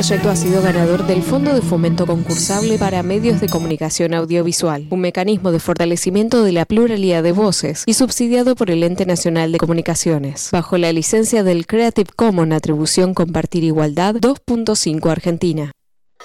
proyecto ha sido ganador del Fondo de Fomento Concursable para Medios de Comunicación Audiovisual, un mecanismo de fortalecimiento de la pluralidad de voces y subsidiado por el Ente Nacional de Comunicaciones, bajo la licencia del Creative Commons Atribución Compartir Igualdad 2.5 Argentina.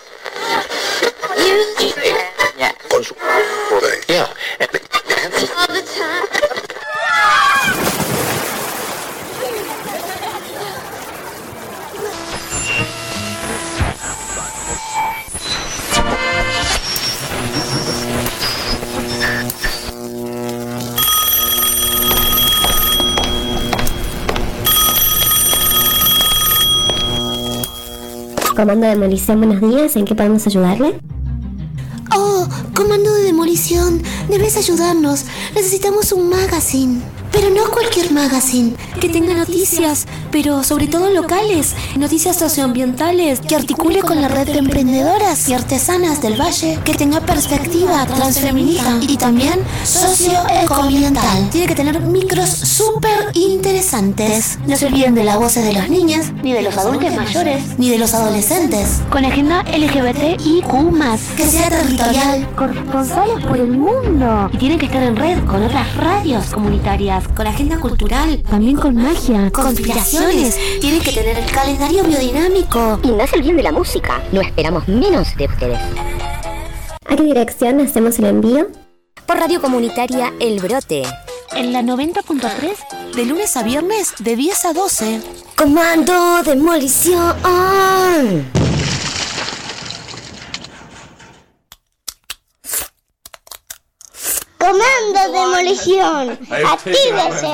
Comando de Demolición, buenos días, ¿en qué podemos ayudarle? Oh, Comando de Demolición, debes ayudarnos. Necesitamos un magazine. Pero no cualquier magazine, que tenga noticias, pero sobre todo locales, noticias socioambientales, que articule con la red de emprendedoras y artesanas del Valle, que tenga perspectiva transfeminista y también socioecoambiental. Tiene que tener micros súper interesantes. No se olviden de las voces de las niñas, ni de los adultos mayores, ni de los adolescentes. Con agenda LGBTIQ+, que sea territorial, corresponsales por el mundo. Y tiene que estar en red con otras radios comunitarias, con agenda cultural, también con magia, conspiraciones. Tienen que tener el calendario biodinámico. Y no se olviden de la música, no esperamos menos de ustedes. ¿A qué dirección hacemos el envío? Por Radio Comunitaria El Brote. En la 90.3, de lunes a viernes, de 10 a 12. Comando Demolición. Comando Demolición, actívese.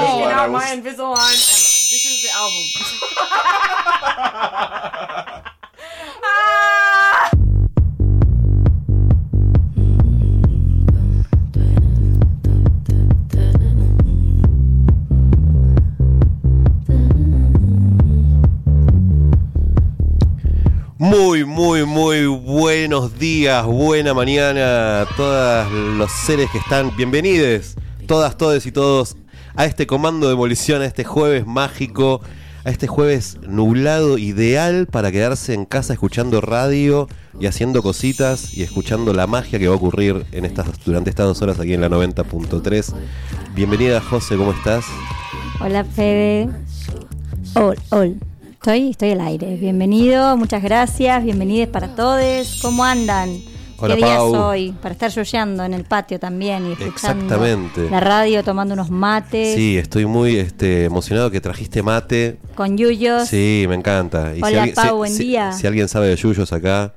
Muy buenos días, buena mañana a todos los seres que están. Bienvenidos, todas, todes y todos, a este Comando de Demolición, a este jueves mágico, a este jueves nublado, ideal para quedarse en casa escuchando radio y haciendo cositas y escuchando la magia que va a ocurrir durante estas 2 horas aquí en la 90.3. Bienvenida, José, ¿cómo estás? Hola, Fede. Hola. Estoy al aire. Bienvenido, muchas gracias. Bienvenidos para todos. ¿Cómo andan? Hola, ¿Qué día es Pau. hoy? Para estar llorando en el patio también y escuchando Exactamente. la radio, tomando unos mates. Sí, estoy muy emocionado que trajiste mate. Con yuyos. Sí, me encanta. Y Hola, Pau, buen día. Si alguien sabe de yuyos acá.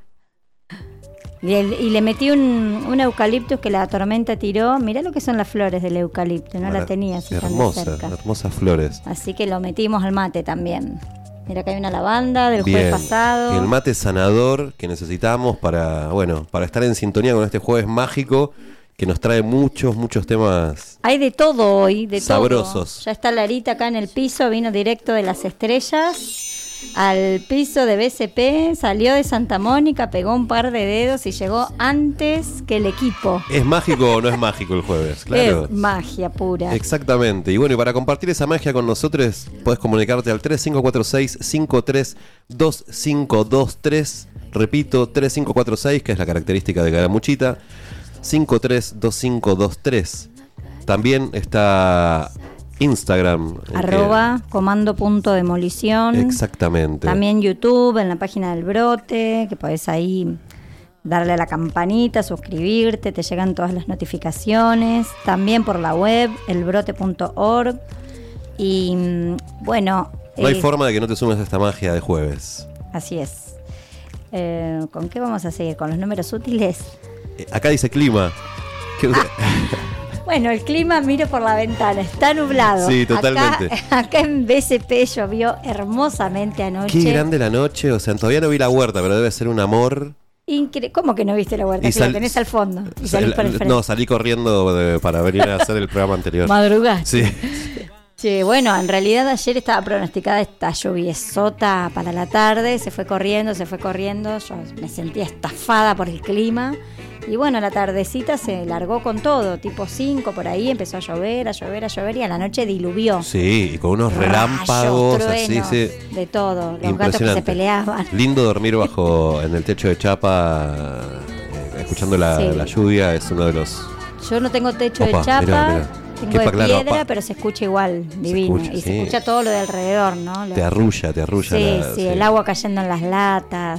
Y le metí un eucaliptus que la tormenta tiró. Mirá lo que son las flores del eucalipto. No la tenía así tan de cerca. Hermosas flores. Así que lo metimos al mate también. Mira que hay una lavanda del Bien. jueves pasado. Y el mate sanador que necesitamos para estar en sintonía con este jueves mágico que nos trae muchos temas. Hay de todo hoy, de sabrosos. todo. Ya está Larita acá en el piso, vino directo de Las Estrellas al piso de BCP, salió de Santa Mónica, pegó un par de dedos y llegó antes que el equipo. ¿Es mágico o no es mágico el jueves? Claro. Es magia pura. Exactamente. Y bueno, y para compartir esa magia con nosotros, podés comunicarte al 3546-532523. Repito, 3546, que es la característica de Caramuchita, 532523. También está Instagram. @comando.demolición. Exactamente. También YouTube, en la página del Brote, que podés ahí darle a la campanita, suscribirte, te llegan todas las notificaciones. También por la web, elbrote.org. Y bueno... No hay forma de que no te sumes a esta magia de jueves. Así es. ¿Con qué vamos a seguir? ¿Con los números útiles? Acá dice clima. Bueno, el clima, miro por la ventana, está nublado. Sí, totalmente. Acá en BCP llovió hermosamente anoche. Qué grande la noche, o sea, todavía no vi la huerta, pero debe ser un amor. ¿Cómo que no viste la huerta? Que la tenés al fondo. Y salís por el frente. No, salí corriendo para venir a hacer el programa anterior. Madrugaste. Sí. Sí, bueno, en realidad ayer estaba pronosticada esta lluviesota para la tarde, se fue corriendo, yo me sentía estafada por el clima Y bueno, la tardecita se largó con todo, tipo 5 por ahí, empezó a llover y a la noche diluvió. Sí, y con unos relámpagos, truenos, así, de todo, los gatos que se peleaban. Lindo dormir en el techo de chapa, escuchando la lluvia, es uno de los... Yo no tengo techo de chapa, mirá. Tengo de piedra, pero se escucha igual, divino. Se escucha todo lo de alrededor, ¿no? Te arrulla. Sí, el agua cayendo en las latas.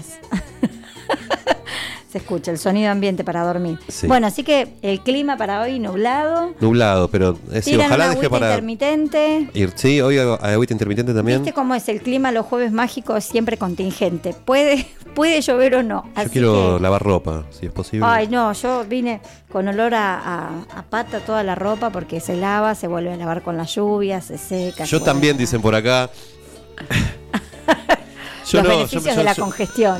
Se escucha el sonido ambiente para dormir. Sí. Bueno, así que el clima para hoy nublado. Nublado, pero ojalá deje para... intermitente. Sí, hoy agüita intermitente también. ¿Viste cómo es el clima los jueves mágicos? Siempre contingente. Puede llover o no. Yo quiero lavar ropa, si es posible. Ay, no, yo vine con olor a pata toda la ropa porque se lava, se vuelve a lavar con la lluvia, se seca. Yo también, dicen por acá. Los beneficios de la congestión.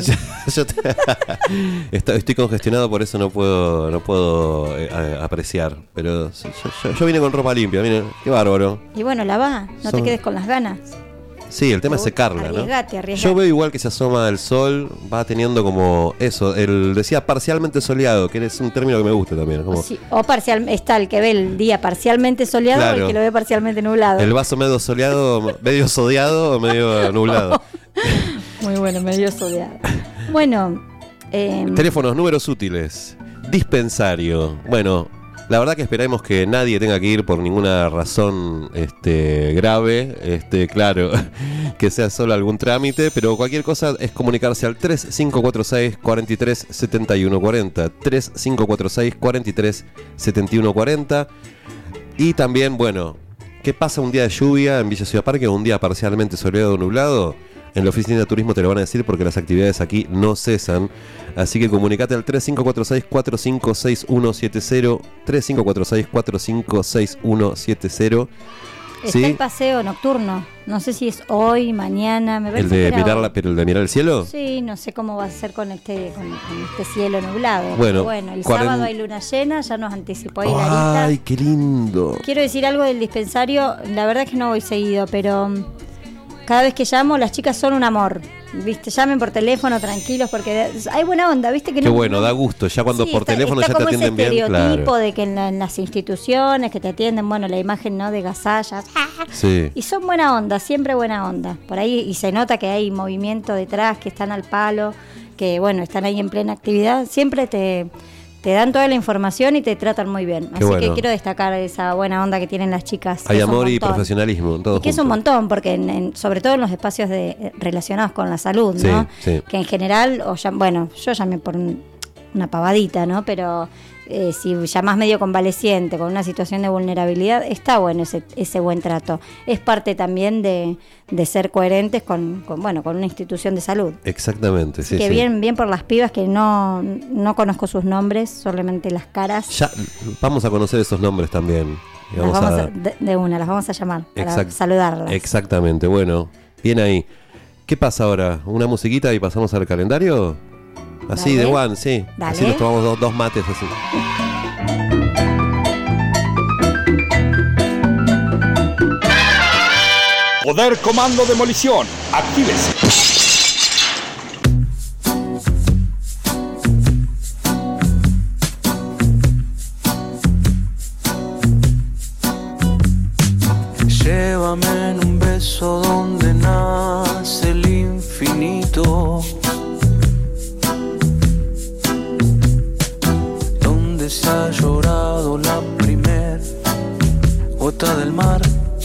Estoy congestionado, por eso no puedo apreciar. Pero yo vine con ropa limpia, miren, qué bárbaro. Y bueno, lavá, no te quedes con las ganas. Sí, el tema es secarla, arriesgate. Yo veo igual que se asoma el sol, va teniendo como eso, decía parcialmente soleado, que es un término que me gusta también. Como... Sí, o está el que ve el día parcialmente soleado, claro, o el que lo ve parcialmente nublado. El vaso medio soleado, medio sodiado o medio nublado. Muy bueno, medio soleado. Bueno. Teléfonos, números útiles. Dispensario. Bueno, la verdad que esperamos que nadie tenga que ir por ninguna razón grave, claro, que sea solo algún trámite, pero cualquier cosa es comunicarse al 3546 43 71 40, 3546 43 71 40. Y también, bueno, ¿qué pasa un día de lluvia en Villa Ciudad Parque o un día parcialmente soleado o nublado? En la oficina de turismo te lo van a decir porque las actividades aquí no cesan. Así que comunicate al 3546-456170, 3546-456170. Está el paseo nocturno. No sé si es hoy, mañana. Me ¿El de mirar el cielo? Sí, no sé cómo va a ser con este cielo nublado. Bueno, el sábado hay luna llena, ya nos anticipó ahí Larita. ¡Ay, qué lindo! Quiero decir algo del dispensario. La verdad es que no voy seguido, pero... Cada vez que llamo, las chicas son un amor. ¿Viste? Llamen por teléfono tranquilos porque hay buena onda, ¿viste? Que qué bueno, da gusto. Ya cuando por teléfono ya te atienden bien. Está como ese estereotipo de que en las instituciones que te atienden, bueno, la imagen, ¿no? De gasallas. Sí. Y son buena onda, siempre buena onda. Por ahí, y se nota que hay movimiento detrás, que están al palo, que, bueno, están ahí en plena actividad. Siempre te dan toda la información y te tratan muy bien. Así que quiero destacar esa buena onda que tienen las chicas. Hay amor y profesionalismo. Todo y que es un montón, porque sobre todo en los espacios relacionados con la salud, ¿no? Sí. Que en general, yo llamé por una pavadita, ¿no? Pero si llamás medio convaleciente, con una situación de vulnerabilidad, está bueno ese buen trato. Es parte también de ser coherentes con una institución de salud. Exactamente, sí. Que bien por las pibas que no conozco sus nombres, solamente las caras. Ya vamos a conocer esos nombres también. Las vamos a llamar para saludarlas. Exactamente, bueno, bien ahí. ¿Qué pasa ahora? ¿Una musiquita y pasamos al calendario? Así, de one, sí. Dale. Así nos tomamos dos mates así. Poder Comando Demolición, actívese. Llévame en un beso donde nace el infinito, donde se ha llorado la primer gota del mar,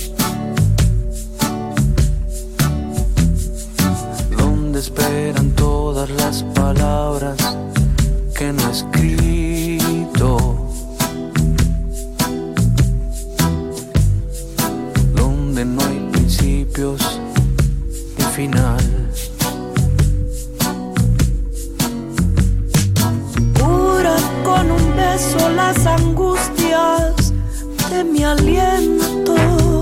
donde esperan todas las palabras que no he escrito, donde no hay principios ni final. Cura con un beso las angustias de mi aliento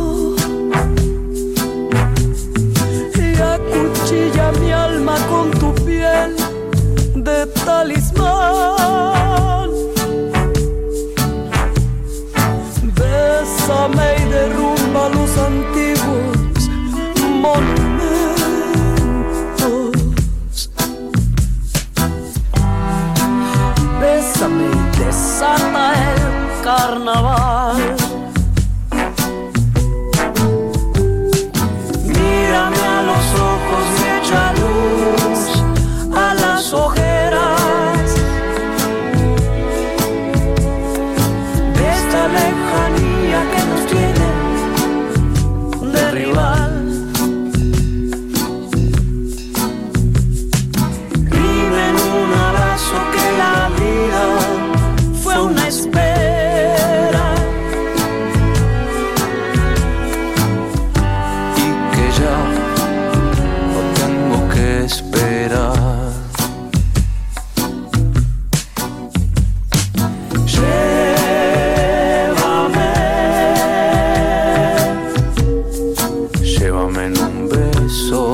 y acuchilla mi alma con tu piel de talismán. Bésame y derrumba los antiguos monumentos. Bésame llévame en un beso.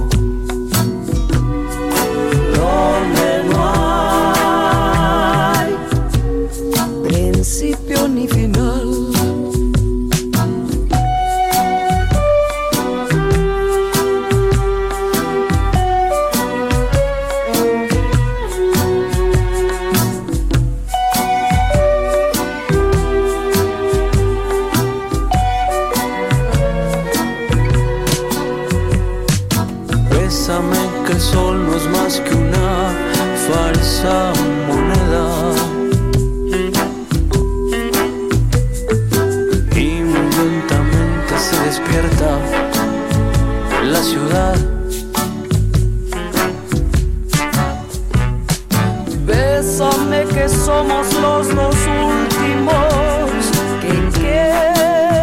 Donde no hay principio ni final. Que el sol no es más que una falsa moneda, y muy lentamente se despierta la ciudad. Bésame que somos los dos últimos que quedan,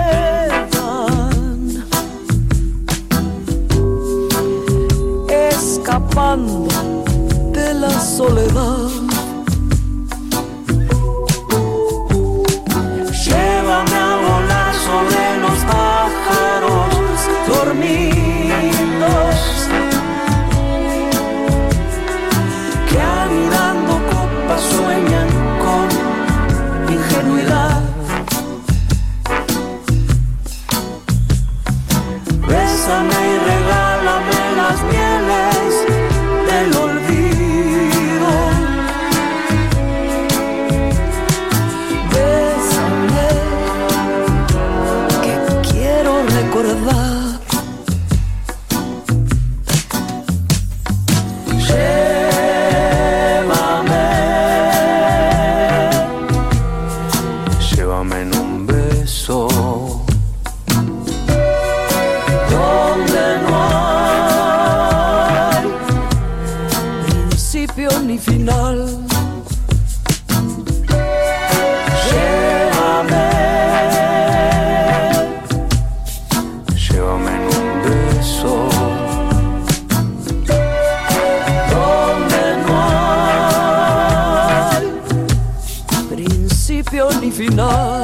escapando de la soledad. Llévame a volar sobre los pájaros dormidos que anidando copas sueñan con ingenuidad. Bésame y regálame las mieles del olvido. Bésame que quiero recordar. Llévame en un beso. Donde no hay principio ni final. Llévame en un beso. Donde no hay principio ni final.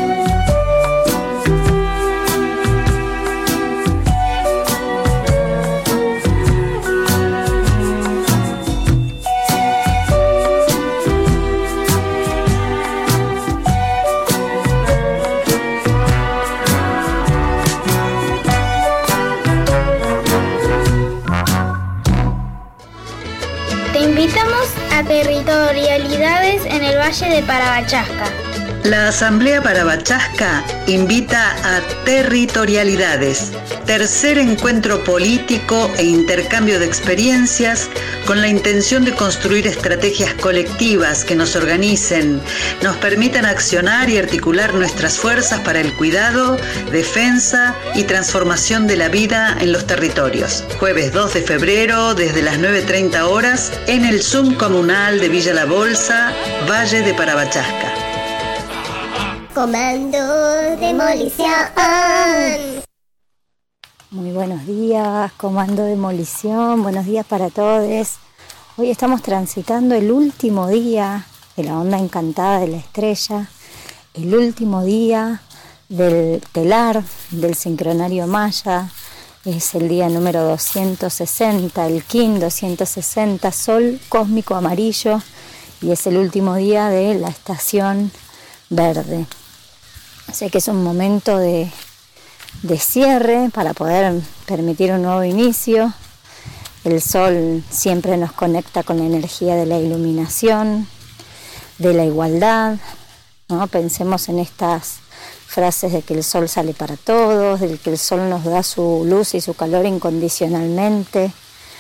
Te invitamos a Territorialidades en el Valle de Parabachasca. La Asamblea Parabachasca invita a Territorialidades, tercer encuentro político e intercambio de experiencias con la intención de construir estrategias colectivas que nos organicen, nos permitan accionar y articular nuestras fuerzas para el cuidado, defensa y transformación de la vida en los territorios. Jueves 2 de febrero, desde las 9:30 horas, en el Zoom comunal de Villa La Bolsa, Valle de Parabachasca. Comando Demolición. Muy buenos días, Comando Demolición, buenos días para todos. Hoy estamos transitando el último día de la onda encantada de la estrella, el último día del telar, del sincronario maya. Es el día número 260, el KIN 260, sol cósmico amarillo, y es el último día de la estación verde. O sea que es un momento de cierre para poder permitir un nuevo inicio. El sol siempre nos conecta con la energía de la iluminación, de la igualdad, ¿no? Pensemos en estas frases de que el sol sale para todos, de que el sol nos da su luz y su calor incondicionalmente,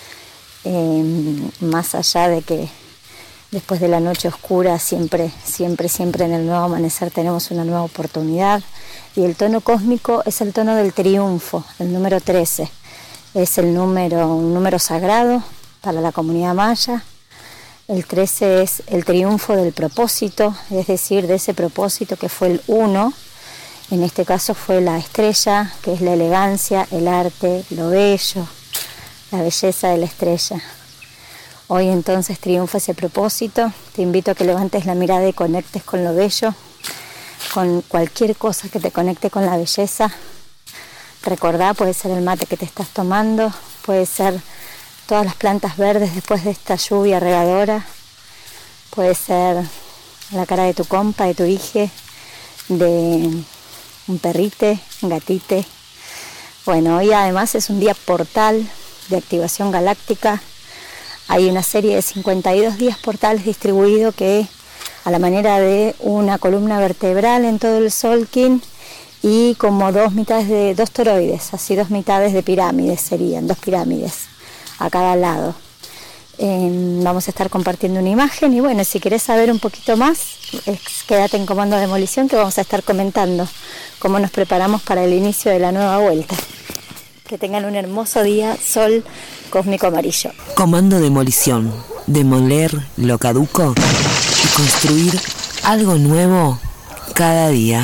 más allá de que después de la noche oscura siempre en el nuevo amanecer tenemos una nueva oportunidad. Y el tono cósmico es el tono del triunfo, el número 13. Es un número sagrado para la comunidad maya. El 13 es el triunfo del propósito, es decir, de ese propósito que fue el 1. En este caso fue la estrella, que es la elegancia, el arte, lo bello, la belleza de la estrella. Hoy entonces triunfa ese propósito. Te invito a que levantes la mirada y conectes con lo bello, con cualquier cosa que te conecte con la belleza. Recordá, puede ser el mate que te estás tomando, puede ser todas las plantas verdes después de esta lluvia regadora, puede ser la cara de tu compa, de tu hije, de un perrite, un gatite. Bueno, hoy además es un día portal de activación galáctica. Hay una serie de 52 días portales distribuidos que a la manera de una columna vertebral en todo el Solkin y como dos toroides, así 2 mitades de pirámides serían, 2 pirámides a cada lado. Vamos a estar compartiendo una imagen y bueno, si querés saber un poquito más, quédate en Comando Demolición que vamos a estar comentando cómo nos preparamos para el inicio de la nueva vuelta. Que tengan un hermoso día, sol cósmico amarillo. Comando Demolición, demoler lo caduco y construir algo nuevo cada día.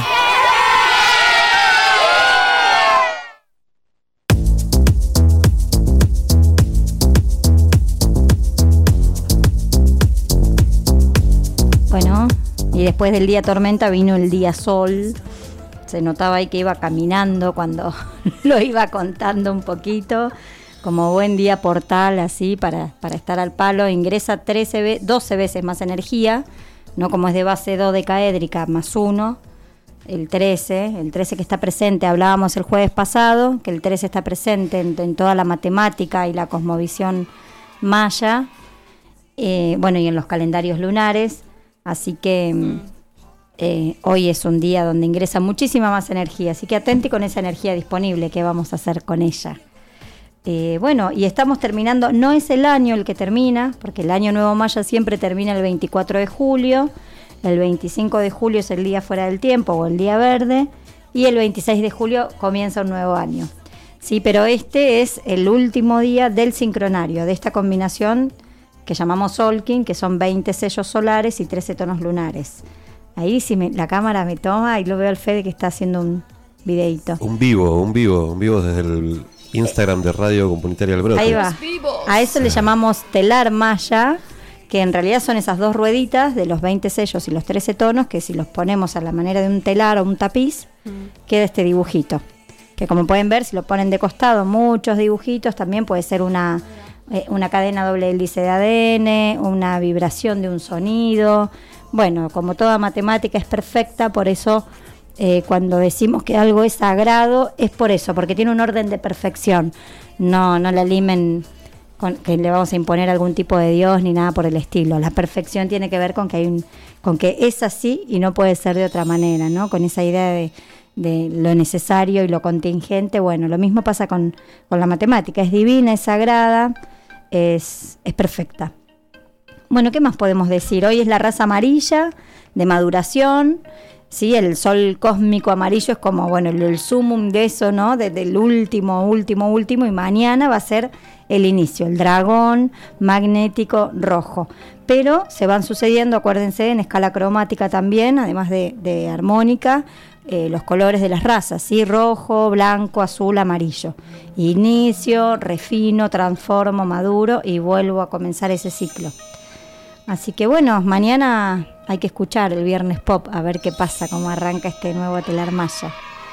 Bueno, y después del día tormenta vino el día sol. Se notaba ahí que iba caminando cuando lo iba contando un poquito. Como buen día portal, así, para estar al palo. Ingresa 12 veces más energía, no como es de base dodecaédrica más 1. El 13 que está presente, hablábamos el jueves pasado, que el 13 está presente en toda la matemática y la cosmovisión maya. Bueno, y en los calendarios lunares. Así que hoy es un día donde ingresa muchísima más energía, así que atente con esa energía disponible, ¿qué vamos a hacer con ella? Bueno, y estamos terminando, no es el año el que termina, porque el año nuevo maya siempre termina el 24 de julio, el 25 de julio es el día fuera del tiempo o el día verde, y el 26 de julio comienza un nuevo año. Sí, pero este es el último día del sincronario, de esta combinación que llamamos Solkin, que son 20 sellos solares y 13 tonos lunares. Ahí si la cámara me toma y lo veo al Fede que está haciendo un videíto. Un vivo desde el Instagram de Radio Comunitaria El Brote. Ahí va. A eso le llamamos telar maya, que en realidad son esas 2 rueditas de los 20 sellos y los 13 tonos, que si los ponemos a la manera de un telar o un tapiz, queda este dibujito. Que como pueden ver, si lo ponen de costado, muchos dibujitos, también puede ser una cadena doble hélice de ADN, una vibración de un sonido. Bueno, como toda matemática es perfecta, por eso cuando decimos que algo es sagrado, es por eso, porque tiene un orden de perfección. No la limen con que le vamos a imponer algún tipo de Dios ni nada por el estilo. La perfección tiene que ver con que con que es así y no puede ser de otra manera, ¿no? Con esa idea de lo necesario y lo contingente. Bueno, lo mismo pasa con la matemática. Es divina, es sagrada, es perfecta. Bueno, ¿qué más podemos decir? Hoy es la raza amarilla de maduración, ¿sí? El sol cósmico amarillo es como, bueno, el sumum de eso, ¿no? Desde el último, y mañana va a ser el inicio, el dragón magnético rojo. Pero se van sucediendo, acuérdense, en escala cromática también, además de armónica, los colores de las razas, ¿sí? Rojo, blanco, azul, amarillo. Inicio, refino, transformo, maduro y vuelvo a comenzar ese ciclo. Así que bueno, mañana hay que escuchar el Viernes Pop, a ver qué pasa, cómo arranca este nuevo telar maya.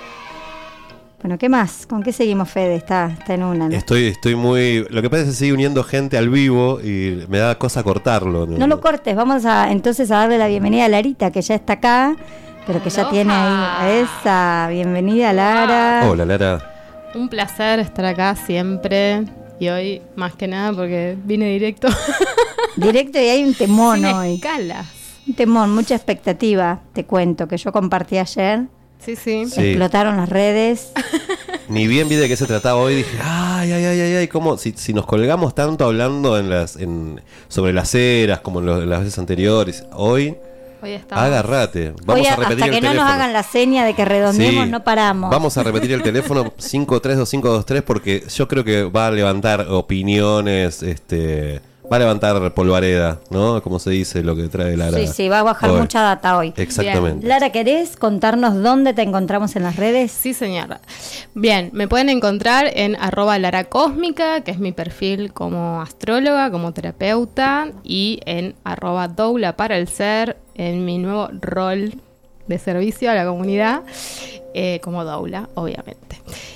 Bueno, ¿qué más? ¿Con qué seguimos, Fede? Está en una, ¿no? Estoy muy... Lo que pasa es que sigue uniendo gente al vivo y me da cosa cortarlo. No lo cortes, vamos entonces a darle la bienvenida a Larita, que ya está acá, pero que ya tiene ahí esa bienvenida, Lara. Hola, Lara. Un placer estar acá siempre. Y hoy, más que nada, porque vine directo. Directo y hay un temón sin hoy. Escalas. Un temón, mucha expectativa, te cuento, que yo compartí ayer. Sí. Explotaron las redes. Ni bien vi de qué se trataba hoy, dije, ay, ¿cómo? Si nos colgamos tanto hablando sobre las eras, como en las veces anteriores, hoy agárrate. Vamos a repetir hasta que no nos hagan la seña de que redondeemos, no paramos. Vamos a repetir el teléfono 532523 porque yo creo que va a levantar opiniones, va a levantar polvareda, ¿no? Como se dice, lo que trae Lara. Sí, va a bajar hoy. Mucha data hoy. Exactamente. Bien. Lara, ¿querés contarnos dónde te encontramos en las redes? Sí, señora. Bien, me pueden encontrar en @laracósmica, que es mi perfil como astróloga, como terapeuta, y en @doula para el ser, en mi nuevo rol de servicio a la comunidad, como doula, obviamente.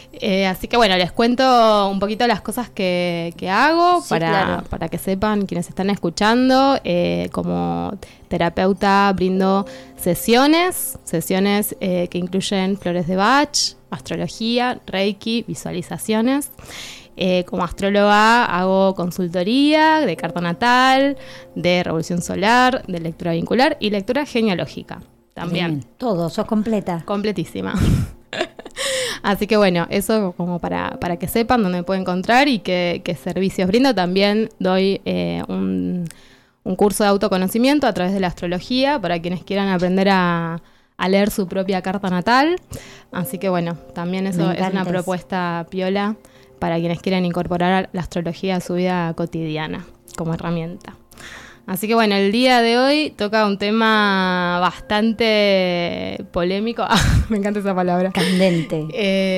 Así que bueno, les cuento un poquito las cosas que hago claro, para que sepan quienes están escuchando. Como terapeuta brindo sesiones que incluyen flores de Bach, astrología, reiki, visualizaciones. Como astróloga hago consultoría de carta natal, de revolución solar, de lectura vincular y lectura genealógica también. Bien, todo, sos completa. Completísima. Así que bueno, eso como para que sepan dónde me pueden encontrar y qué servicios brindo. También doy un curso de autoconocimiento a través de la astrología para quienes quieran aprender a leer su propia carta natal. Así que bueno, también eso es una propuesta piola para quienes quieran incorporar la astrología a su vida cotidiana como herramienta. Así que bueno, el día de hoy toca un tema bastante polémico. Me encanta esa palabra. Candente.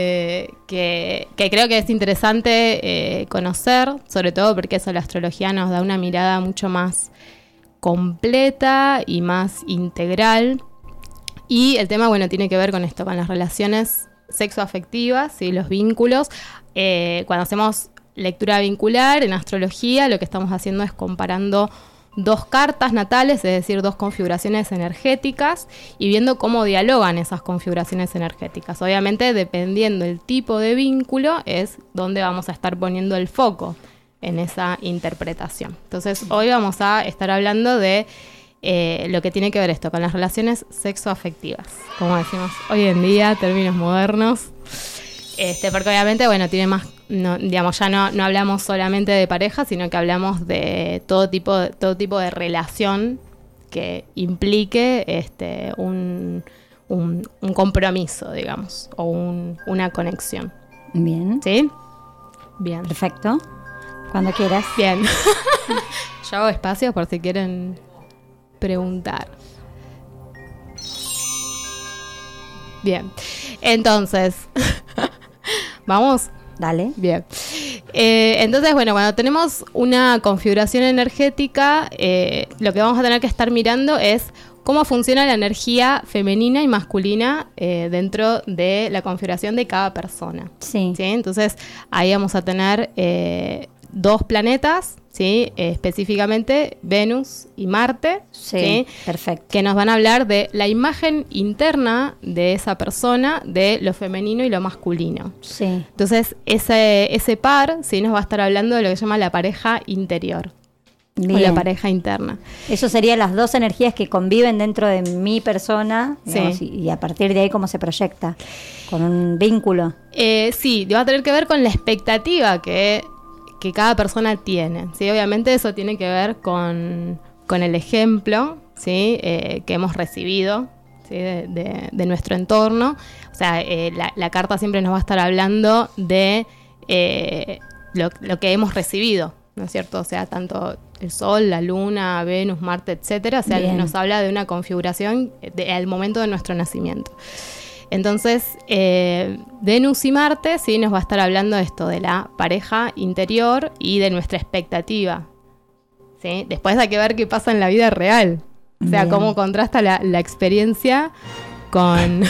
Que creo que es interesante conocer, sobre todo porque eso la astrología nos da una mirada mucho más completa y más integral. Y el tema, bueno, tiene que ver con esto, con las relaciones sexoafectivas, ¿sí? Los vínculos. Cuando hacemos lectura vincular en astrología, lo que estamos haciendo es comparando dos cartas natales, es decir, dos configuraciones energéticas, y viendo cómo dialogan esas configuraciones energéticas. Obviamente, dependiendo del tipo de vínculo, es donde vamos a estar poniendo el foco en esa interpretación. Entonces, hoy vamos a estar hablando de lo que tiene que ver esto con las relaciones sexoafectivas, como decimos hoy en día, términos modernos. Porque obviamente, bueno, tiene más, digamos, ya no hablamos solamente de pareja, sino que hablamos de todo tipo de relación que implique un compromiso, digamos, o una conexión. Bien. ¿Sí? Bien. Perfecto. Cuando quieras. Bien. Yo hago espacio por si quieren preguntar. Bien. Entonces, ¿vamos? Dale. Bien. Entonces, bueno, cuando tenemos una configuración energética, lo que vamos a tener que estar mirando es cómo funciona la energía femenina y masculina dentro de la configuración de cada persona. Sí. ¿Sí? Entonces, ahí vamos a tener dos planetas, ¿sí? Específicamente Venus y Marte, ¿sí? Perfecto. Que nos van a hablar de la imagen interna de esa persona, de lo femenino y lo masculino. Sí. Entonces, ese par, ¿sí? Nos va a estar hablando de lo que se llama la pareja interior. Bien. O la pareja interna. Eso serían las dos energías que conviven dentro de mi persona, digamos, sí. Y a partir de ahí cómo se proyecta, con un vínculo. Sí, va a tener que ver con la expectativa que cada persona tiene, ¿sí? Obviamente eso tiene que ver con el ejemplo, ¿sí? Que hemos recibido, ¿sí? de nuestro entorno. O sea, la carta siempre nos va a estar hablando de lo que hemos recibido, ¿no es cierto? O sea, tanto el Sol, la Luna, Venus, Marte, etcétera. O sea, Bien. nos habla de una configuración al momento de nuestro nacimiento. Entonces, Venus y Marte, sí, nos va a estar hablando de esto, de la pareja interior y de nuestra expectativa, ¿sí? Después hay que ver qué pasa en la vida real. O sea, Bien. cómo contrasta la experiencia con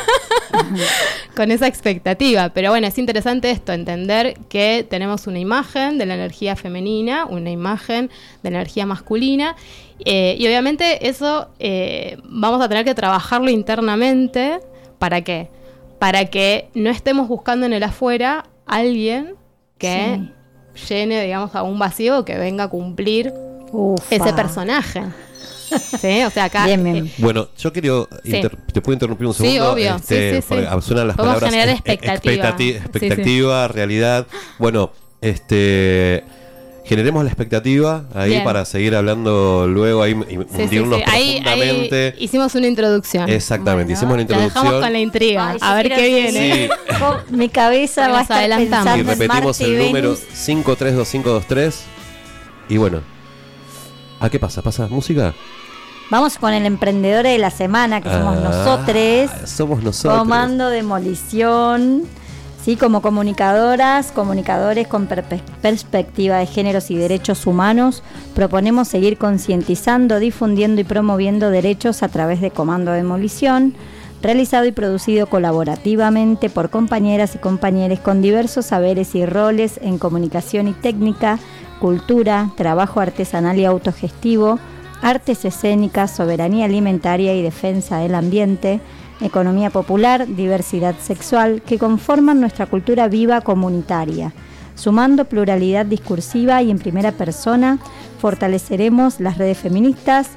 esa expectativa. Pero bueno, es interesante esto, entender que tenemos una imagen de la energía femenina, una imagen de la energía masculina, y obviamente eso vamos a tener que trabajarlo internamente. ¿Para qué? Para que no estemos buscando en el afuera alguien que llene, digamos, a un vacío, que venga a cumplir ese personaje. ¿Sí? O sea, acá... Bien. Bueno, yo quiero... Sí. ¿Te puedo interrumpir un segundo? Sí, obvio. Sí. Suenan las Podemos palabras generar expectativa. expectativa, realidad. Bueno, generemos la expectativa ahí. Bien. Para seguir hablando luego, ahí hundirnos profundamente. Ahí hicimos una introducción. Exactamente, hicimos una introducción. La dejamos con la intriga. Ay, a ver qué viene. Sí. Mi cabeza va a estar pensando y repetimos en Marte el número Venus. 532523. Y bueno, ¿a qué pasa? ¿Pasa música? Vamos con el emprendedor de la semana, que somos nosotros. Somos nosotros. Comando Demolición. Sí, como comunicadoras, comunicadores con perspectiva de géneros y derechos humanos, proponemos seguir concientizando, difundiendo y promoviendo derechos a través de Comando Demolición. realizado y producido colaborativamente por compañeras y compañeros con diversos saberes y roles en comunicación y técnica, cultura, trabajo artesanal y autogestivo, artes escénicas, soberanía alimentaria y defensa del ambiente, economía popular, diversidad sexual, que conforman nuestra cultura viva comunitaria. Sumando pluralidad discursiva y en primera persona, fortaleceremos las redes feministas,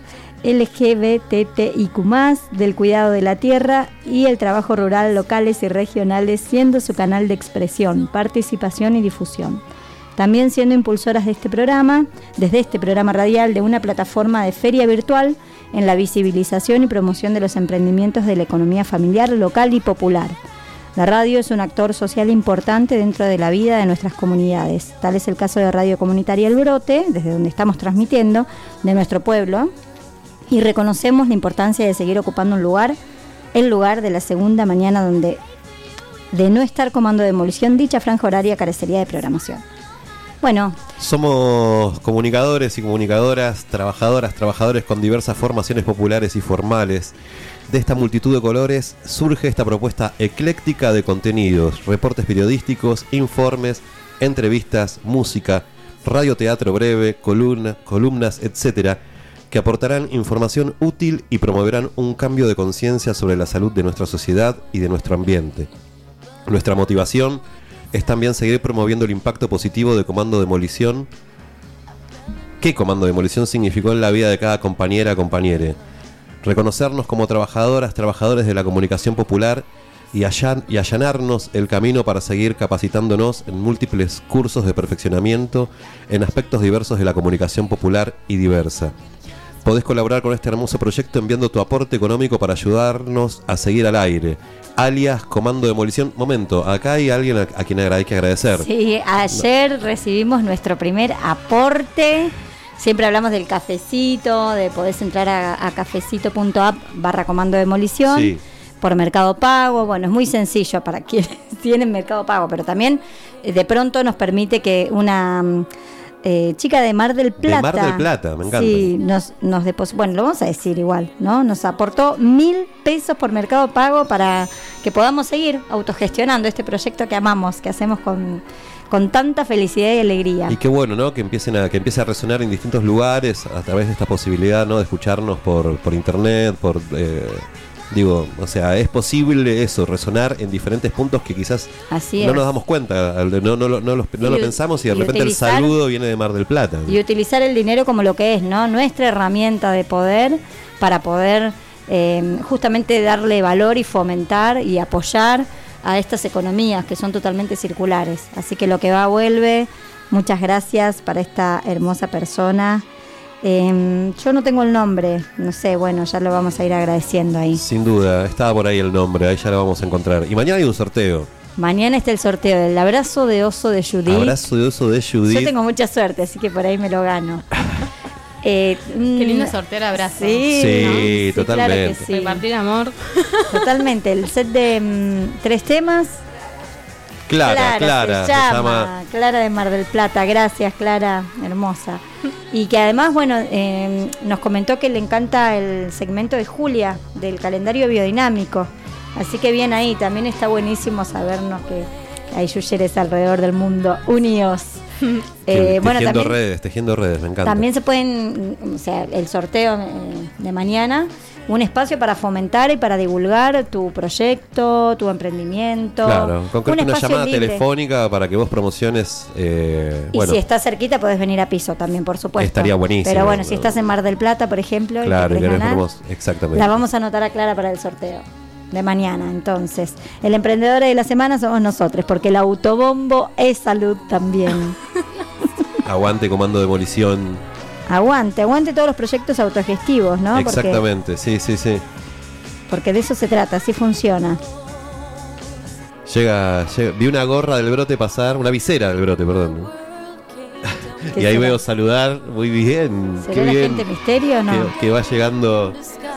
LGBTIQ+, del cuidado de la tierra y el trabajo rural locales y regionales, siendo su canal de expresión, participación y difusión. También siendo impulsoras de desde este programa radial, de una plataforma de feria virtual en la visibilización y promoción de los emprendimientos de la economía familiar, local y popular. La radio es un actor social importante dentro de la vida de nuestras comunidades. Tal es el caso de Radio Comunitaria El Brote, desde donde estamos transmitiendo, de nuestro pueblo, y reconocemos la importancia de seguir ocupando el lugar de la segunda mañana, donde, de no estar Comando de Demolición, dicha franja horaria carecería de programación. Bueno. Somos comunicadores y comunicadoras, trabajadores con diversas formaciones populares y formales. De esta multitud de colores surge esta propuesta ecléctica de contenidos, reportes periodísticos, informes, entrevistas, música, radioteatro breve, columnas, etcétera, que aportarán información útil y promoverán un cambio de conciencia sobre la salud de nuestra sociedad y de nuestro ambiente. Nuestra motivación es también seguir promoviendo el impacto positivo de Comando Demolición. ¿Qué Comando Demolición significó en la vida de cada compañere? Reconocernos como trabajadores de la comunicación popular y allanarnos el camino para seguir capacitándonos en múltiples cursos de perfeccionamiento en aspectos diversos de la comunicación popular y diversa. Podés colaborar con este hermoso proyecto enviando tu aporte económico para ayudarnos a seguir al aire. Alias Comando Demolición. Momento, acá hay alguien a quien hay que agradecer. Sí, ayer recibimos nuestro primer aporte. Siempre hablamos del cafecito, de podés entrar a cafecito.app/Comando Demolición. Sí. Por Mercado Pago. Bueno, es muy sencillo para quienes tienen Mercado Pago, pero también de pronto nos permite que una chica de Mar del Plata. De Mar del Plata, me encanta. Sí, nos depositó, bueno, lo vamos a decir igual, ¿no? Nos aportó 1.000 pesos por Mercado Pago para que podamos seguir autogestionando este proyecto que amamos, que hacemos con tanta felicidad y alegría. Y qué bueno, ¿no? Que empiece a resonar en distintos lugares a través de esta posibilidad, ¿no? De escucharnos por internet, o sea, es posible eso, resonar en diferentes puntos que quizás no nos damos cuenta, no lo pensamos y de repente el saludo viene de Mar del Plata, ¿no? Y utilizar el dinero como lo que es, ¿no? Nuestra herramienta de poder para poder justamente darle valor y fomentar y apoyar a estas economías que son totalmente circulares. Así que lo que va vuelve. Muchas gracias para esta hermosa persona. Yo no tengo el nombre, no sé, bueno, ya lo vamos a ir agradeciendo ahí. Sin duda, estaba por ahí el nombre, ahí ya lo vamos a encontrar. Y mañana hay un sorteo. Mañana está el sorteo del abrazo de oso de Judith. Abrazo de oso de Judith. Yo tengo mucha suerte, así que por ahí me lo gano. Qué lindo sortear abrazos. Sí, ¿no? Totalmente. Claro que sí. Repartir amor. Totalmente, el set de 3 temas. Clara, se llama Clara de Mar del Plata. Gracias, Clara, hermosa. Y que además, bueno, nos comentó que le encanta el segmento de Julia, del calendario biodinámico. Así que bien ahí, también está buenísimo sabernos que hay yuyeres alrededor del mundo unidos. Tejiendo redes, me encanta. También se pueden, o sea, el sorteo de mañana, un espacio para fomentar y para divulgar tu proyecto, tu emprendimiento. Claro, concreta una llamada telefónica para que vos promociones. Y si estás cerquita podés venir a piso también, por supuesto. Estaría buenísimo. Pero bueno, si estás en Mar del Plata, por ejemplo, claro, y querés ganar, exactamente. La vamos a anotar a Clara para el sorteo de mañana. Entonces, el emprendedor de la semana somos nosotros, porque el autobombo es salud también. Aguante Comando Demolición. Aguante todos los proyectos autogestivos, ¿no? Exactamente, sí. Porque de eso se trata, así funciona. Llega, vi una gorra del Brote pasar, una visera del Brote, perdón. Y ahí veo saludar, muy bien. ¿Será la gente misterio o no? Que va llegando.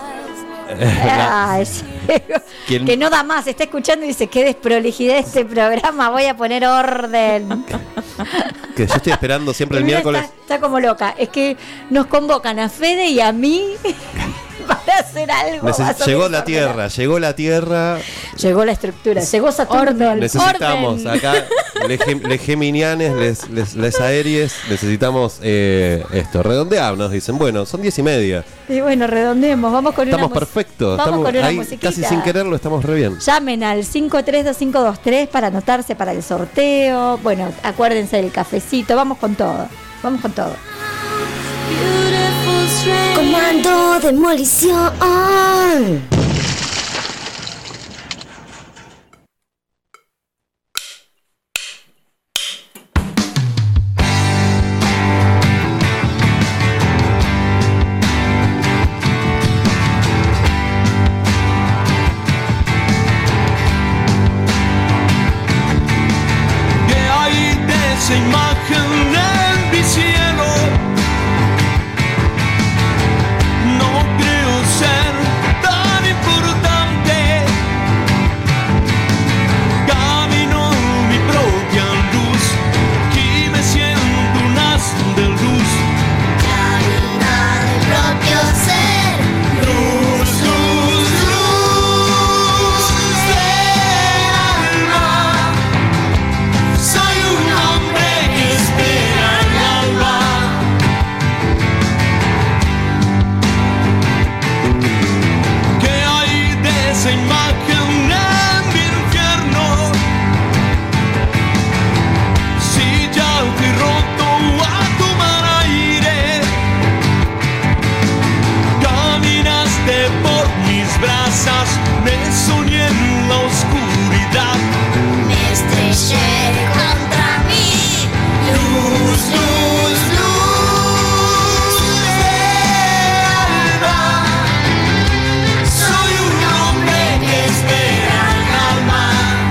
Que no da más, está escuchando y dice, qué desprolijidad este programa, voy a poner orden. Que yo estoy esperando siempre el miércoles. Está como loca, es que nos convocan a Fede y a mí para hacer algo. Llegó la Tierra. Llegó la estructura. Llegó Saturno. Necesitamos acá, les geminianes, les aérees, necesitamos esto. Redondear, nos dicen. Bueno, son 10:30. Y bueno, redondeemos. Vamos con Estamos perfectos. Vamos con una ahí, musiquita. casi sin quererlo, estamos re bien. Llamen al 532523 para anotarse para el sorteo. Bueno, acuérdense del cafecito. Vamos con todo. Comando Demolición. ¿Qué hay de esa imagen en mi cielo? No creo ser tan importante. Camino mi propia luz y me siento un haz de luz. Camina del propio ser. Luz, luz, luz del alma. Soy un hombre que espera el alba. ¿Qué hay de esa imagen en mi infierno? Si ya fui roto a tomar aire, caminaste por mis brasas, me soñé en la oscuridad. Me estrellé contra mí. Luz, luz, luz del alba. Soy un hombre que espera el alma.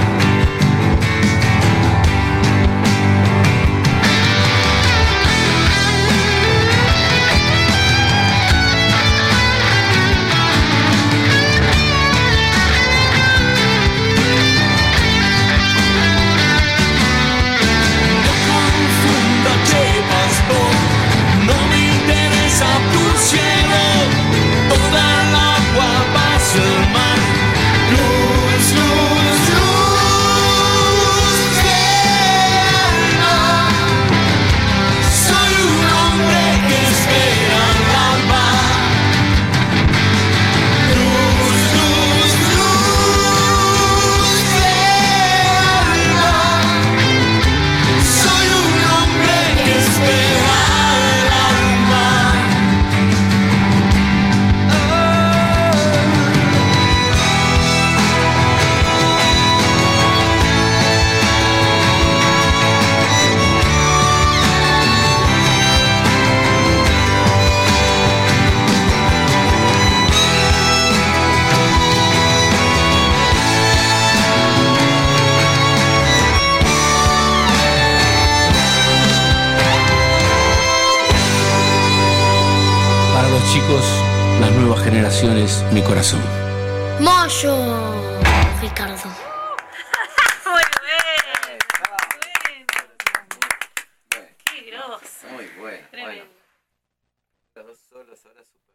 No confunda que pastor, no me interesa tu cielo, toda el agua va hacia el mar. Luz, luz, luz del alma. Soy un hombre que espera el alba. Luz, luz, luz del alma. Soy un hombre que espera el alma. Para los chicos, las nuevas generaciones, mi corazón. Moyo, Ricardo. Qué groso. Muy bueno. Tremendo. Los dos solos, ahora super.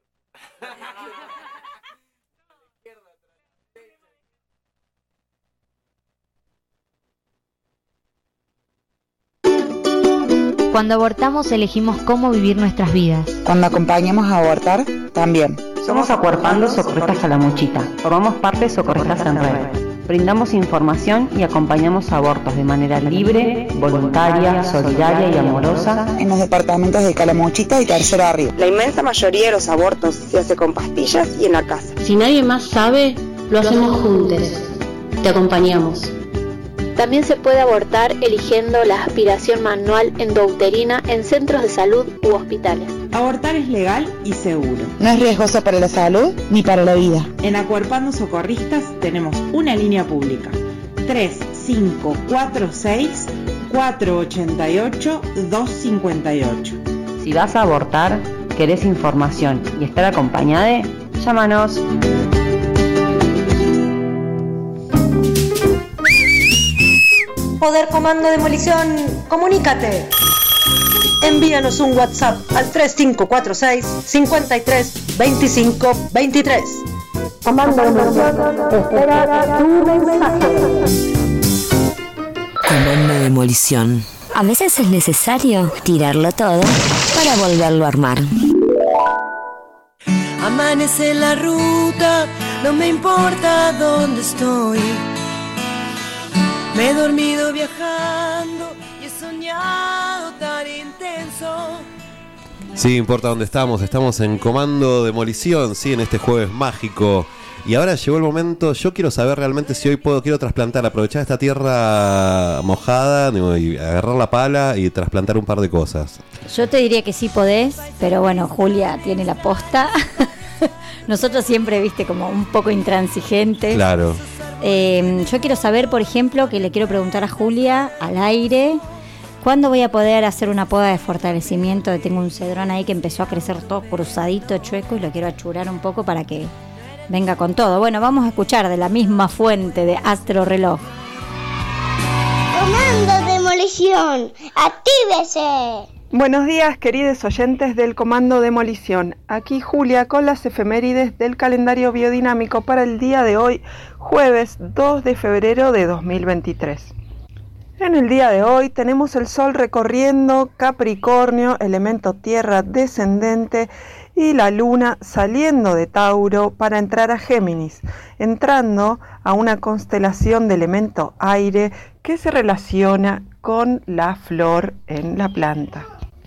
Cuando abortamos elegimos cómo vivir nuestras vidas. Cuando acompañamos a abortar, también. Somos Acuerpando Socorristas Calamuchita. Formamos parte de Socorristas en Red. Brindamos información y acompañamos abortos de manera libre, voluntaria, solidaria y amorosa en los departamentos de Calamuchita y Tercero Río. La inmensa mayoría de los abortos se hace con pastillas y en la casa. Si nadie más sabe, lo hacemos juntos. Te acompañamos. También se puede abortar eligiendo la aspiración manual endouterina en centros de salud u hospitales. Abortar es legal y seguro. No es riesgoso para la salud ni para la vida. En Acuerpando Socorristas tenemos una línea pública: 3546 488 258. Si vas a abortar, querés información y estar acompañada, llámanos. Poder Comando Demolición, comunícate. Envíanos un WhatsApp al 3546 53 2523. Comando de Demolición espera tu mensaje. Comando de Demolición. A veces es necesario tirarlo todo para volverlo a armar. Amanece la ruta, no me importa dónde estoy. Me he dormido viajando y he soñado tan intenso. Sí, importa dónde estamos en Comando Demolición, sí, en este jueves mágico. Y ahora llegó el momento, yo quiero saber realmente si hoy quiero trasplantar, aprovechar esta tierra mojada y agarrar la pala y trasplantar un par de cosas. Yo te diría que sí podés, pero bueno, Julia tiene la posta. Nosotros siempre, viste, como un poco intransigentes. Claro. Yo quiero saber, por ejemplo, que le quiero preguntar a Julia al aire, ¿cuándo voy a poder hacer una poda de fortalecimiento? Tengo un cedrón ahí que empezó a crecer todo cruzadito, chueco, y lo quiero achurar un poco para que venga con todo. Bueno, vamos a escuchar de la misma fuente de Astro Reloj. Comando Demolición, ¡actívese! Buenos días, queridos oyentes del Comando Demolición. Aquí Julia con las efemérides del calendario biodinámico para el día de hoy, jueves 2 de febrero de 2023. En el día de hoy tenemos el Sol recorriendo Capricornio, elemento tierra descendente, y la Luna saliendo de Tauro para entrar a Géminis, entrando a una constelación de elemento aire que se relaciona con la flor en la planta.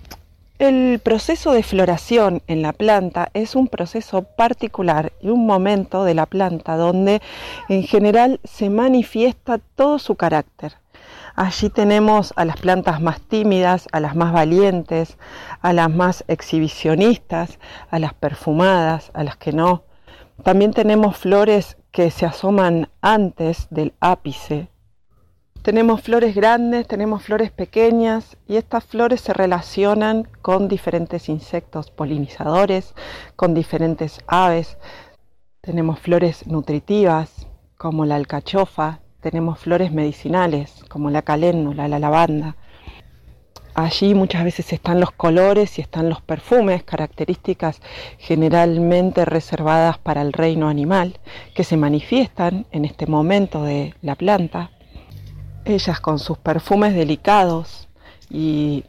El proceso de floración en la planta es un proceso particular y un momento de la planta donde en general se manifiesta todo su carácter. Allí tenemos a las plantas más tímidas, a las más valientes, a las más exhibicionistas, a las perfumadas, a las que no. También tenemos flores que se asoman antes del ápice. Tenemos flores grandes, tenemos flores pequeñas y estas flores se relacionan con diferentes insectos polinizadores, con diferentes aves. Tenemos flores nutritivas como la alcachofa. Tenemos flores medicinales como la caléndula, la lavanda. Allí muchas veces están los colores y están los perfumes, características generalmente reservadas para el reino animal, que se manifiestan en este momento de la planta. Ellas con sus perfumes delicados y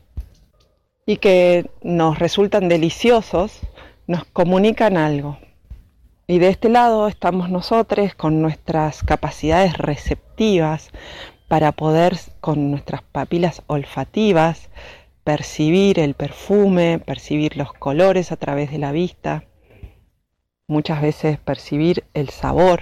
que nos resultan deliciosos, nos comunican algo. Y de este lado estamos nosotros con nuestras capacidades receptivas para poder, con nuestras papilas olfativas, percibir el perfume, percibir los colores a través de la vista, muchas veces percibir el sabor.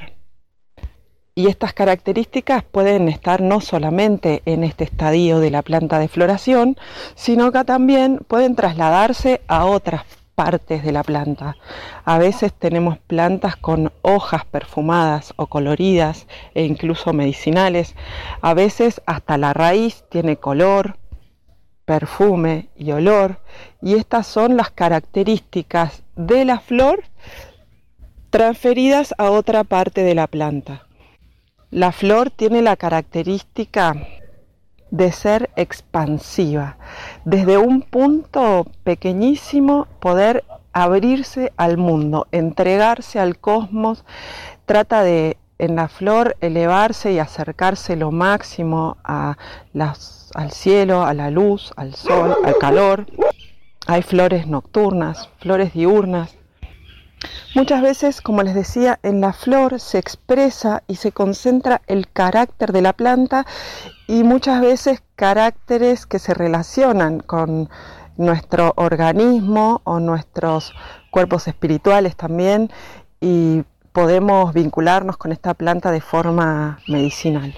Y estas características pueden estar no solamente en este estadio de la planta de floración, sino que también pueden trasladarse a otras partes de la planta. A veces tenemos plantas con hojas perfumadas o coloridas e incluso medicinales. A veces hasta la raíz tiene color, perfume y olor. Y estas son las características de la flor transferidas a otra parte de la planta. La flor tiene la característica de ser expansiva, desde un punto pequeñísimo poder abrirse al mundo, entregarse al cosmos. Trata de, en la flor, elevarse y acercarse lo máximo al cielo, a la luz, al sol, al calor. Hay flores nocturnas, flores diurnas. Muchas veces, como les decía, en la flor se expresa y se concentra el carácter de la planta y muchas veces caracteres que se relacionan con nuestro organismo o nuestros cuerpos espirituales también, y podemos vincularnos con esta planta de forma medicinal.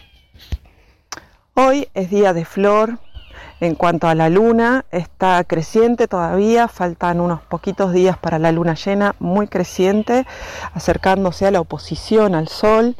Hoy es día de flor. En cuanto a la luna, está creciente todavía, faltan unos poquitos días para la luna llena, muy creciente, acercándose a la oposición al sol.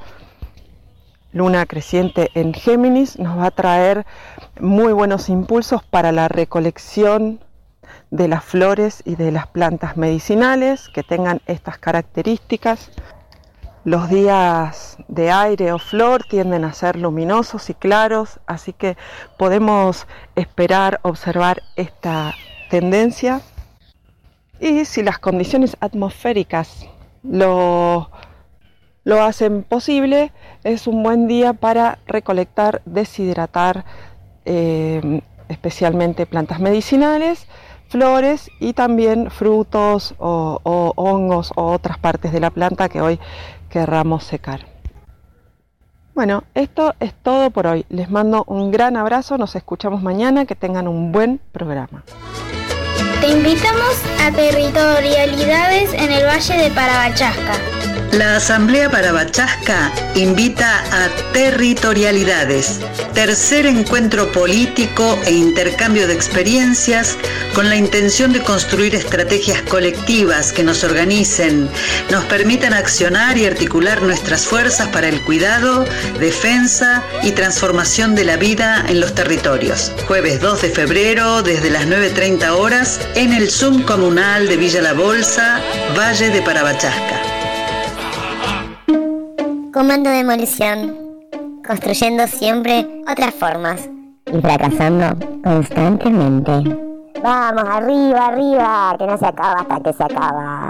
Luna creciente en Géminis nos va a traer muy buenos impulsos para la recolección de las flores y de las plantas medicinales que tengan estas características. Los días de aire o flor tienden a ser luminosos y claros, así que podemos esperar, observar esta tendencia. y si las condiciones atmosféricas lo hacen posible, es un buen día para recolectar, deshidratar, especialmente plantas medicinales, flores y también frutos o hongos o otras partes de la planta que hoy querramos secar. Bueno, esto es todo por hoy. Les mando un gran abrazo, nos escuchamos mañana, que tengan un buen programa. Te invitamos a Territorialidades en el Valle de Parabachasca. La Asamblea Parabachasca invita a Territorialidades, tercer encuentro político e intercambio de experiencias con la intención de construir estrategias colectivas que nos organicen, nos permitan accionar y articular nuestras fuerzas para el cuidado, defensa y transformación de la vida en los territorios. Jueves 2 de febrero, desde las 9:30 horas, en el Zoom comunal de Villa La Bolsa, Valle de Parabachasca. Comando Demolición, construyendo siempre otras formas y fracasando constantemente. Vamos, arriba, arriba, que no se acaba hasta que se acaba.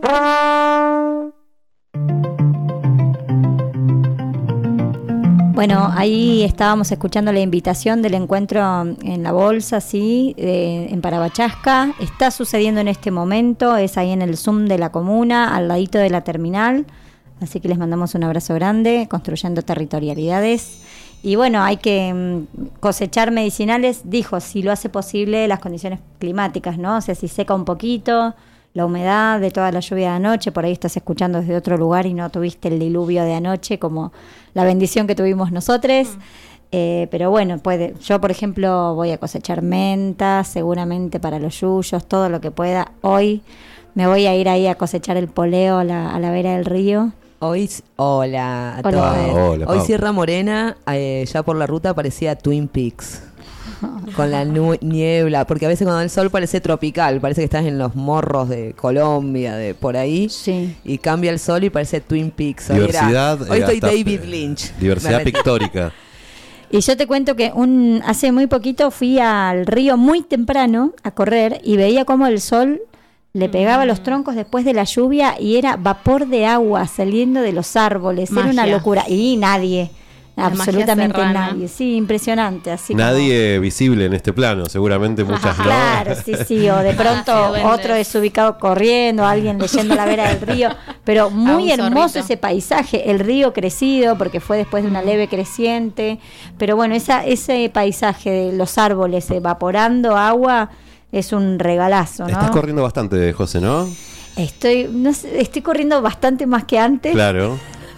Bueno, ahí estábamos escuchando la invitación del encuentro en La Bolsa, sí, en Parabachasca. Está sucediendo en este momento, es ahí en el Zoom de la comuna, al ladito de la terminal. Así que les mandamos un abrazo grande, construyendo territorialidades. Y bueno, hay que cosechar medicinales, dijo, si lo hace posible las condiciones climáticas, ¿no? O sea, si seca un poquito, la humedad de toda la lluvia de anoche, por ahí estás escuchando desde otro lugar y no tuviste el diluvio de anoche como la bendición que tuvimos nosotros. Pero bueno, yo por ejemplo voy a cosechar menta, seguramente para los yuyos, todo lo que pueda. Hoy me voy a ir ahí a cosechar el poleo a la vera del río. Hola a todos. Hola, Hoy Sierra Morena, ya por la ruta parecía Twin Peaks. Con la niebla, porque a veces cuando da el sol parece tropical, parece que estás en los morros de Colombia, de por ahí, sí. Y cambia el sol y parece Twin Peaks. Diversidad. Hoy estoy David Lynch. Diversidad pictórica. Y yo te cuento que hace muy poquito fui al río muy temprano a correr y veía cómo el sol le pegaba a los troncos después de la lluvia y era vapor de agua saliendo de los árboles. Magia. Era una locura. Y nadie, absolutamente nadie. Sí, impresionante. Así nadie visible en este plano, seguramente muchas no. Claro, sí. O de pronto otro desubicado corriendo, alguien leyendo la vera del río. Pero muy hermoso ese paisaje. El río crecido, porque fue después de una leve creciente. Pero bueno, ese paisaje de los árboles evaporando agua es un regalazo, ¿no? Estás corriendo bastante, José, ¿no? Estoy corriendo bastante más que antes. Claro.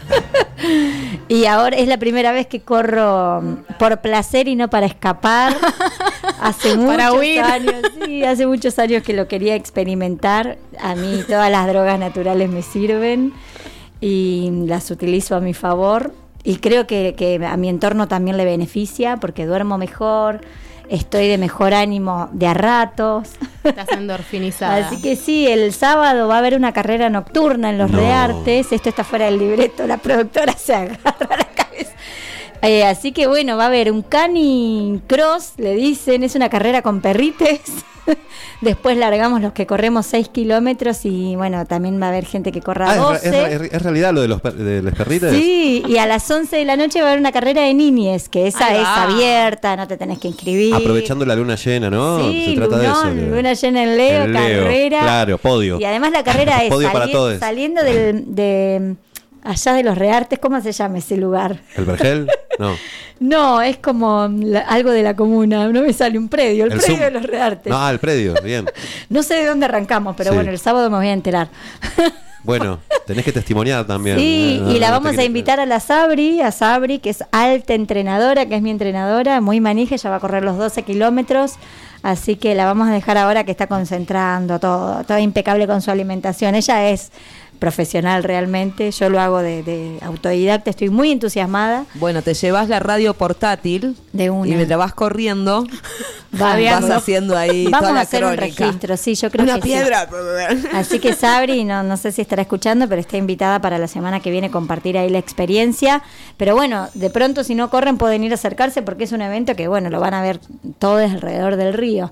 Y ahora es la primera vez que corro por placer y no para escapar. Hace muchos años que lo quería experimentar. A mí todas las drogas naturales me sirven y las utilizo a mi favor. Y creo que a mi entorno también le beneficia porque duermo mejor. Estoy de mejor ánimo de a ratos. Estás endorfinizada. Así que sí, el sábado va a haber una carrera nocturna en los Reartes. Esto está fuera del libreto, la productora se agarra la cabeza. Así que bueno, va a haber un canicross, le dicen, es una carrera con perrites. Después largamos los que corremos 6 kilómetros y bueno, también va a haber gente que corra 12. ¿Es realidad lo de los perritos? Sí, y a las 11 de la noche va a haber una carrera de niñes, que esa es abierta, no te tenés que inscribir. Aprovechando la luna llena, ¿no? Sí, se trata de eso. Luna llena en Leo, carrera. Claro, podio. Y además la carrera es saliendo de allá de los Reartes, ¿cómo se llama ese lugar? ¿El Vergel? No. No, es como algo de la comuna, no me sale un predio, el predio de los Reartes. No, el predio, bien. No sé de dónde arrancamos, pero bueno, el sábado me voy a enterar. Bueno, tenés que testimoniar también. Sí, y la vamos a invitar a Sabri, que es alta entrenadora, que es mi entrenadora, muy manija, ella va a correr los 12 kilómetros, así que la vamos a dejar ahora que está concentrando todo impecable con su alimentación. Ella es profesional realmente, yo lo hago de autodidacta, estoy muy entusiasmada. Bueno, te llevas la radio portátil de una. Y mientras vas corriendo vas haciendo ahí vamos toda la a hacer crónica. Un registro, sí, yo creo una que piedra. Sí. Así que Sabri, no sé si estará escuchando, pero está invitada para la semana que viene compartir ahí la experiencia. Pero bueno, de pronto si no corren pueden ir a acercarse porque es un evento que bueno, lo van a ver todos alrededor del río.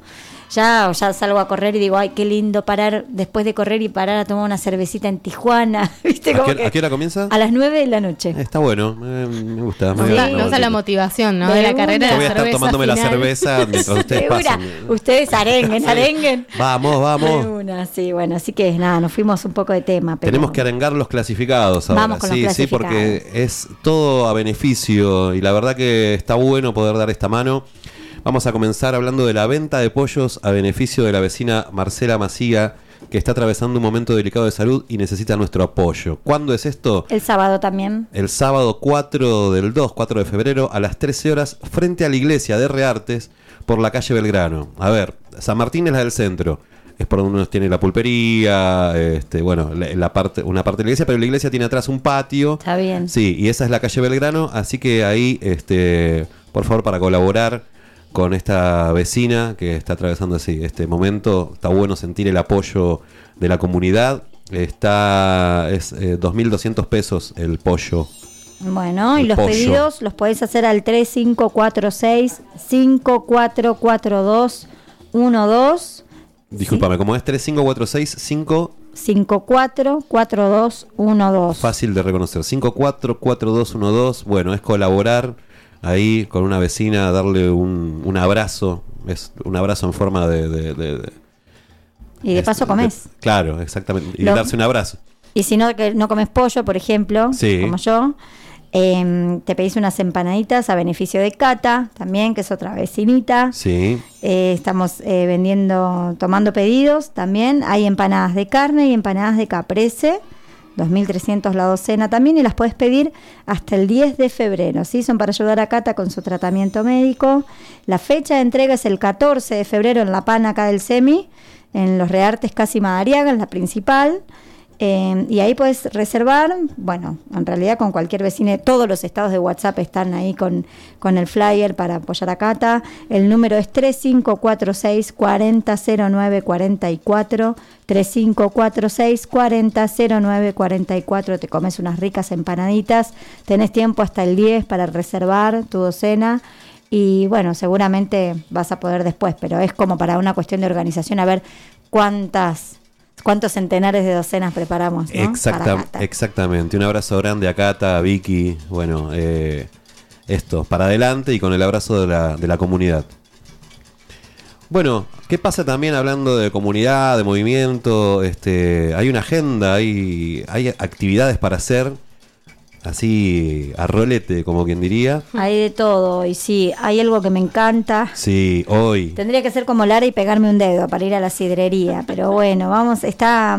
ya salgo a correr y digo, ay, qué lindo parar, después de correr y parar a tomar una cervecita en Tijuana. ¿Viste? ¿A qué hora comienza? A las 9 de la noche. Está bueno, me gusta. Nos da la motivación, ¿no? De la carrera. Yo voy a estar tomándome la cerveza mientras ustedes pasan. Ustedes arenguen. Vamos. Sí, bueno, así que nada, nos fuimos un poco de tema. Pero tenemos que arengar los clasificados ahora. Vamos con los clasificados. Sí, porque es todo a beneficio y la verdad que está bueno poder dar esta mano. Vamos a comenzar hablando de la venta de pollos a beneficio de la vecina Marcela Macía, que está atravesando un momento delicado de salud y necesita nuestro apoyo. ¿Cuándo es esto? El sábado también. El sábado 4 de febrero a las 13 horas frente a la iglesia de Reartes por la calle Belgrano. A ver, San Martín es la del centro. Es por donde uno tiene la pulpería, una parte de la iglesia, pero la iglesia tiene atrás un patio. Está bien. Sí, y esa es la calle Belgrano, así que ahí, por favor, para colaborar con esta vecina que está atravesando así este momento, está bueno sentir el apoyo de la comunidad. Es 2.200 pesos el pollo. Bueno, y los pedidos los podés hacer al 3546-544212. Discúlpame, ¿cómo es? 3546-544212. Fácil de reconocer. 544212. Bueno, es colaborar ahí con una vecina, darle un abrazo. Es un abrazo en forma de y de paso comés. Claro, exactamente. Y darse un abrazo. Y si no, que no comes pollo, por ejemplo, como yo, te pedís unas empanaditas a beneficio de Cata, también, que es otra vecinita. Sí. Estamos tomando pedidos también. Hay empanadas de carne y empanadas de caprese, 2.300 la docena también, y las podés pedir hasta el 10 de febrero, ¿sí? Son para ayudar a Cata con su tratamiento médico. La fecha de entrega es el 14 de febrero en La Pana, acá del Semi, en los Reartes Casi Madariaga, en la principal. Y ahí puedes reservar, bueno, en realidad con cualquier vecino, todos los estados de WhatsApp están ahí con el flyer para apoyar a Cata. El número es 3546-400944, 3546-400944. Te comes unas ricas empanaditas, tenés tiempo hasta el 10 para reservar tu docena. Y bueno, seguramente vas a poder después, pero es como para una cuestión de organización, a ver cuántos centenares de docenas preparamos, ¿no? Exactamente. Un abrazo grande a Cata, a Vicky. Bueno, para adelante y con el abrazo de la comunidad. Bueno, ¿qué pasa también hablando de comunidad, de movimiento? Hay una agenda, hay actividades para hacer. Así, a rolete, como quien diría. Hay de todo, y sí, hay algo que me encanta. Sí, hoy. Tendría que ser como Lara y pegarme un dedo para ir a la sidrería, pero bueno, vamos, está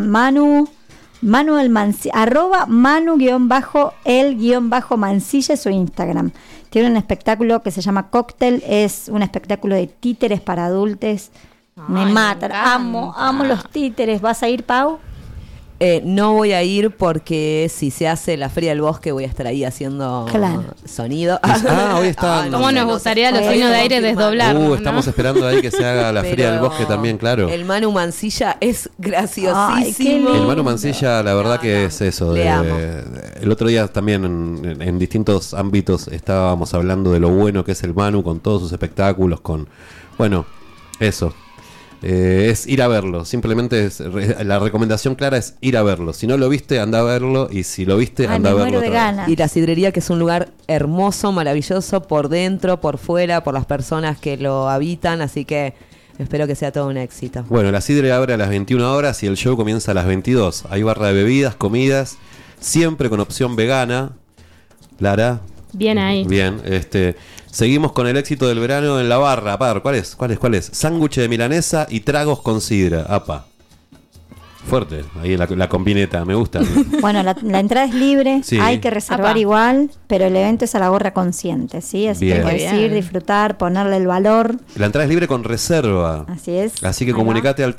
arroba Manu_el_Mancilla su Instagram. Tiene un espectáculo que se llama Cóctel, es un espectáculo de títeres para adultos. Me matan, amo los títeres. ¿Vas a ir, Pau? No voy a ir porque si se hace la Feria del Bosque voy a estar ahí haciendo sonido. Hoy está. ¿Cómo nos gustaría los signos de aire desdoblar? Estamos esperando ahí que se haga la Feria del Bosque también, claro. El Manu Mancilla es graciosísimo. El Manu Mancilla, la verdad que es eso. El otro día también en distintos ámbitos estábamos hablando de lo bueno que es el Manu con todos sus espectáculos, eso. Es ir a verlo, simplemente la recomendación clara es ir a verlo. Si no lo viste, anda a verlo, y si lo viste, anda a verlo otra vez. Y la sidrería, que es un lugar hermoso, maravilloso, por dentro, por fuera, por las personas que lo habitan, así que espero que sea todo un éxito. Bueno, la sidrería abre a las 21 horas y el show comienza a las 22. Hay barra de bebidas, comidas, siempre con opción vegana. Lara. Bien ahí. Bien, seguimos con el éxito del verano en la barra. Apar, ¿cuál es? Sándwich de milanesa y tragos con sidra. Apa. Fuerte, ahí la combineta, me gusta. Bueno, la entrada es libre, sí. Hay que reservar igual, pero el evento es a la gorra consciente, ¿sí? Así que puedes ir, disfrutar, ponerle el valor. La entrada es libre con reserva. Así es. Así que comunicate al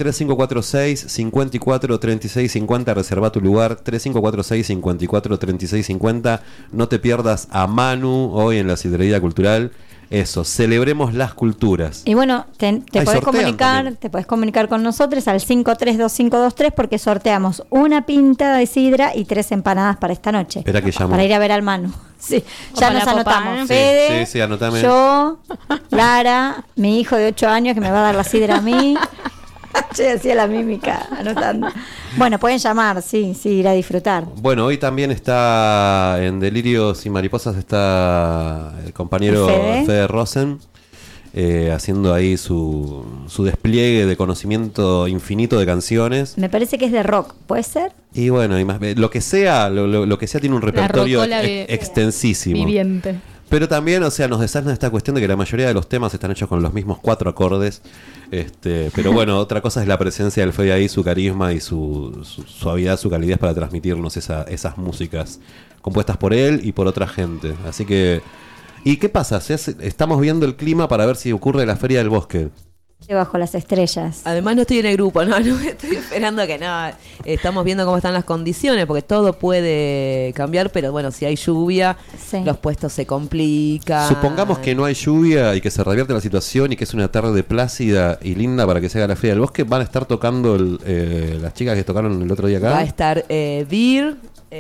3546-543650, reserva tu lugar, 3546-543650. No te pierdas a Manu hoy en la Sidrería Cultural. Eso, celebremos las culturas. Y bueno, te podés comunicar con nosotros al 532523 porque sorteamos una pinta de sidra y 3 empanadas para esta noche. Espera que llamo. Para ir a ver al Manu. Sí, ya nos anotamos. Fede, sí, anotame. Yo, Lara, mi hijo de 8 años que me va a dar la sidra a mí. Che, hacía la mímica, anotando. Bueno, pueden llamar, sí, ir a disfrutar. Bueno, hoy también está en Delirios y Mariposas, está el compañero Fede Rosen, haciendo ahí su despliegue de conocimiento infinito de canciones. Me parece que es de rock, ¿puede ser? Y bueno, y más, lo que sea tiene un repertorio extensísimo. Viviente. Pero también, o sea, nos desasna esta cuestión de que la mayoría de los temas están hechos con los mismos 4 acordes. Pero bueno, otra cosa es la presencia del Fede ahí, su carisma y su suavidad, su calidez para transmitirnos esas músicas compuestas por él y por otra gente. Así que... ¿Y qué pasa? Estamos viendo el clima para ver si ocurre la Feria del Bosque. Bajo las estrellas. Además no estoy en el grupo, no estoy esperando que nada. Estamos viendo cómo están las condiciones, porque todo puede cambiar, pero bueno, si hay lluvia, los puestos se complican. Supongamos que no hay lluvia y que se revierte la situación y que es una tarde plácida y linda para que se haga la Feria del Bosque. Van a estar tocando las chicas que tocaron el otro día acá. Va a estar Vir,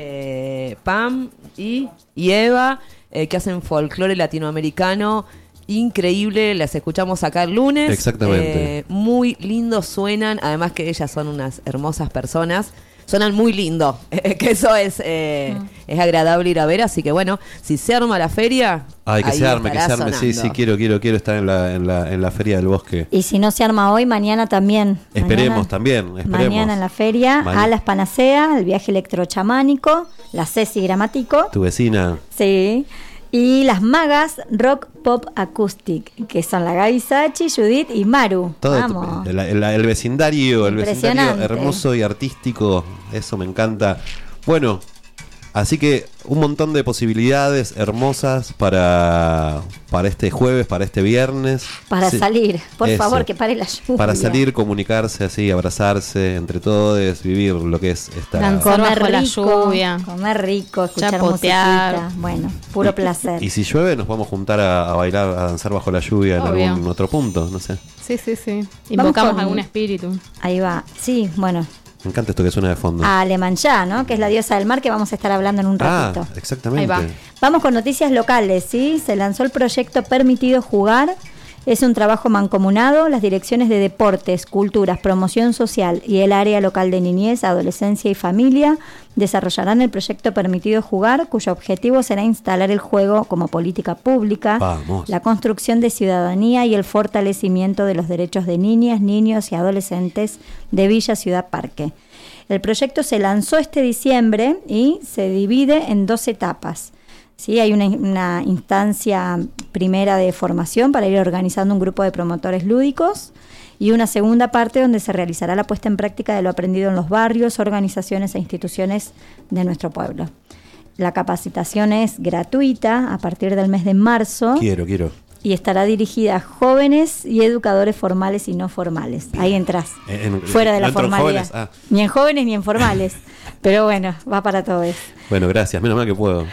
Pam y Eva, que hacen folclore latinoamericano. Increíble, las escuchamos acá el lunes. Exactamente. Muy lindo suenan, además que ellas son unas hermosas personas. Suenan muy lindo, que eso es agradable ir a ver, así que bueno, si se arma la feria... Que se arme, sí, quiero estar en la Feria del Bosque. Y si no se arma hoy, mañana también. Esperemos. Mañana en la feria, Alas Panacea, el viaje electrochamánico, la Ceci Gramático. Tu vecina. Sí. Y las magas Rock Pop Acoustic, que son la Gaby Sachi, Judith y Maru. Vamos. El vecindario hermoso y artístico, eso me encanta. Bueno, así que un montón de posibilidades hermosas para este jueves, para este viernes. Para salir, por favor, que pare la lluvia. Para salir, comunicarse así, abrazarse entre todos, vivir lo que es esta... Comer rico, la lluvia. Comer rico, escuchar musiquita. Bueno, puro placer. Y si llueve, nos vamos a juntar a bailar, a danzar bajo la lluvia en algún otro punto, no sé. Sí. Invocamos algún espíritu. Ahí va. Sí, bueno. Me encanta esto que suena de fondo. A Alemanjá, ¿no? Que es la diosa del mar, que vamos a estar hablando en un ratito. Exactamente. Ahí va. Vamos con noticias locales, ¿sí? Se lanzó el proyecto Permitido Jugar. Es un trabajo mancomunado. Las direcciones de Deportes, Culturas, Promoción Social y el área local de Niñez, Adolescencia y Familia desarrollarán el proyecto Permitido Jugar, cuyo objetivo será instalar el juego como política pública, la construcción de ciudadanía y el fortalecimiento de los derechos de niñas, niños y adolescentes de Villa Ciudad Parque. El proyecto se lanzó este diciembre y se divide en 2 etapas. Sí, hay una instancia primera de formación para ir organizando un grupo de promotores lúdicos y una segunda parte donde se realizará la puesta en práctica de lo aprendido en los barrios, organizaciones e instituciones de nuestro pueblo. La capacitación es gratuita a partir del mes de marzo. Quiero. Y estará dirigida a jóvenes y educadores formales y no formales. Ahí entras, fuera de la formalidad. Ni en jóvenes ni en formales. Pero bueno, va para todos. Bueno, gracias, menos mal que puedo.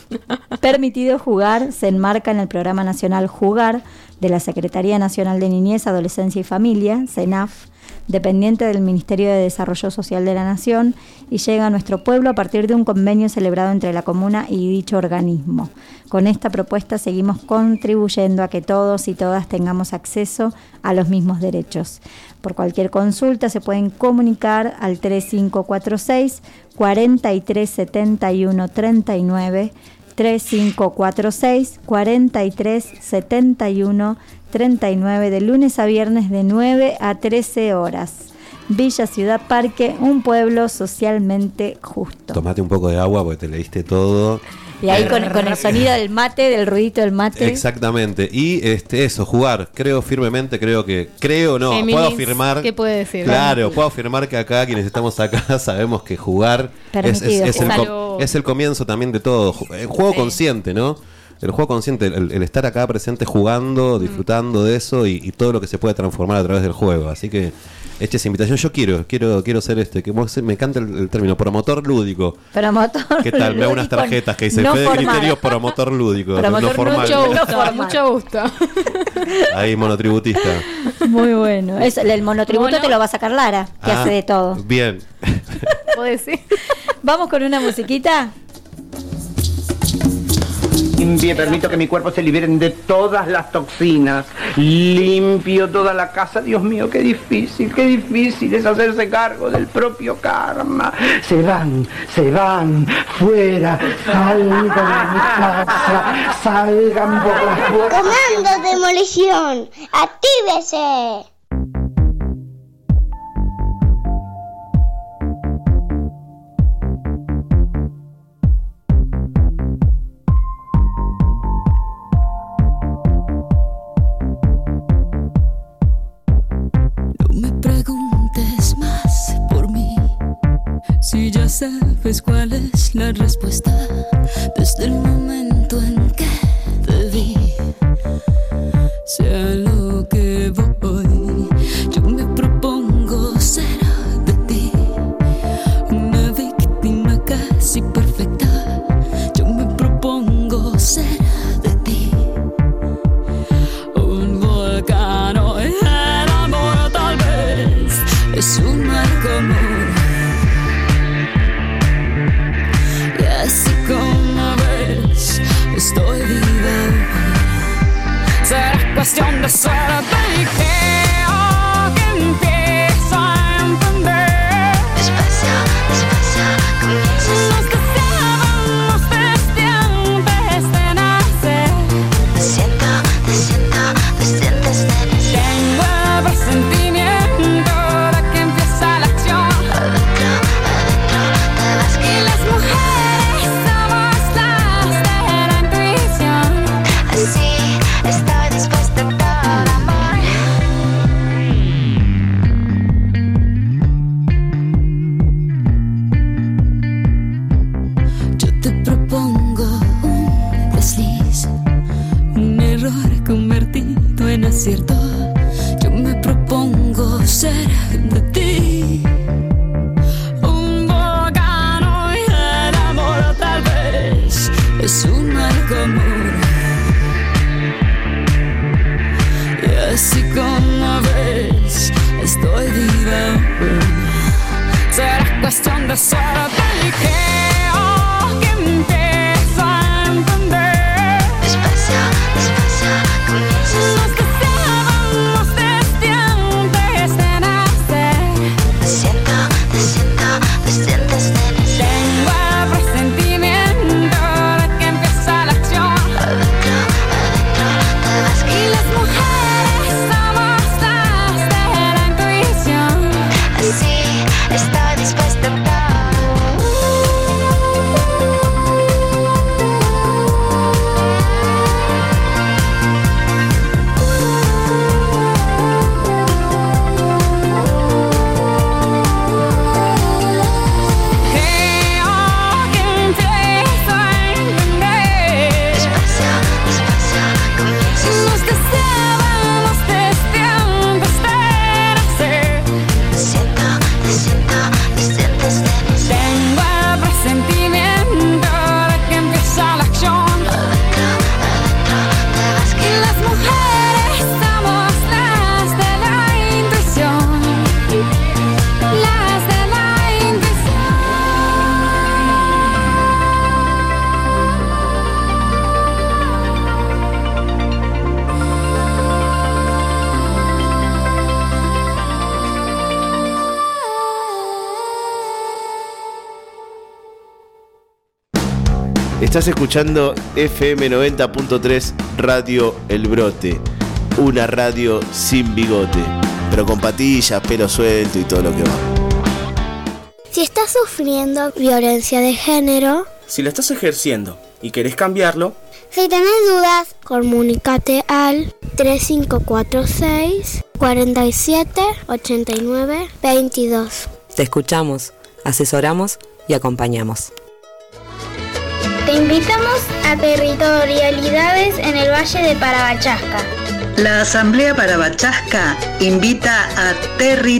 Permitido Jugar se enmarca en el Programa Nacional Jugar de la Secretaría Nacional de Niñez, Adolescencia y Familia, CENAF, dependiente del Ministerio de Desarrollo Social de la Nación, y llega a nuestro pueblo a partir de un convenio celebrado entre la comuna y dicho organismo. Con esta propuesta seguimos contribuyendo a que todos y todas tengamos acceso a los mismos derechos. Por cualquier consulta se pueden comunicar al 3546 4371 39, 3546 4371 39, de lunes a viernes de 9 a 13 horas. Villa Ciudad Parque, un pueblo socialmente justo. Tomate un poco de agua porque te leíste todo. Y ahí con el sonido del mate, del ruidito del mate. Exactamente. Y eso, jugar. Creo firmemente, puedo afirmar. ¿Qué puede decir? Claro, puedo afirmar que acá, quienes estamos acá, sabemos que jugar es el comienzo también de todo. El juego consciente, ¿no? El juego consciente, el estar acá presente jugando, disfrutando de eso y todo lo que se puede transformar a través del juego. Así que eche esa invitación. Yo quiero ser me encanta el término promotor lúdico. Promotor. ¿Qué tal? Me hago unas tarjetas que dice Fede Criterio promotor lúdico. Promotor no formal. Mucho gusto. Ahí, monotributista. Muy bueno. El monotributo te lo va a sacar Lara, que hace de todo. Bien. ¿Puedo decir? Vamos con una musiquita. limpie, permito que mi cuerpo se libere de todas las toxinas. Limpio toda la casa. Dios mío, qué difícil es hacerse cargo del propio karma. Se van, fuera, salgan de mi casa, salgan por las puertas. Comando Demolición, actívese. Si ya sabes cuál es la respuesta, desde el momento en que te vi, sea lo que voy, yo me propongo ser de ti, una víctima casi perfecta. Yo me propongo ser de ti, un volcán o el amor tal vez es un mar común. Así como ves, estoy viva. Será cuestión de suerte y creo que empiezo a entender. Despacio, comienzas. Nos deseábamos desde antes de nacer. Te sientes de nacer. Tengo el presentimiento de que empieza la acción. Adentro, te vas que las mujeres somos las de la intuición. Así estoy dispuesta a todo amor. Yo te propongo un desliz, un error convertido en acierto. Yo me propongo ser de ti. Es un mal común. Y así como ves, estoy viva. Será cuestión de suerte y creo que empiezo a entender. Despacio, comienzas. Nos deseábamos desde antes de nacer. Te sientes de nacer. Tengo el presentimiento de que empieza la acción. Adentro, te vas y las mujeres somos las de la intuición. Así estoy dispuesta a todo. Estás escuchando FM 90.3 Radio El Brote, una radio sin bigote, pero con patillas, pelo suelto y todo lo que va. Si estás sufriendo violencia de género, si lo estás ejerciendo y querés cambiarlo, si tenés dudas, comunícate al 3546 47 89 22. Te escuchamos, asesoramos y acompañamos. Te invitamos a Territorialidades en el Valle de Parabachasca. La Asamblea Parabachasca invita a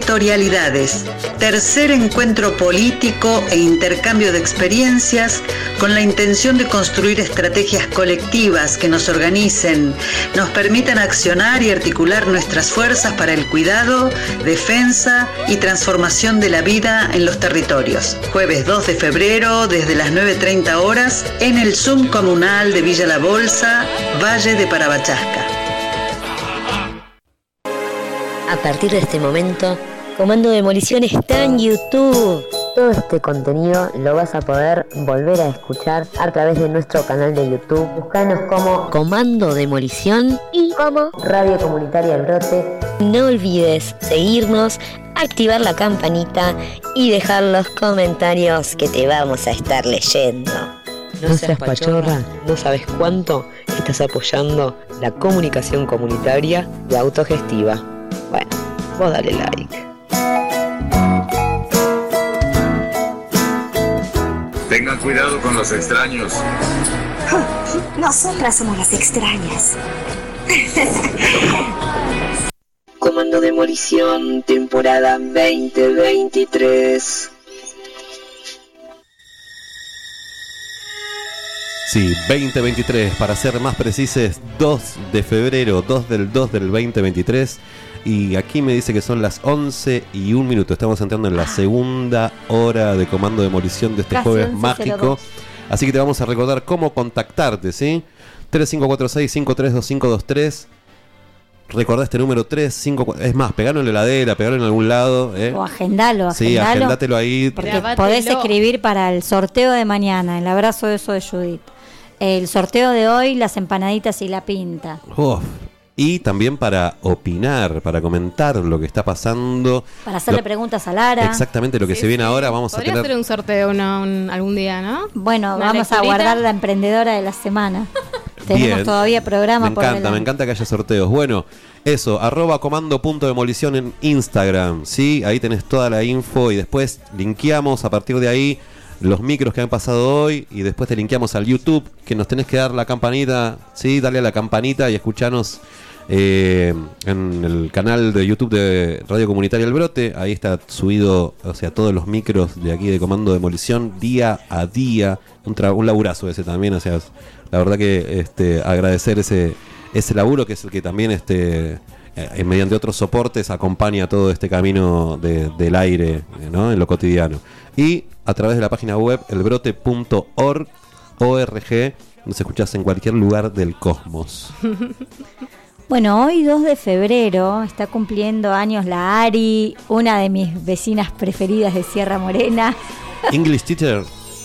Territorialidades, tercer encuentro político e intercambio de experiencias con la intención de construir estrategias colectivas que nos organicen, nos permitan accionar y articular nuestras fuerzas para el cuidado, defensa y transformación de la vida en los territorios. Jueves 2 de febrero, desde las 9:30 horas, en el Zoom comunal de Villa La Bolsa, Valle de Parabachasca. A partir de este momento, Comando Demolición está en YouTube. Todo este contenido lo vas a poder volver a escuchar a través de nuestro canal de YouTube. Búscanos como Comando Demolición y como Radio Comunitaria El Brote. No olvides seguirnos, activar la campanita y dejar los comentarios que te vamos a estar leyendo. No seas pachorra, no sabes cuánto estás apoyando la comunicación comunitaria y autogestiva. Bueno, vos dale like. Tengan cuidado con los extraños. Nosotras somos las extrañas. Comando Demolición, temporada 2023. Sí, 2023, para ser más precisos, 2 de febrero, 2 del 2023. Y aquí me dice que son las 11:01. Estamos entrando en la segunda hora de Comando Demolición de este jueves mágico. Así que te vamos a recordar cómo contactarte, ¿sí? 3546-532523. Recordá este número 354. Es más, pegalo en la heladera, pegalo en algún lado. O agendalo. Sí, agendátelo ahí. Porque podés escribir para el sorteo de mañana, el abrazo de eso de Judith. El sorteo de hoy, las empanaditas y la pinta. Y también para opinar, para comentar lo que está pasando. Para hacerle preguntas a Lara. Exactamente, lo que se viene ahora. Vamos a tener... Podría hacer un sorteo algún día, ¿no? Bueno, vamos a guardar la emprendedora de la semana. Tenemos todavía programa por delante. Me encanta que haya sorteos. Bueno, eso, @comando.demolición en Instagram, ¿sí? Ahí tenés toda la info y después linkeamos a partir de ahí los micros que han pasado hoy y después te linkeamos al YouTube, que nos tenés que dar la campanita, ¿sí? Dale a la campanita y escuchanos en el canal de YouTube de Radio Comunitaria El Brote. Ahí está subido, o sea, todos los micros de aquí de Comando Demolición día a día. Un laburazo ese también, o sea, la verdad que agradecer ese laburo, que es el que también mediante otros soportes acompaña todo este camino del aire, ¿no? En lo cotidiano. Y a través de la página web elbrote.org, nos escuchás en cualquier lugar del cosmos. Bueno, hoy 2 de febrero está cumpliendo años la Ari, una de mis vecinas preferidas de Sierra Morena. English teacher.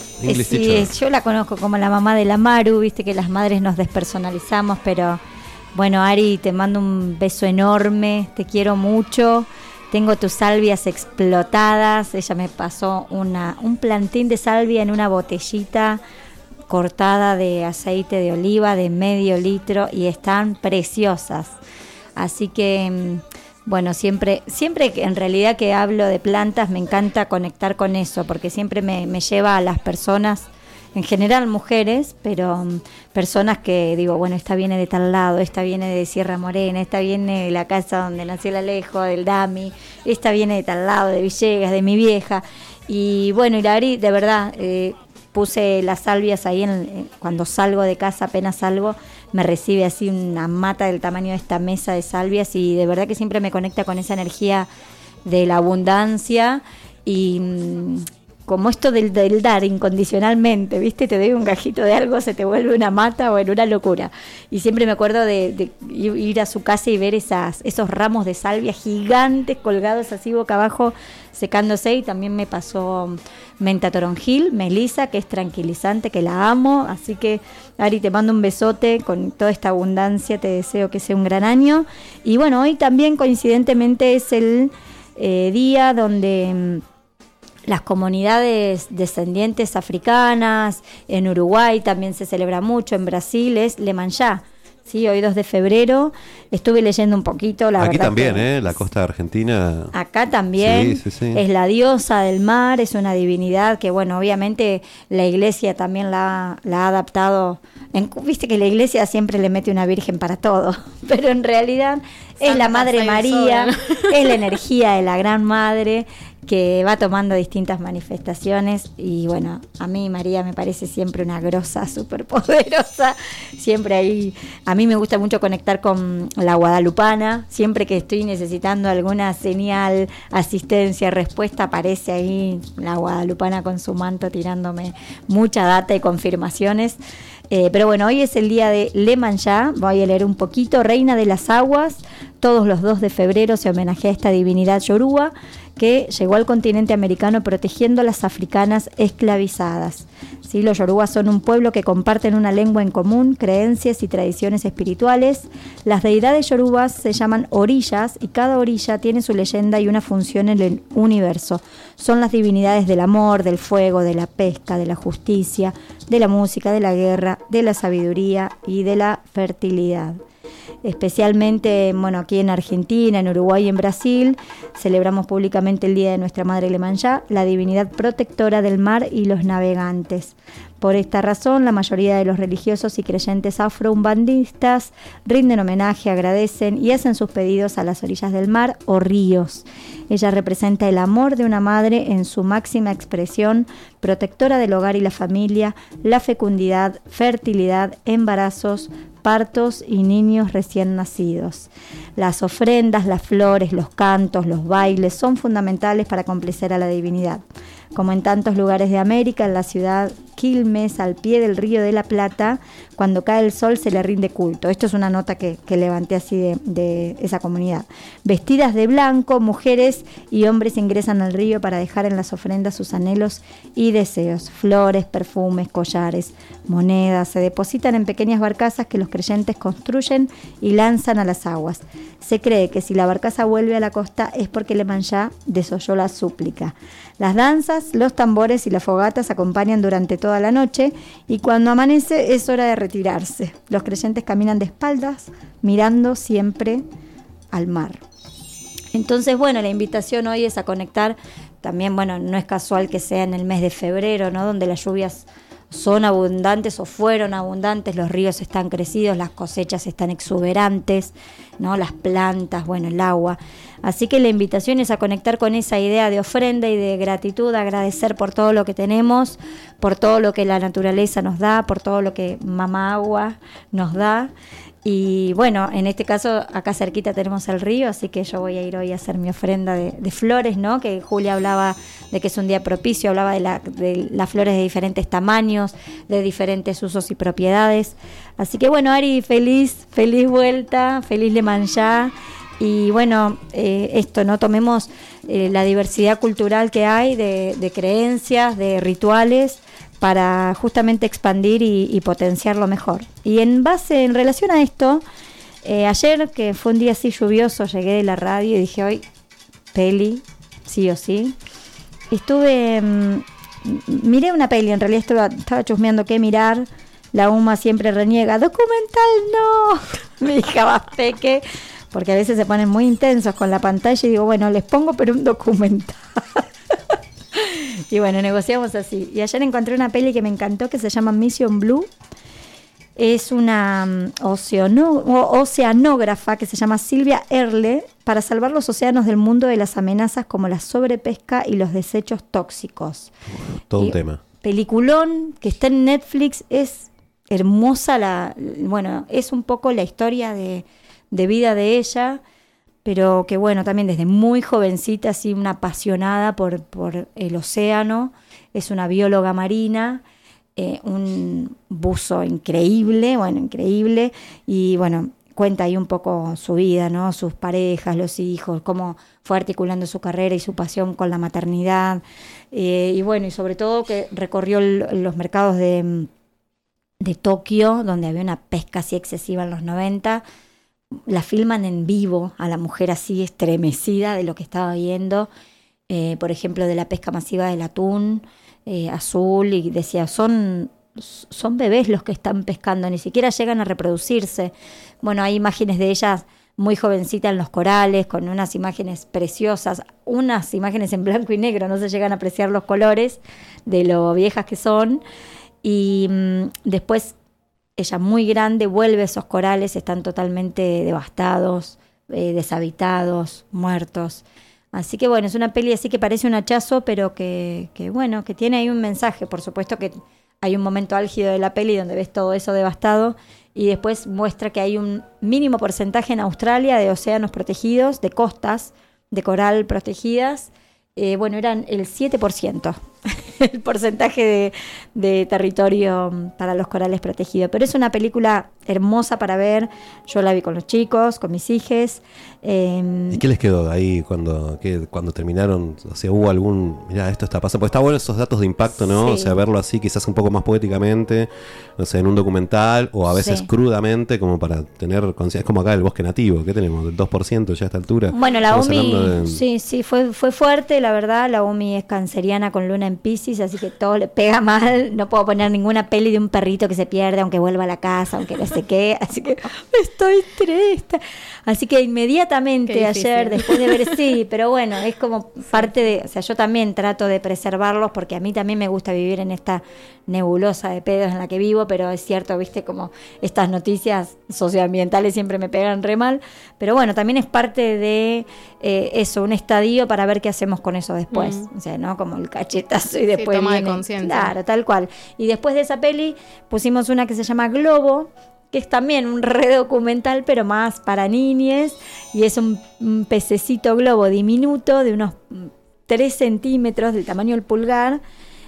Sí, yo la conozco como la mamá de la Maru, viste que las madres nos despersonalizamos, pero bueno, Ari, te mando un beso enorme, te quiero mucho. Tengo tus salvias explotadas. Ella me pasó un plantín de salvia en una botellita cortada de aceite de oliva de medio litro y están preciosas. Así que, bueno, siempre que en realidad que hablo de plantas me encanta conectar con eso, porque siempre me lleva a las personas, en general mujeres, pero personas que digo, bueno, esta viene de tal lado, esta viene de Sierra Morena, esta viene de la casa donde nació el Alejo, del Dami, esta viene de tal lado, de Villegas, de mi vieja. Y bueno, y la Ari, de verdad, puse las salvias ahí cuando salgo de casa, apenas salgo, me recibe así una mata del tamaño de esta mesa de salvias y de verdad que siempre me conecta con esa energía de la abundancia y como esto del dar incondicionalmente, ¿viste? Te doy un gajito de algo, se te vuelve una mata o en una locura. Y siempre me acuerdo de ir a su casa y ver esos ramos de salvia gigantes colgados así boca abajo, secándose. Y también me pasó menta toronjil, melisa, que es tranquilizante, que la amo. Así que, Ari, te mando un besote con toda esta abundancia, te deseo que sea un gran año. Y bueno, hoy también coincidentemente es el día donde las comunidades descendientes africanas, en Uruguay también se celebra mucho, en Brasil es Lemanjá. Sí, hoy 2 de febrero, estuve leyendo un poquito, la aquí verdad. Aquí también, la costa argentina. Acá también, sí. Es la diosa del mar, es una divinidad que, bueno, obviamente la iglesia también la ha adaptado. Viste que la iglesia siempre le mete una virgen para todo, pero en realidad es la Madre María, es la energía de la Gran Madre, que va tomando distintas manifestaciones. Y bueno, a mí María me parece siempre una grosa súper poderosa. Siempre ahí, a mí me gusta mucho conectar con la guadalupana. Siempre que estoy necesitando alguna señal, asistencia, respuesta, aparece ahí la guadalupana con su manto tirándome mucha data y confirmaciones. Pero bueno, hoy es el día de Iemanjá. Voy a leer un poquito. Reina de las aguas. Todos los 2 de febrero se homenajea a esta divinidad yoruba que llegó al continente americano protegiendo a las africanas esclavizadas. ¿Sí? Los yorubas son un pueblo que comparten una lengua en común, creencias y tradiciones espirituales. Las deidades yorubas se llaman orillas y cada orilla tiene su leyenda y una función en el universo. Son las divinidades del amor, del fuego, de la pesca, de la justicia, de la música, de la guerra, de la sabiduría y de la fertilidad. Especialmente, bueno, aquí en Argentina, en Uruguay y en Brasil, celebramos públicamente el Día de Nuestra Madre Iemanjá, la divinidad protectora del mar y los navegantes. Por esta razón, la mayoría de los religiosos y creyentes afro-umbandistas rinden homenaje, agradecen y hacen sus pedidos a las orillas del mar o ríos. Ella representa el amor de una madre en su máxima expresión, protectora del hogar y la familia, la fecundidad, fertilidad, embarazos, partos y niños recién nacidos. Las ofrendas, las flores, los cantos, los bailes son fundamentales para complacer a la divinidad. Como en tantos lugares de América, en la ciudad Quilmes, al pie del Río de la Plata, cuando cae el sol se le rinde culto. Esto es una nota que levanté así de esa comunidad. Vestidas de blanco, mujeres y hombres ingresan al río para dejar en las ofrendas sus anhelos y deseos. Flores, perfumes, collares, monedas se depositan en pequeñas barcazas que los creyentes construyen y lanzan a las aguas. Se cree que si la barcaza vuelve a la costa es porque Iemanjá desoyó la súplica. Las danzas, los tambores y las fogatas acompañan durante toda la noche y cuando amanece es hora de retirarse. Los creyentes caminan de espaldas, mirando siempre al mar. Entonces, bueno, la invitación hoy es a conectar. También, bueno, no es casual que sea en el mes de febrero, ¿no? Donde las lluvias son abundantes o fueron abundantes, los ríos están crecidos, las cosechas están exuberantes, ¿no? Las plantas, bueno, el agua. Así que la invitación es a conectar con esa idea de ofrenda y de gratitud, agradecer por todo lo que tenemos, por todo lo que la naturaleza nos da, por todo lo que Mamá Agua nos da. Y bueno, en este caso acá cerquita tenemos el río, así que yo voy a ir hoy a hacer mi ofrenda de flores, ¿no? Que Julia hablaba de que es un día propicio, hablaba de las flores de diferentes tamaños, de diferentes usos y propiedades. Así que bueno, Ari, feliz vuelta, feliz Iemanjá. Y bueno, esto, ¿no? Tomemos la diversidad cultural que hay de creencias, de rituales, para justamente expandir y potenciarlo mejor. Y en relación a esto, ayer, que fue un día así lluvioso, llegué de la radio y dije, hoy, peli, sí o sí. Miré una peli, en realidad estaba chusmeando qué mirar. La UMA siempre reniega, documental no, mi hija más peque, porque a veces se ponen muy intensos con la pantalla y digo, bueno, les pongo pero un documental. Y bueno, negociamos así. Y ayer encontré una peli que me encantó que se llama Mission Blue. Es una oceanógrafa que se llama Silvia Erle para salvar los océanos del mundo de las amenazas como la sobrepesca y los desechos tóxicos. Todo un tema. Peliculón que está en Netflix, es hermosa. Bueno, es un poco la historia de vida de ella, pero que bueno, también desde muy jovencita, así una apasionada por el océano, es una bióloga marina, un buzo increíble, y bueno, cuenta ahí un poco su vida, ¿no? Sus parejas, los hijos, cómo fue articulando su carrera y su pasión con la maternidad, y bueno, y sobre todo que recorrió los mercados de Tokio, donde había una pesca así excesiva en los 90, la filman en vivo a la mujer así estremecida de lo que estaba viendo, por ejemplo, de la pesca masiva del atún azul, y decía, son bebés los que están pescando, ni siquiera llegan a reproducirse. Bueno, hay imágenes de ellas muy jovencita en los corales, con unas imágenes preciosas, unas imágenes en blanco y negro, no se llegan a apreciar los colores de lo viejas que son, y después ella muy grande vuelve a esos corales, están totalmente devastados, deshabitados, muertos. Así que bueno, es una peli así que parece un hachazo, pero que bueno, que tiene ahí un mensaje. Por supuesto que hay un momento álgido de la peli donde ves todo eso devastado y después muestra que hay un mínimo porcentaje en Australia de océanos protegidos, de costas de coral protegidas. Bueno, eran el 7% el porcentaje de territorio para los corales protegidos. Pero es una película hermosa para ver. Yo la vi con los chicos, con mis hijes. ¿Y qué les quedó ahí cuando terminaron? O sea, ¿hubo algún... Mirá, esto está pasando? Porque está bueno esos datos de impacto, ¿no? Sí. O sea, verlo así quizás un poco más poéticamente, no sé, en un documental, o a veces Sí. crudamente, como para tener conciencia. Es como acá el bosque nativo, ¿qué tenemos? ¿El 2% ya a esta altura? Bueno, la Estamos UMI, hablando de- sí, fue fuerte, la verdad. La UMI es canceriana con luna en Piscis, así que todo le pega mal. No puedo poner ninguna peli de un perrito que se pierde, aunque vuelva a la casa, aunque no sé qué. Así que estoy triste. Así que inmediatamente Qué difícil. ayer, después de ver, sí, pero bueno, es como parte de... O sea, yo también trato de preservarlos porque a mí también me gusta vivir en esta nebulosa de pedos en la que vivo, pero es cierto, viste, como estas noticias socioambientales siempre me pegan re mal. Pero bueno, también es parte de eso, un estadio para ver qué hacemos con eso después. O sea, ¿no? Como el cachetazo y después toma de viene... conciencia. Claro, tal cual. Y después de esa peli pusimos una que se llama Globo, que es también un redocumental, pero más para niñes, y es un pececito globo diminuto de unos 3 centímetros del tamaño del pulgar,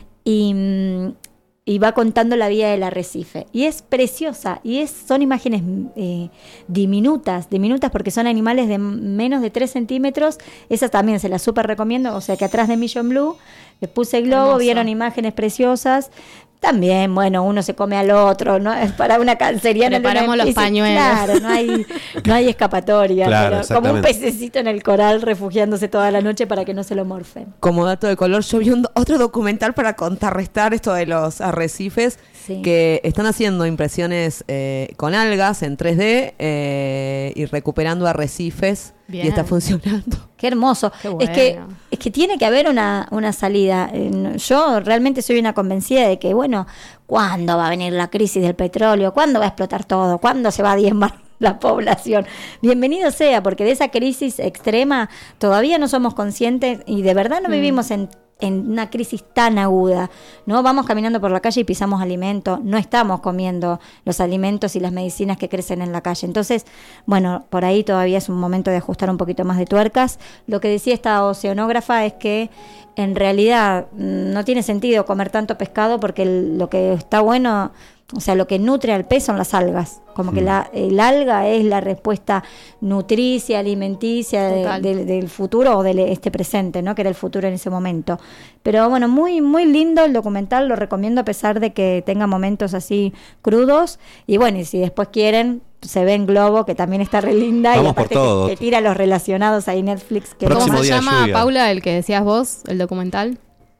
y va contando la vida del arrecife. Y es preciosa, y son imágenes diminutas porque son animales de menos de 3 centímetros. Esas también se las súper recomiendo, o sea que atrás de Mission Blue les puse Globo, Hermoso. vieron imágenes preciosas. También, bueno, uno se come al otro, ¿no? Es para una canceriana. Preparamos luna en los Piscis, pañuelos. Claro, no hay escapatoria. Claro, pero como un exactamente. pececito en el coral refugiándose toda la noche para que no se lo morfen. Como dato de color, yo vi otro documental para contrarrestar esto de los arrecifes, Sí. que están haciendo impresiones con algas en 3D y recuperando arrecifes. Bien. Y está funcionando. Qué hermoso. Qué Es que tiene que haber una salida. Yo realmente soy una convencida de que, bueno, ¿cuándo va a venir la crisis del petróleo? ¿Cuándo va a explotar todo? ¿Cuándo se va a diezmar la población? Bienvenido sea, porque de esa crisis extrema todavía no somos conscientes y de verdad no vivimos en una crisis tan aguda, ¿no? Vamos caminando por la calle y pisamos alimentos, no estamos comiendo los alimentos y las medicinas que crecen en la calle. Entonces, bueno, por ahí todavía es un momento de ajustar un poquito más de tuercas. Lo que decía esta oceanógrafa es que en realidad no tiene sentido comer tanto pescado porque lo que está bueno... O sea, lo que nutre al pez son las algas. Como que el alga es la respuesta nutricia, alimenticia del futuro o de este presente, ¿no? Que era el futuro en ese momento. Pero bueno, muy, muy lindo el documental, lo recomiendo a pesar de que tenga momentos así crudos. Y bueno, y si después quieren, se ve en Globo, que también está re linda. Vamos y aparte por todo. te tira los relacionados ahí Netflix. Que Próximo ¿Cómo se día de llama, lluvia. Paula, el que decías vos, el documental?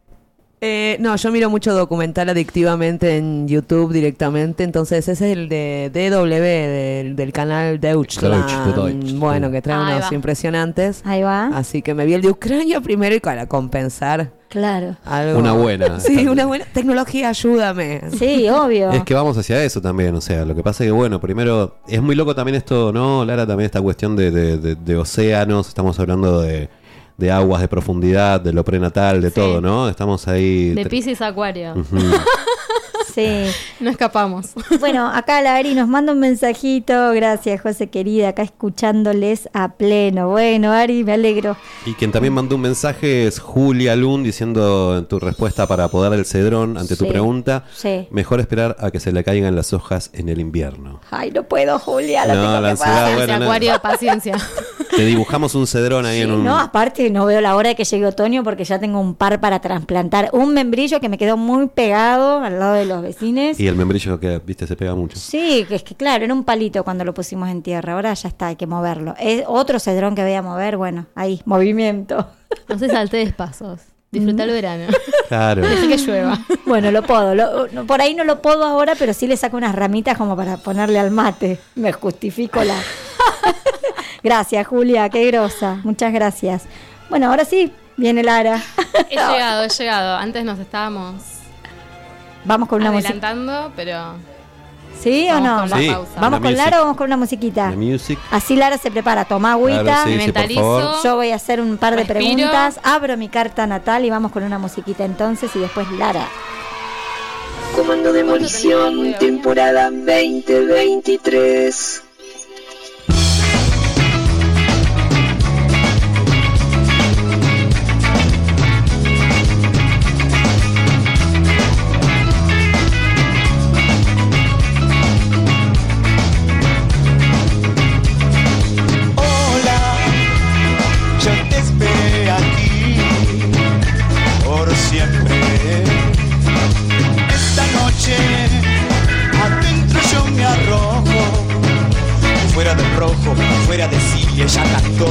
No, yo miro mucho documental adictivamente en YouTube directamente, entonces ese es el de DW, del canal Deutschland. Deutsch. Bueno, que trae Ahí unos va. impresionantes. Ahí va. Así que me vi el de Ucrania primero y para compensar Claro. algo. Una buena. Sí, una buena tecnología, ayúdame. Sí, obvio. Es que vamos hacia eso también, o sea, lo que pasa es que, bueno, primero, es muy loco también esto, ¿no, Lara? También esta cuestión de océanos, estamos hablando de aguas de profundidad, de lo prenatal, de todo, ¿no? Estamos ahí... De Piscis Acuario. Ujú. Sí. No escapamos. Bueno, acá la Ari nos manda un mensajito. Gracias, José querida, acá escuchándoles a pleno. Bueno, Ari, me alegro. Y quien también mandó un mensaje es Julia Lund diciendo en tu respuesta para podar el cedrón ante tu Sí, pregunta, sí. mejor esperar a que se le caigan las hojas en el invierno. Ay, no puedo, Julia, la No, tengo la que ansiedad, pagar. bueno, no. Acuario, paciencia. Te dibujamos un cedrón ahí en un... No, aparte no veo la hora de que llegue otoño porque ya tengo un par para trasplantar. Un membrillo que me quedó muy pegado al lado de los vecinos. Y el membrillo que, viste, se pega mucho. Sí, que es que claro, era un palito cuando lo pusimos en tierra. Ahora ya está, hay que moverlo. Es otro cedrón que voy a mover, bueno, ahí, movimiento. No se saltees pasos. Disfruta el verano. Claro. Deja que llueva. Bueno, lo podo. Por ahí no lo podo ahora, pero sí le saco unas ramitas como para ponerle al mate. Me justifico la... Gracias, Julia, qué grosa. Muchas gracias. Bueno, ahora sí, viene Lara. He llegado. Antes nos estábamos Vamos con una música. adelantando, pero ¿Sí o no? Sí. ¿Vamos con Lara o vamos con una musiquita? La music. Así Lara se prepara, toma agüita, Claro, sí, me sí, por mentalizo, favor. yo voy a hacer un par de Respiro. preguntas, abro mi carta natal y vamos con una musiquita entonces y después Lara. Comando Demolición, temporada 2023. Hola, yo te esperé aquí por siempre. Esta noche adentro yo me arrojo, fuera del rojo, fuera de sí, ella cantó.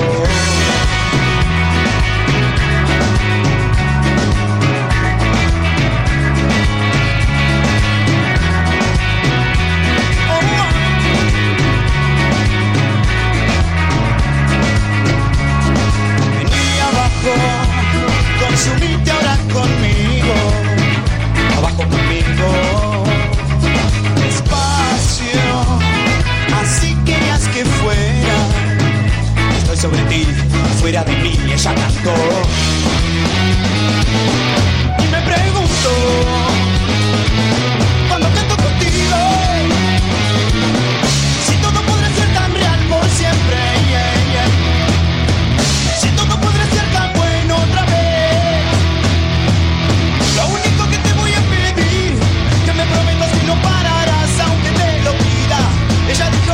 Vení abajo, consumite ahora conmigo, abajo conmigo, despacio, así querías que fuera. Estoy sobre ti, fuera de mí, ella cantó. Y me pregunto, cuando canto contigo, si todo podrá ser tan real por siempre, yeah, yeah. Si todo podrá ser tan bueno otra vez. Lo único que te voy a pedir, que me prometas que no pararás aunque te lo pida. Ella dijo.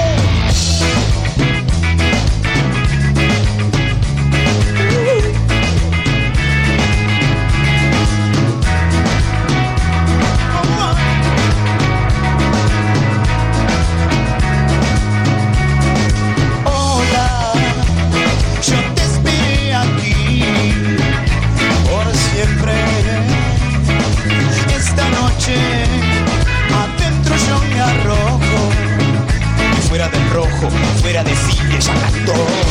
Hola, yo te esperé aquí por siempre. Esta noche adentro yo me arrojo, y fuera del rojo, fuera de sí, ella cantó.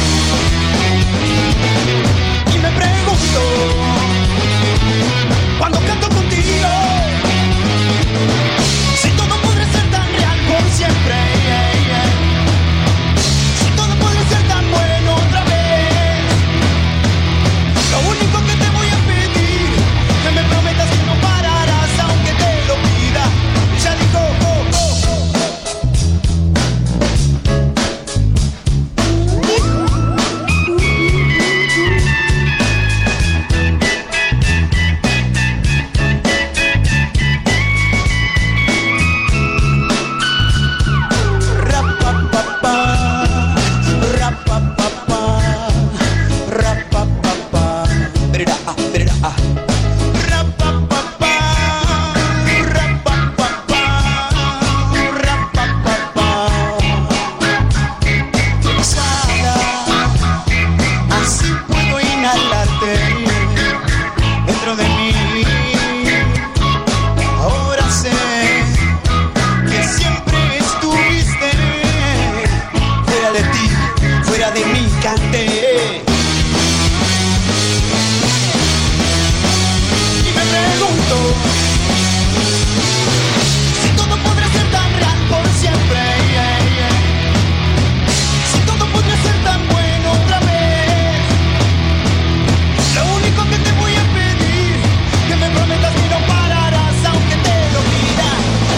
Y me pregunto, cuando canto contigo, si todo podrá ser tan real por siempre, yeah, yeah. Si todo podrá ser tan bueno otra vez. Lo único que te voy a pedir, que me prometas que no pararás aunque te lo pida. Ella dijo, oh, oh, oh. Así puedo inhalarte dentro de mí. Ahora sé que siempre estuviste fuera de ti, fuera de mí, canté. Y me pregunto, si todo podrá ser tan real por siempre, yeah, yeah. Si todo podrá ser tan bueno otra vez. Lo único que te voy a pedir, que me prometas que no pararás aunque te lo pida.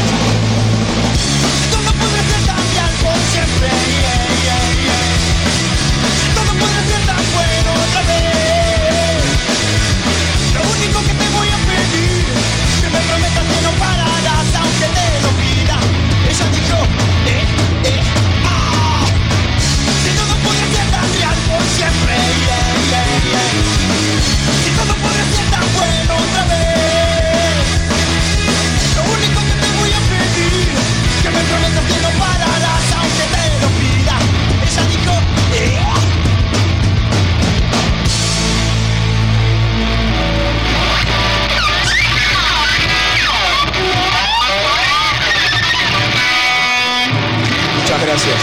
Si todo podrá ser tan real por siempre, yeah, yeah, yeah. Si todo podrá ser tan bueno otra vez. Lo único que te voy a pedir, que me prometas que no pararás aunque te lo pida. Ella dijo, ah. Si todo podrá ser tan real por siempre, yeah, yeah, yeah. Si todo podrá ser tan bueno otra vez. Lo único que te voy a pedir, que me prometas que no pararás aunque te lo pida. Ella dijo, muchas gracias.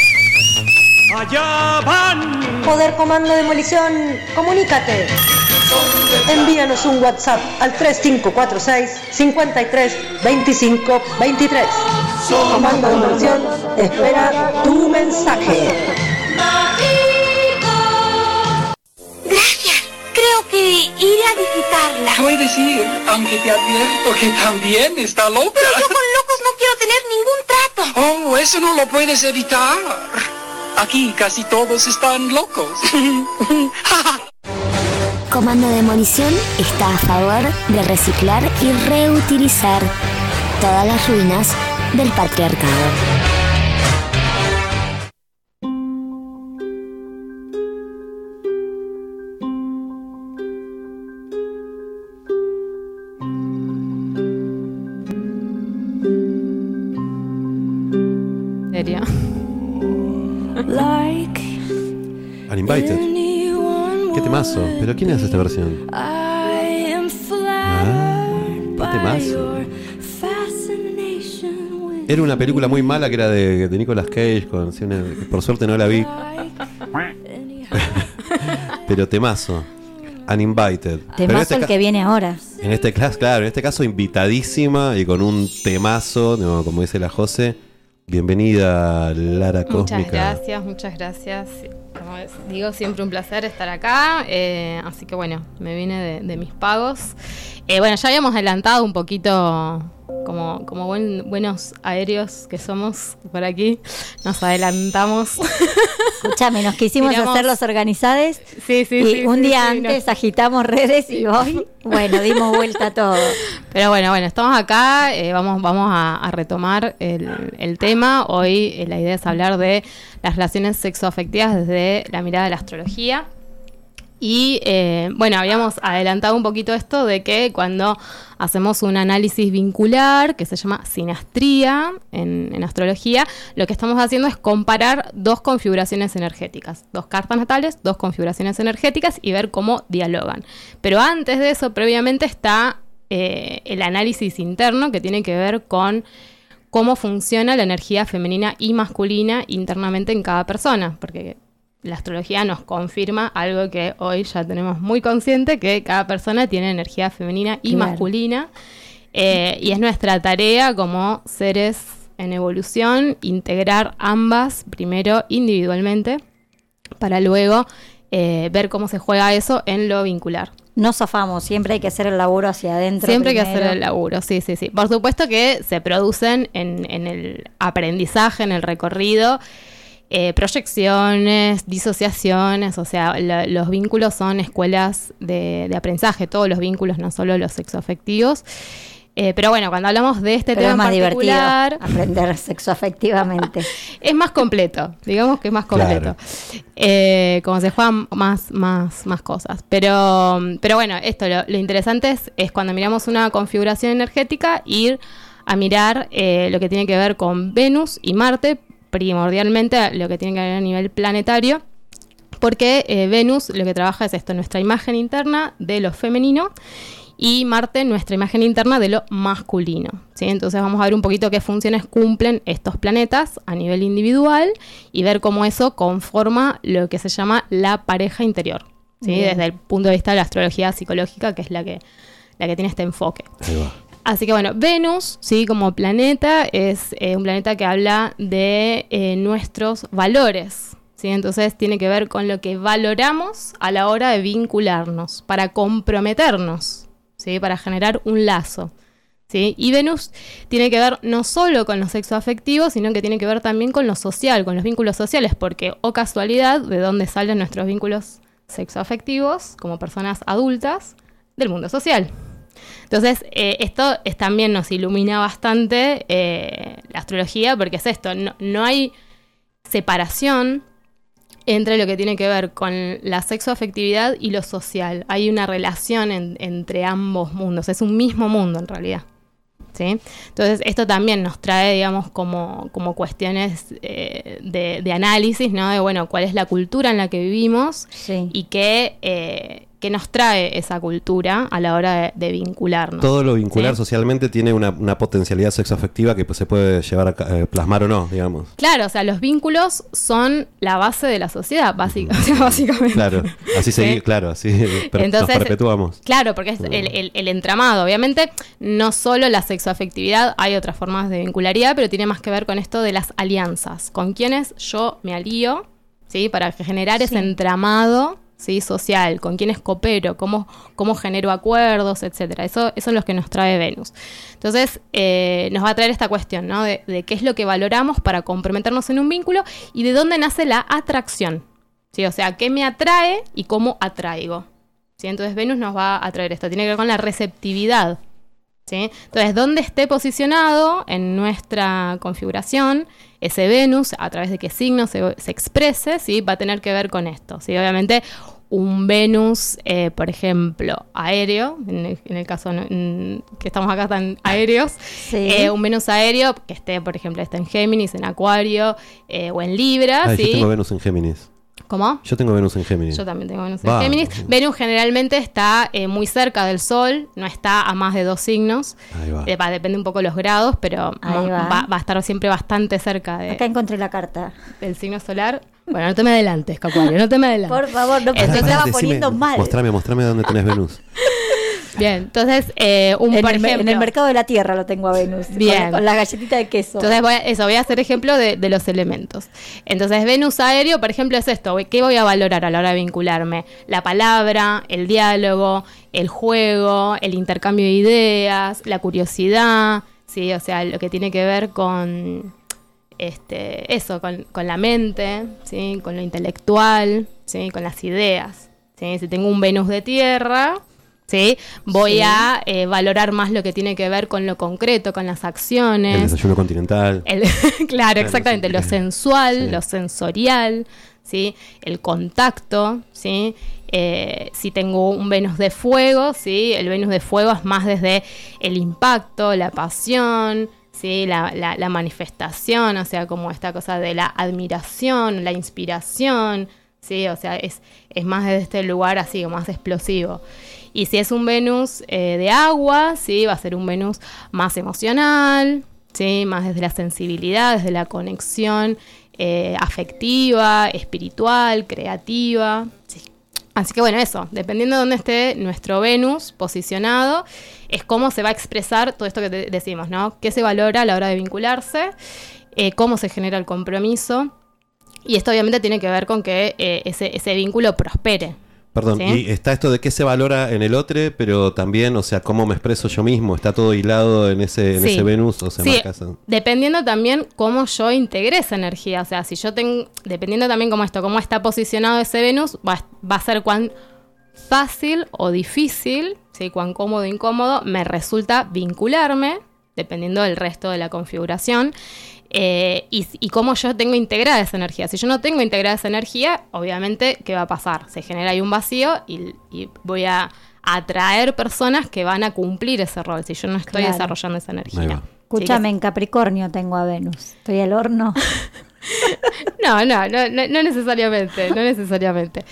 Allá van. Poder Comando Demolición, comunícate. Envíanos un WhatsApp al 3546 53 25 23. Comando de Demolición espera tu mensaje. Gracias. Creo que iré a visitarla. Puedes ir, aunque te advierto que también está loca. Pero yo con locos no quiero tener ningún trato. Oh, eso no lo puedes evitar. Aquí casi todos están locos. Comando Demolición está a favor de reciclar y reutilizar todas las ruinas del patriarcado. ¿Serio? Uninvited. Qué temazo. ¿Pero quién hace esta versión? Qué temazo. Era una película muy mala que era de Nicolas Cage. Por suerte no la vi. Pero temazo. Uninvited. Temazo el que viene ahora. En este caso, claro, en este caso invitadísima y con un temazo, ¿no? Como dice la José. Bienvenida, Lara Cósmica. Muchas gracias. Como digo, siempre un placer estar acá. Así que bueno, me vine de mis pagos. Bueno, ya habíamos adelantado un poquito, como buenos aéreos que somos por aquí. Nos adelantamos. Escúchame, nos quisimos hacer los organizados. Sí, un día antes agitamos redes y hoy, bueno, dimos vuelta a todo. Pero bueno, estamos acá. Vamos a retomar el tema. Hoy la idea es hablar de las relaciones sexoafectivas desde la mirada de la astrología. Y bueno, habíamos adelantado un poquito esto de que cuando hacemos un análisis vincular, que se llama sinastría en astrología, lo que estamos haciendo es comparar dos configuraciones energéticas, dos cartas natales, dos configuraciones energéticas y ver cómo dialogan. Pero antes de eso, previamente está el análisis interno, que tiene que ver con cómo funciona la energía femenina y masculina internamente en cada persona, porque la astrología nos confirma algo que hoy ya tenemos muy consciente, que cada persona tiene energía femenina y masculina, y es nuestra tarea como seres en evolución integrar ambas primero individualmente para luego ver cómo se juega eso en lo vincular. No zafamos, siempre hay que hacer el laburo hacia adentro. Siempre primero. hay que hacer el laburo, sí. Por supuesto que se producen en el aprendizaje, en el recorrido, proyecciones, disociaciones, o sea, los vínculos son escuelas de aprendizaje, todos los vínculos, no solo los sexoafectivos. Pero bueno, cuando hablamos de este tema es más en particular, divertido aprender sexoafectivamente. Es más completo, digamos que es más completo. Claro. Como se juegan más cosas. Pero bueno, esto lo interesante es cuando miramos una configuración energética, ir a mirar lo que tiene que ver con Venus y Marte, primordialmente lo que tiene que ver a nivel planetario, porque Venus lo que trabaja es esto, nuestra imagen interna de lo femenino, y Marte nuestra imagen interna de lo masculino, ¿sí? Entonces vamos a ver un poquito qué funciones cumplen estos planetas a nivel individual y ver cómo eso conforma lo que se llama la pareja interior, ¿sí? Desde el punto de vista de la astrología psicológica, que es la que tiene este enfoque. Ahí va. Así que bueno, Venus, ¿sí? Como planeta, es un planeta que habla de nuestros valores, ¿sí? Entonces tiene que ver con lo que valoramos a la hora de vincularnos, para comprometernos, ¿sí? Para generar un lazo, ¿sí? Y Venus tiene que ver no solo con lo sexoafectivo, sino que tiene que ver también con lo social, con los vínculos sociales, porque, o casualidad, de dónde salen nuestros vínculos sexoafectivos como personas adultas, del mundo social. Entonces, esto también nos ilumina bastante la astrología, porque es esto, no hay separación entre lo que tiene que ver con la sexoafectividad y lo social. Hay una relación entre ambos mundos, es un mismo mundo en realidad, ¿sí? Entonces, esto también nos trae, digamos, como cuestiones de análisis, ¿no? De, bueno, cuál es la cultura en la que vivimos, sí, y qué nos trae esa cultura a la hora de vincularnos. Todo lo vincular ¿sí? socialmente tiene una potencialidad sexoafectiva que se puede llevar a plasmar o no, digamos. Claro, o sea, los vínculos son la base de la sociedad, básicamente. Claro, así ¿sí? Claro, así Entonces, nos perpetuamos. Claro, porque es el entramado. Obviamente, no solo la sexoafectividad, hay otras formas de vincularidad, pero tiene más que ver con esto de las alianzas. Con quienes yo me alío, ¿sí? Para generar ese entramado, ¿sí? Social, con quienes coopero, cómo genero acuerdos, etcétera. Eso es lo que nos trae Venus. Entonces, nos va a traer esta cuestión, ¿no? De qué es lo que valoramos para comprometernos en un vínculo y de dónde nace la atracción, ¿sí? O sea, qué me atrae y cómo atraigo, ¿sí? Entonces, Venus nos va a traer esto. Tiene que ver con la receptividad, ¿sí? Entonces, dónde esté posicionado en nuestra configuración ese Venus, a través de qué signo se exprese, ¿sí? Va a tener que ver con esto, ¿sí? Obviamente, un Venus, por ejemplo, aéreo, en el caso que estamos acá tan aéreos, Sí. Un Venus aéreo que esté, por ejemplo, esté en Géminis, en Acuario o en Libra, ¿sí? Yo tengo Venus en Géminis. ¿Cómo? Yo tengo Venus en Géminis. Yo también tengo Venus en Géminis. Venus generalmente está muy cerca del Sol, no está a más de 2 signos. Ahí va. Depende un poco los grados, pero Ahí va a estar siempre bastante cerca Acá encontré la carta. del signo solar. Bueno, no te me adelantes, Cacuario, no te me adelantes. Por favor, no, porque Entonces, me estaba poniendo mal. Mostrame dónde tenés Venus. Bien, entonces, por ejemplo... En el mercado de la tierra lo tengo a Venus. Bien. Con la galletita de queso. Entonces voy a hacer ejemplo de los elementos. Entonces, Venus aéreo, por ejemplo, es esto. ¿Qué voy a valorar a la hora de vincularme? La palabra, el diálogo, el juego, el intercambio de ideas, la curiosidad, ¿sí? O sea, lo que tiene que ver con con la mente, ¿sí? Con lo intelectual, ¿sí? Con las ideas, ¿sí? Si tengo un Venus de tierra, ¿sí? Voy a valorar más lo que tiene que ver con lo concreto, con las acciones. El desayuno continental. Claro, exactamente. Lo sensual, Sí. lo sensorial, ¿sí? El contacto, ¿sí? Si tengo un Venus de fuego, ¿sí? El Venus de fuego es más desde el impacto, la pasión, ¿sí? La manifestación, o sea, como esta cosa de la admiración, la inspiración, ¿sí? O sea, es más desde este lugar así, más explosivo. Y si es un Venus de agua, ¿sí? Va a ser un Venus más emocional, ¿sí? Más desde la sensibilidad, desde la conexión afectiva, espiritual, creativa, ¿sí? Así que bueno, eso, dependiendo de dónde esté nuestro Venus posicionado, es cómo se va a expresar todo esto que decimos, ¿no? ¿Qué se valora a la hora de vincularse? ¿Cómo se genera el compromiso? Y esto obviamente tiene que ver con que ese vínculo prospere. Perdón, ¿Sí? y está esto de qué se valora en el otro, pero también, o sea, cómo me expreso yo mismo, está todo hilado en ese Venus, o sea, Sí, marca esa- dependiendo también cómo yo integré esa energía, o sea, si yo tengo, dependiendo también cómo está posicionado ese Venus, va a ser cuán fácil o difícil, ¿sí? Cuán cómodo o incómodo me resulta vincularme, dependiendo del resto de la configuración. Y cómo yo tengo integrada esa energía. Si yo no tengo integrada esa energía, obviamente, ¿qué va a pasar? Se genera ahí un vacío y voy a atraer personas que van a cumplir ese rol, si yo no estoy Claro. desarrollando esa Ahí energía. va. Escúchame, en Capricornio tengo a Venus. Estoy al horno. No necesariamente, no necesariamente.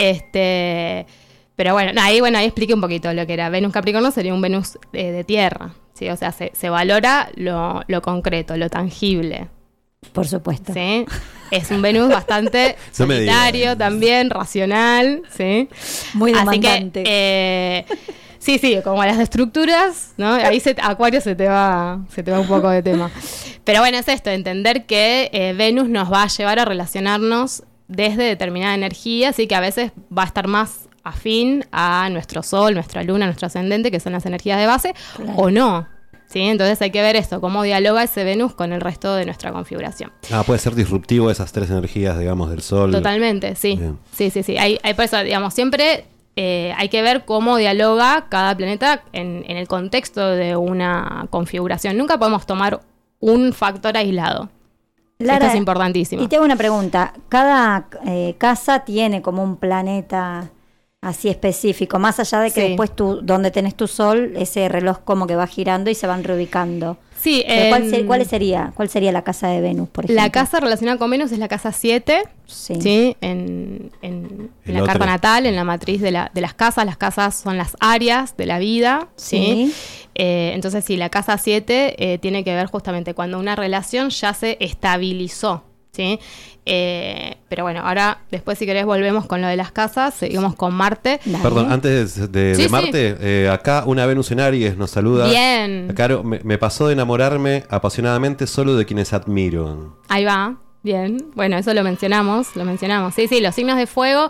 Pero bueno, ahí expliqué un poquito lo que era. Venus Capricornio sería un Venus de tierra, ¿sí? O sea, se valora lo concreto, lo tangible. Por supuesto. ¿Sí? Es un Venus bastante No me digas. solitario también, racional, ¿sí? Muy Así demandante. que, sí, como las estructuras, ¿no? Ahí Acuario se te va un poco de tema. Pero bueno, es esto, entender que Venus nos va a llevar a relacionarnos desde determinada energía, así que a veces va a estar más afín a nuestro Sol, nuestra Luna, nuestro ascendente, que son las energías de base, Claro. o no. ¿Sí? Entonces hay que ver esto, cómo dialoga ese Venus con el resto de nuestra configuración. puede ser disruptivo esas tres energías, digamos, del Sol. Totalmente, sí. Bien. Sí. Hay por eso, digamos, siempre hay que ver cómo dialoga cada planeta en el contexto de una configuración. Nunca podemos tomar un factor aislado. Lara, Esto es importantísimo. Y te hago una pregunta. Cada casa tiene como un planeta así específico, más allá de que Sí. después tú, donde tenés tu sol, ese reloj como que va girando y se van reubicando. Sí, Pero ¿cuál sería la casa de Venus, por ejemplo? La casa relacionada con Venus es la casa 7, ¿sí? En la otro. carta natal, en la matriz de las casas. Las casas son las áreas de la vida, ¿sí? Entonces, sí, la casa 7 tiene que ver justamente cuando una relación ya se estabilizó, ¿sí? Pero bueno, ahora después si querés volvemos con lo de las casas, seguimos con Marte. Perdón, antes de Sí, Marte, acá una Venus en Aries nos saluda. Bien. Caro, me pasó de enamorarme apasionadamente solo de quienes admiro. Ahí va, bien. Bueno, eso lo mencionamos. Sí, los signos de fuego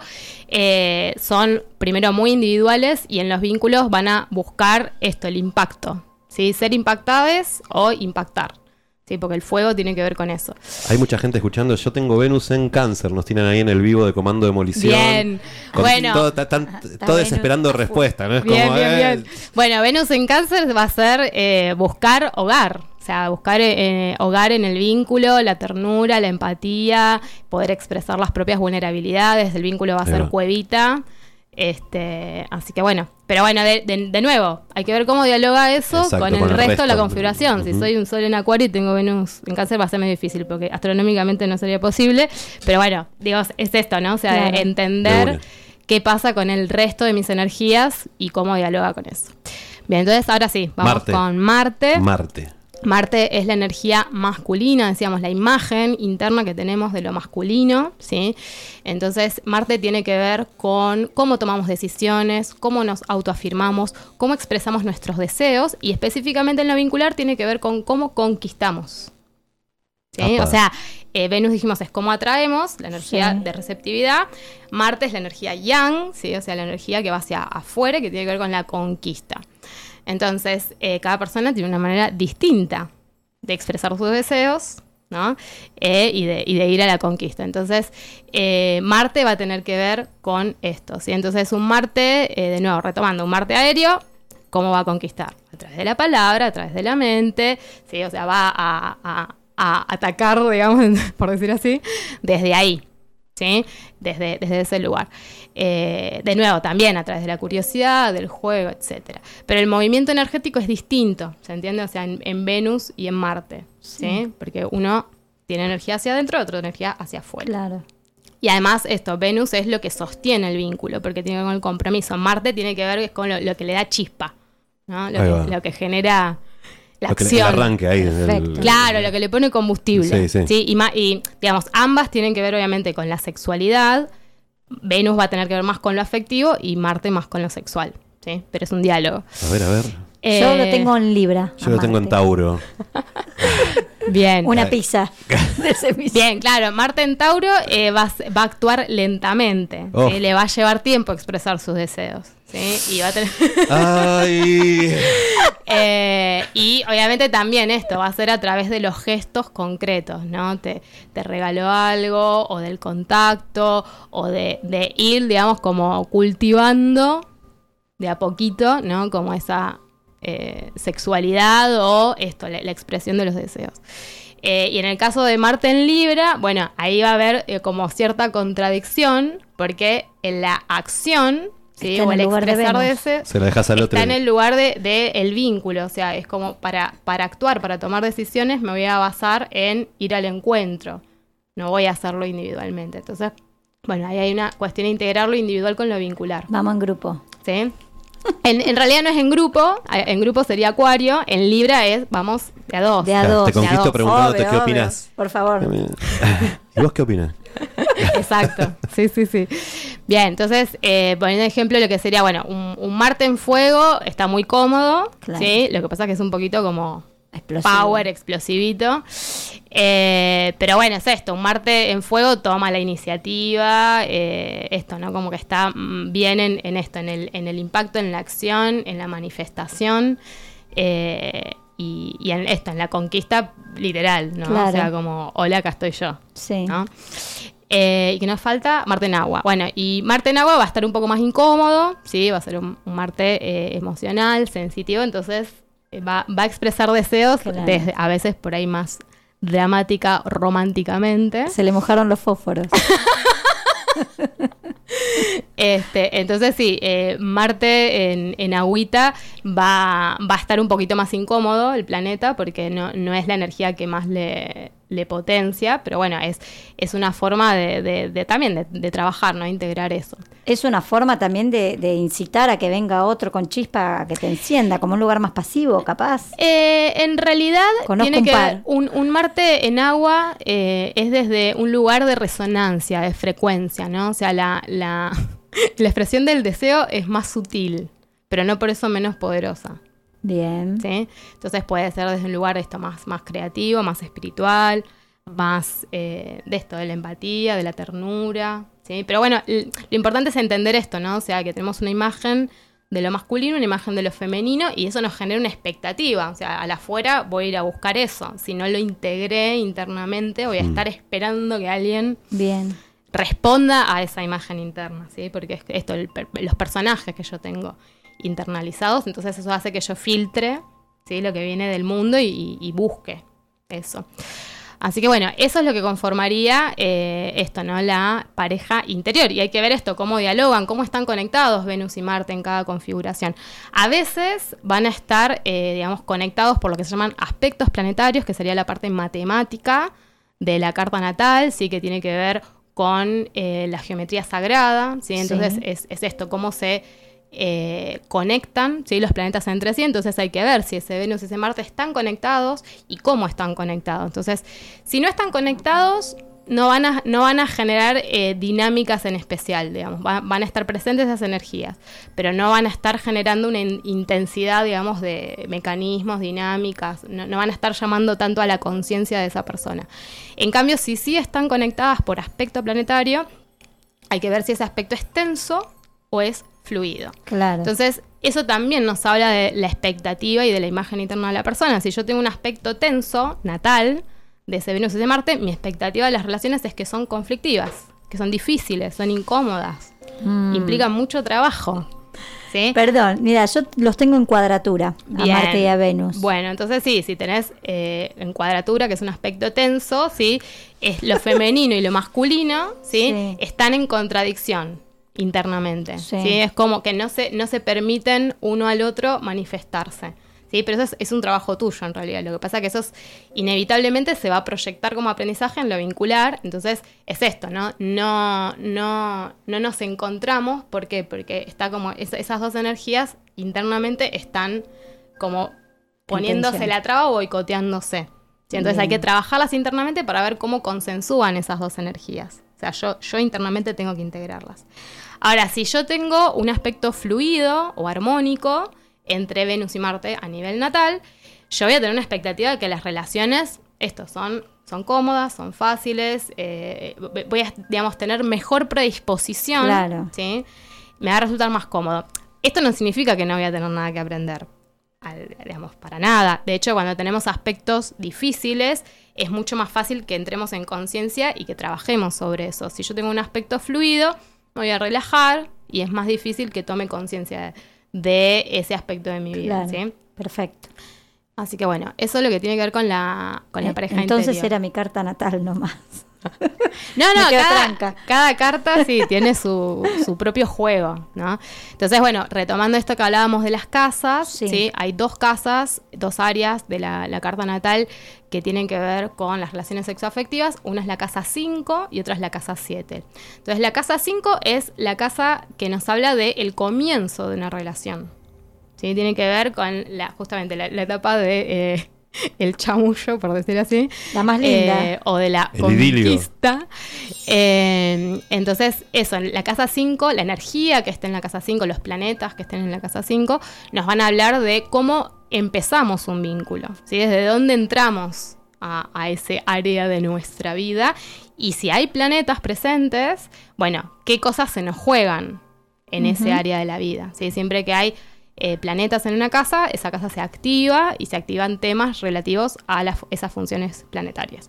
son primero muy individuales y en los vínculos van a buscar esto, el impacto, ¿sí? Ser impactables o impactar, ¿sí? Porque el fuego tiene que ver con eso. Hay mucha gente escuchando. Yo tengo Venus en Cáncer. Nos tienen ahí en el vivo de Comando Demolición. Bien. Con Bueno. Todos esperando respuesta, ¿no? Es Bien, como, bien. Bueno, Venus en Cáncer va a ser buscar hogar. O sea, buscar hogar en el vínculo, la ternura, la empatía, poder expresar las propias vulnerabilidades. El vínculo va a Ahí ser va. cuevita. Así que bueno. Pero bueno, de nuevo, hay que ver cómo dialoga eso Exacto, con el con el resto de la resto. configuración. Si Ujú. soy un sol en Acuario y tengo Venus en Cáncer, va a ser muy difícil porque astronómicamente no sería posible. Pero bueno, digo, es esto, ¿no? O sea, Claro. De entender una. qué pasa con el resto de mis energías y cómo dialoga con eso. Bien, entonces ahora sí, vamos Marte. con Marte. Marte. Marte es la energía masculina, decíamos, la imagen interna que tenemos de lo masculino, ¿sí? Entonces, Marte tiene que ver con cómo tomamos decisiones, cómo nos autoafirmamos, cómo expresamos nuestros deseos y específicamente en lo vincular tiene que ver con cómo conquistamos. ¿Sí? Apa. O sea, Venus dijimos es cómo atraemos, la energía Sí. de receptividad. Marte es la energía yang, ¿sí? O sea, la energía que va hacia afuera, que tiene que ver con la conquista. Entonces, cada persona tiene una manera distinta de expresar sus deseos, ¿no? Y de ir a la conquista. Entonces, Marte va a tener que ver con esto, ¿sí? Entonces, un Marte, de nuevo, retomando, un Marte aéreo, ¿cómo va a conquistar? A través de la palabra, a través de la mente, ¿sí? O sea, va a atacar, digamos, por decir así, desde ahí, ¿sí? Desde ese lugar. De nuevo, también a través de la curiosidad, del juego, etcétera. Pero el movimiento energético es distinto, ¿se entiende? O sea, en Venus y en Marte, ¿sí? Sí. Porque uno tiene energía hacia adentro, otro energía hacia afuera. Claro. Y además esto, Venus es lo que sostiene el vínculo, porque tiene que ver con el compromiso. Marte tiene que ver con lo que le da chispa, ¿no? Ahí va. Lo que genera la Lo que acción. el arranque ahí. Claro, lo que le pone combustible. Sí, sí. Y, digamos, ambas tienen que ver obviamente con la sexualidad. Venus va a tener que ver más con lo afectivo y Marte más con lo sexual, ¿sí? Pero es un diálogo. A ver. Yo lo tengo en Libra. Yo lo tengo en Tauro. Bien. Una pizza. Bien, claro. Marte en Tauro va a actuar lentamente. Oh. ¿sí? Le va a llevar tiempo expresar sus deseos. ¿sí? Y va a tener... Ay. Y obviamente también esto va a ser a través de los gestos concretos, ¿no? Te regaló algo, o del contacto, o de ir, digamos, como cultivando de a poquito, ¿no? Como esa sexualidad o esto, la expresión de los deseos. Y en el caso de Marte en Libra, bueno, ahí va a haber como cierta contradicción, porque en la acción, ¿sí? Está en O el el lugar de expresar Venus. deseos Se la dejas al otro. está en el lugar de el vínculo, o sea, es como para actuar, para tomar decisiones, me voy a basar en ir al encuentro, no voy a hacerlo individualmente. Entonces, bueno, ahí hay una cuestión de integrar lo individual con lo vincular. Vamos en grupo. ¿Sí? En realidad no es en grupo sería Acuario, en Libra es, vamos, de a dos. De a dos. Te conquisto preguntándote Obvio, qué obvio. opinas. Por favor. ¿Y vos qué opinas? Exacto, sí. Bien, entonces, poniendo ejemplo lo que sería, bueno, un Marte en fuego está muy cómodo, Claro. ¿sí? Lo que pasa es que es un poquito como Explosivo. power, explosivito. Pero bueno, es esto, un Marte en fuego toma la iniciativa, esto, ¿no? Como que está bien en esto, en el impacto, en la acción, en la manifestación. Y en esto, en la conquista literal, ¿no? Claro. O sea, como, hola, acá estoy yo. Sí. ¿no? Y que nos falta Marte en agua. Bueno, y Marte en agua va a estar un poco más incómodo, ¿sí? Va a ser un Marte emocional, sensitivo, entonces va a expresar deseos, Claro. desde, a veces por ahí más dramática, románticamente. Se le mojaron los fósforos. Entonces sí, Marte en agüita va a estar un poquito más incómodo el planeta porque no es la energía que más le potencia, pero bueno, es una forma también de trabajar, ¿no? Integrar eso. Es una forma también de incitar a que venga otro con chispa, a que te encienda, como un lugar más pasivo, capaz. En realidad, tiene que ver, un Marte en agua es desde un lugar de resonancia, de frecuencia, ¿no? O sea, la expresión del deseo es más sutil, pero no por eso menos poderosa. Bien. ¿Sí? Entonces puede ser desde un lugar más creativo, más espiritual, más de la empatía, de la ternura, ¿sí? Pero bueno, lo importante es entender esto, ¿no? O sea, que tenemos una imagen de lo masculino, una imagen de lo femenino, y eso nos genera una expectativa. O sea, al afuera voy a ir a buscar eso. Si no lo integré internamente, voy a estar esperando que alguien responda a esa imagen interna, ¿sí? Porque es esto, los personajes que yo tengo internalizados, entonces eso hace que yo filtre, ¿sí? Lo que viene del mundo y busque eso. Así que bueno, eso es lo que conformaría esto, ¿no? La pareja interior. Y hay que ver esto, cómo dialogan, cómo están conectados Venus y Marte en cada configuración. A veces van a estar, conectados por lo que se llaman aspectos planetarios, que sería la parte matemática de la carta natal, sí, que tiene que ver con la geometría sagrada, ¿sí? Entonces es esto, cómo se conectan, ¿sí? Los planetas entre sí. Entonces hay que ver si ese Venus y ese Marte están conectados y cómo están conectados. Entonces, si no están conectados, no van a generar dinámicas en especial, digamos. Van a estar presentes esas energías, pero no van a estar generando una intensidad, digamos, de mecanismos, dinámicas. No van a estar llamando tanto a la conciencia de esa persona. En cambio, si sí están conectadas por aspecto planetario, hay que ver si ese aspecto es tenso o es fluido. Claro. Entonces, eso también nos habla de la expectativa y de la imagen interna de la persona. Si yo tengo un aspecto tenso, natal, de ese Venus y ese Marte, mi expectativa de las relaciones es que son conflictivas, que son difíciles, son incómodas, implican mucho trabajo. ¿Sí? Perdón, mira, yo los tengo en cuadratura, a Marte y a Venus. Bueno, entonces sí, si tenés en cuadratura, que es un aspecto tenso, ¿sí? Es lo femenino y lo masculino, ¿sí? Están en contradicción internamente. ¿Sí? Es como que no se permiten uno al otro manifestarse. ¿Sí? Pero eso es un trabajo tuyo en realidad. Lo que pasa es que eso inevitablemente se va a proyectar como aprendizaje en lo vincular. Entonces es esto, ¿no? No nos encontramos. ¿Por qué? Porque está como esas dos energías internamente están como poniéndose la traba o boicoteándose. ¿Sí? Entonces hay que trabajarlas internamente para ver cómo consensúan esas dos energías. O sea, yo internamente tengo que integrarlas. Ahora, si yo tengo un aspecto fluido o armónico entre Venus y Marte a nivel natal, yo voy a tener una expectativa de que las relaciones son cómodas, son fáciles, voy a, digamos, tener mejor predisposición, claro. ¿Sí? Me va a resultar más cómodo. Esto no significa que no voy a tener nada que aprender, digamos, para nada. De hecho, cuando tenemos aspectos difíciles, es mucho más fácil que entremos en conciencia y que trabajemos sobre eso. Si yo tengo un aspecto fluido, me voy a relajar y es más difícil que tome conciencia de ese aspecto de mi vida. Claro, ¿sí? Perfecto. Así que bueno, eso es lo que tiene que ver con la pareja entonces interior. Era mi carta natal nomás. No, cada carta sí tiene su propio juego, ¿no? Entonces, bueno, retomando esto que hablábamos de las casas, ¿sí? Hay dos casas, dos áreas de la carta natal que tienen que ver con las relaciones sexoafectivas. Una es la casa 5 y otra es la casa 7. Entonces, la casa 5 es la casa que nos habla del comienzo de una relación, ¿sí? Tiene que ver con justamente la etapa de el chamullo, por decir así. La más linda. O de la conquista. Entonces, eso, en la casa 5, la energía que esté en la casa 5, los planetas que estén en la casa 5, nos van a hablar de cómo empezamos un vínculo, ¿sí? Desde dónde entramos a ese área de nuestra vida. Y si hay planetas presentes, bueno, qué cosas se nos juegan en ese área de la vida, ¿sí? Siempre que hay planetas en una casa, esa casa se activa y se activan temas relativos a esas funciones planetarias.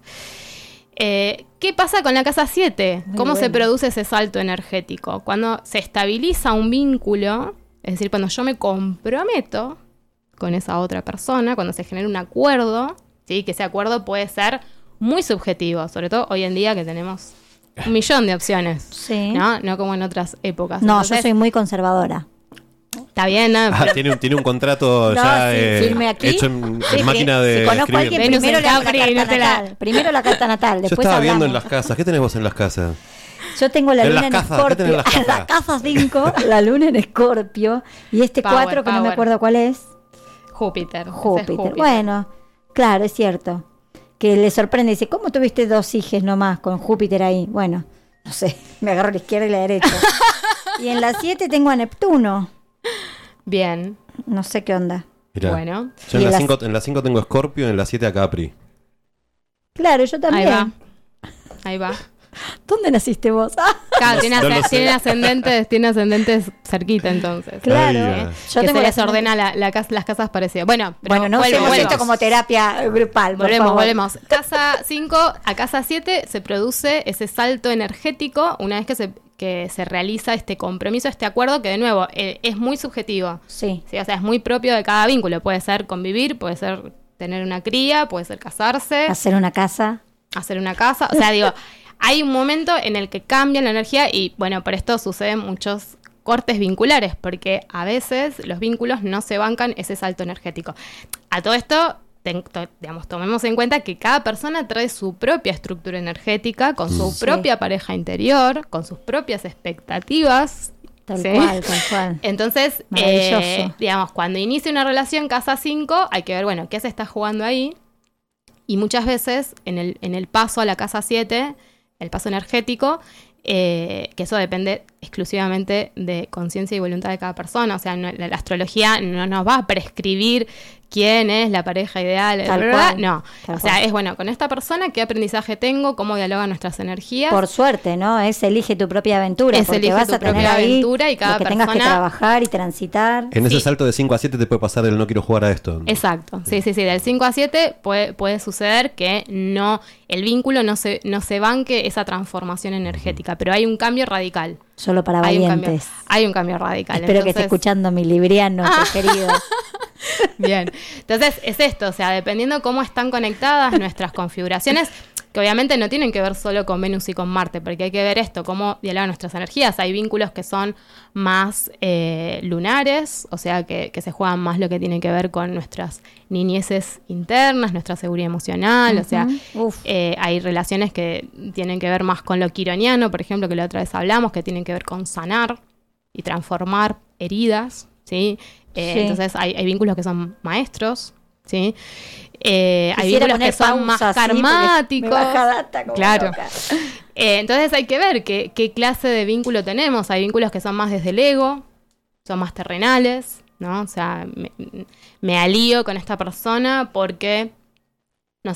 ¿Qué pasa con la casa 7? ¿Cómo se produce ese salto energético? Cuando se estabiliza un vínculo, es decir, cuando yo me comprometo con esa otra persona, cuando se genera un acuerdo, ¿sí? Que ese acuerdo puede ser muy subjetivo, sobre todo hoy en día que tenemos un millón de opciones. Sí. No como en otras épocas. No, Entonces, yo soy muy conservadora. Está bien, ¿no? Tiene un contrato ya firme aquí. hecho en máquina de si conozco a escribir. alguien, primero le hago la carta natal. Primero la carta natal, Yo después estaba hablamos. viendo en las casas. ¿Qué tenés vos en las casas? Yo tengo la En luna las en casas, ¿qué tenés en Escorpio. las casas? La casa 5, la luna en Escorpio. Y este Power, 4, que no me power. acuerdo cuál es. Júpiter. ese es Júpiter. Bueno, claro, es cierto. Que le sorprende. Dice, ¿cómo tuviste 2 hijes nomás con Júpiter ahí? Bueno, no sé. Me agarro la izquierda y la derecha. Y en la 7 tengo a Neptuno. Bien. No sé qué onda. Mirá, Bueno. yo Y en en la 5 tengo Scorpio, en la 7 a Capri. Claro, yo también. Ahí va. ¿Dónde naciste vos? Claro, tiene, no lo sé. tiene ascendentes cerquita entonces. Claro. Ay, Yo Que tengo se les la- ordena las casas parecidas. Bueno, pero Bueno, no vuelvo. usemos esto como terapia grupal. por favor. Volvemos. Casa 5 a casa 7 se produce ese salto energético una vez que se realiza este compromiso, este acuerdo, que de nuevo es muy subjetivo. Sí. O sea, es muy propio de cada vínculo. Puede ser convivir, puede ser tener una cría, puede ser casarse, Hacer una casa. hacer una casa. O sea, digo, hay un momento en el que cambia la energía y, bueno, por esto suceden muchos cortes vinculares, porque a veces los vínculos no se bancan ese salto energético. A todo esto, digamos, tomemos en cuenta que cada persona trae su propia estructura energética, con su Sí. propia pareja interior, con sus propias expectativas. Tal ¿sí? cual. Entonces, Maravilloso. digamos, cuando inicia una relación casa 5, hay que ver, bueno, qué se está jugando ahí. Y muchas veces, en el paso a la casa 7, el paso energético, que eso depende exclusivamente de conciencia y voluntad de cada persona. O sea, la astrología no nos va a prescribir quién es la pareja ideal. Tal bla, bla, bla. cual, No. tal O sea, cual. es bueno, con esta persona, qué aprendizaje tengo, cómo dialogan nuestras energías. Por suerte, ¿no? Es elige tu propia aventura. Es porque elige vas tu a tener propia ahí aventura y cada lo que tengas que persona- trabajar y transitar. En ese salto de 5 a 7 te puede pasar el no quiero jugar a esto. Exacto, sí. Del 5 a 7 puede suceder que el vínculo no se banque esa transformación energética, pero hay un cambio radical. Solo para Hay un valientes. Hay un cambio radical. Espero que esté Entonces- escuchando mi libriano preferido. Bien. Entonces, es esto, o sea, dependiendo cómo están conectadas nuestras configuraciones, que obviamente no tienen que ver solo con Venus y con Marte, porque hay que ver esto, cómo dialogan nuestras energías. Hay vínculos que son más lunares, o sea, que se juegan más lo que tiene que ver con nuestras niñeces internas, nuestra seguridad emocional, o sea, hay relaciones que tienen que ver más con lo quironiano, por ejemplo, que la otra vez hablamos, que tienen que ver con sanar y transformar heridas, ¿sí? Sí. Entonces hay vínculos que son maestros, ¿sí? Hay Quisiera vínculos que poner son más pausa, sí, porque karmáticos. me baja data como Claro. loca. Entonces hay que ver qué clase de vínculo tenemos. Hay vínculos que son más desde el ego, son más terrenales, ¿no? O sea, me alío con esta persona porque nos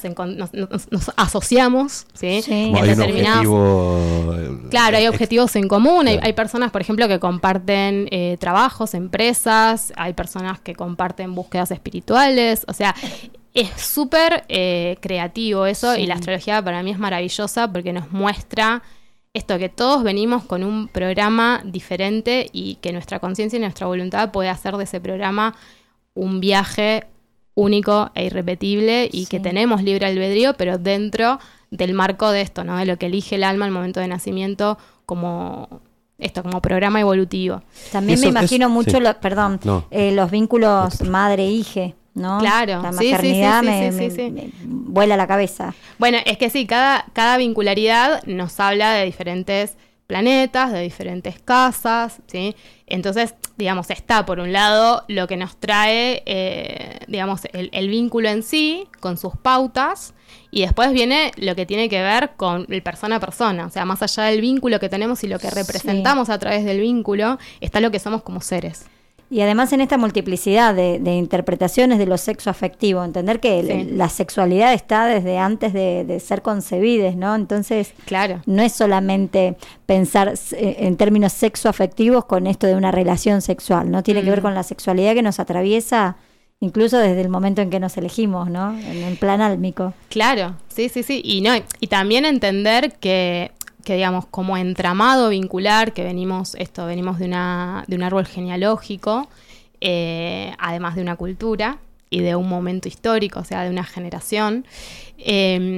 asociamos, ¿sí? Sí. Como hay un determinados- objetivo. Claro, hay objetivos en común, hay personas, por ejemplo, que comparten trabajos, empresas, hay personas que comparten búsquedas espirituales, o sea, es súper creativo eso Sí. y la astrología para mí es maravillosa porque nos muestra esto, que todos venimos con un programa diferente y que nuestra conciencia y nuestra voluntad puede hacer de ese programa un viaje único e irrepetible y que tenemos libre albedrío, pero dentro del marco de esto, ¿no? De lo que elige el alma al momento de nacimiento como programa evolutivo. También me imagino mucho, los vínculos madre-hije, ¿no? Claro, La sí, maternidad sí. me vuela la cabeza. Bueno, es que sí, cada vincularidad nos habla de diferentes planetas, de diferentes casas, ¿sí? Entonces, digamos, está por un lado lo que nos trae, digamos, el vínculo en sí, con sus pautas, y después viene lo que tiene que ver con el persona a persona, o sea, más allá del vínculo que tenemos y lo que representamos a través del vínculo, está lo que somos como seres. Y además en esta multiplicidad de interpretaciones de lo sexo afectivo, entender que Sí. la sexualidad está desde antes de ser concebidas, ¿no? Entonces, claro, no es solamente pensar en términos sexo afectivos con esto de una relación sexual, ¿no? Tiene que ver con la sexualidad que nos atraviesa incluso desde el momento en que nos elegimos, ¿no? En el plan álmico. Claro, sí. Y también entender que digamos, como entramado vincular, que venimos de un árbol genealógico, además de una cultura y de un momento histórico, o sea, de una generación,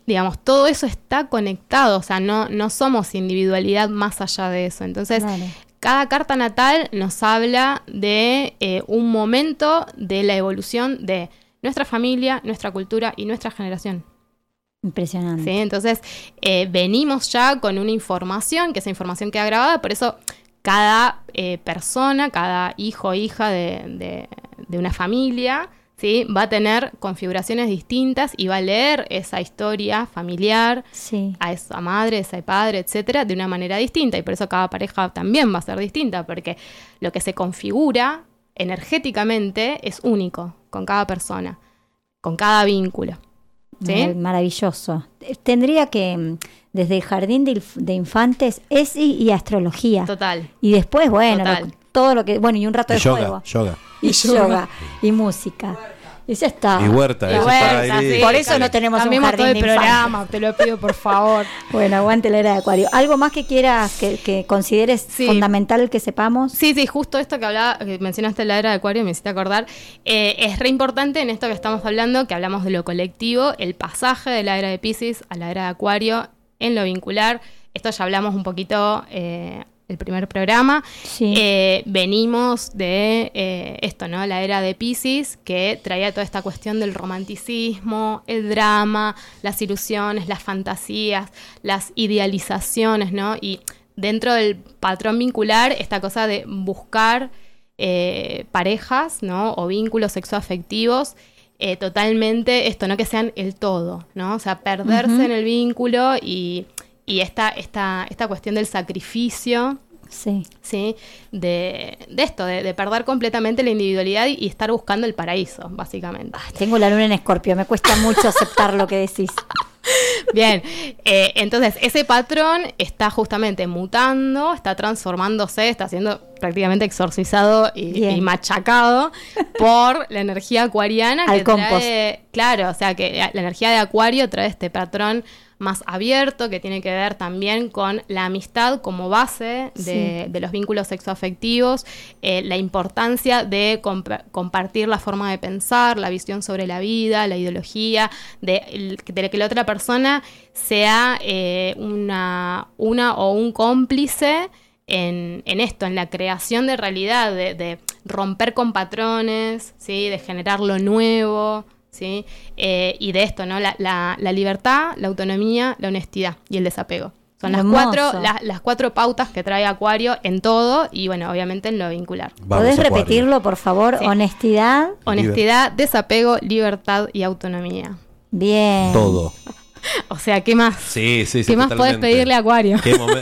digamos, todo eso está conectado, o sea, no somos individualidad más allá de eso. Entonces, cada carta natal nos habla de un momento de la evolución de nuestra familia, nuestra cultura y nuestra generación. Impresionante. ¿Sí? Entonces, venimos ya con una información, que esa información queda grabada, por eso cada persona, cada hijo o hija de una familia, ¿sí? Va a tener configuraciones distintas y va a leer esa historia familiar, a esa madre, a ese padre, etcétera, de una manera distinta. Y por eso cada pareja también va a ser distinta, porque lo que se configura energéticamente es único con cada persona, con cada vínculo. ¿Sí? Maravilloso. Tendría que, desde el jardín de infantes, y astrología. Total. Y después, bueno, todo lo que, bueno, y un rato de juego. Yoga. Y yoga. Y música. Y ya está. Y huerta. Sí. Por eso no tenemos un jardín de programa, te lo pido por favor. Bueno, aguante la era de Acuario. ¿Algo más que quieras, que consideres fundamental que sepamos? Sí, justo esto que mencionaste la era de Acuario, me hiciste acordar. Es re importante en esto que estamos hablando, que hablamos de lo colectivo, el pasaje de la era de Piscis a la era de Acuario en lo vincular. Esto ya hablamos un poquito el primer programa. Venimos de esto, ¿no? La era de Piscis, que traía toda esta cuestión del romanticismo, el drama, las ilusiones, las fantasías, las idealizaciones, ¿no? Y dentro del patrón vincular, esta cosa de buscar parejas, ¿no? O vínculos sexoafectivos, totalmente esto, no que sean el todo, ¿no? O sea, perderse en el vínculo y esta cuestión del sacrificio, de esto, de perder completamente la individualidad y estar buscando el paraíso, básicamente. Tengo la luna en Escorpio, me cuesta mucho aceptar lo que decís. Bien, entonces ese patrón está justamente mutando, está transformándose, está siendo prácticamente exorcizado y machacado por la energía acuariana que trae, claro, o sea que la energía de Acuario trae este patrón más abierto, que tiene que ver también con la amistad como base de los vínculos sexoafectivos, la importancia de compartir la forma de pensar, la visión sobre la vida, la ideología, de que la otra persona sea una o un cómplice en esto, en la creación de realidad, de romper con patrones, ¿sí? De generar lo nuevo, ¿sí? Y de esto, ¿no? La libertad, la autonomía, la honestidad y el desapego. Son las cuatro pautas que trae Acuario en todo y, bueno, obviamente en lo vincular. ¿Podés repetirlo, por favor? Sí. Honestidad, desapego, libertad y autonomía. Bien. Todo. O sea, ¿qué más? Sí, ¿Qué más podés pedirle a Acuario?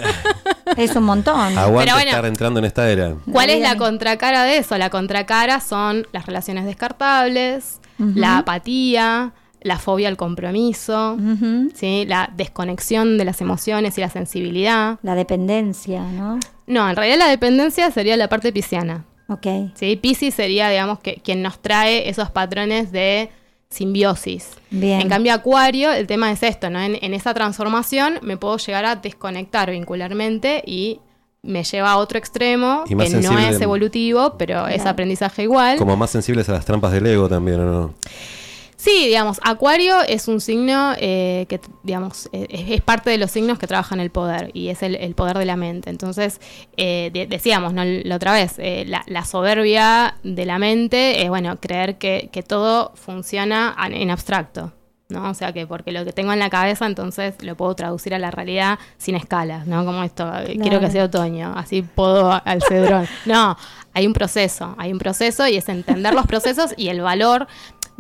Es un montón. Aguanta estar entrando en esta era. ¿Cuál es la contracara de eso? La contracara son las relaciones descartables, la apatía, la fobia al compromiso, ¿sí? La desconexión de las emociones y la sensibilidad. La dependencia, ¿no? No, en realidad la dependencia sería la parte pisciana. ¿Sí? Piscis sería, digamos, quien nos trae esos patrones de simbiosis. Bien. En cambio, Acuario, el tema es esto, ¿no? En esa transformación me puedo llegar a desconectar vincularmente y me lleva a otro extremo, que no es evolutivo, pero es aprendizaje igual. Como más sensibles a las trampas del ego también, ¿o no? Sí, digamos, Acuario es un signo que, digamos, es parte de los signos que trabajan el poder y es el poder de la mente. Entonces, decíamos, ¿no? La otra vez, la soberbia de la mente es, bueno, creer que todo funciona en abstracto, ¿no? O sea, que porque lo que tengo en la cabeza, entonces lo puedo traducir a la realidad sin escalas, ¿no? Como esto, quiero que sea otoño, así puedo al cedrón. No, hay un proceso y es entender los procesos y el valor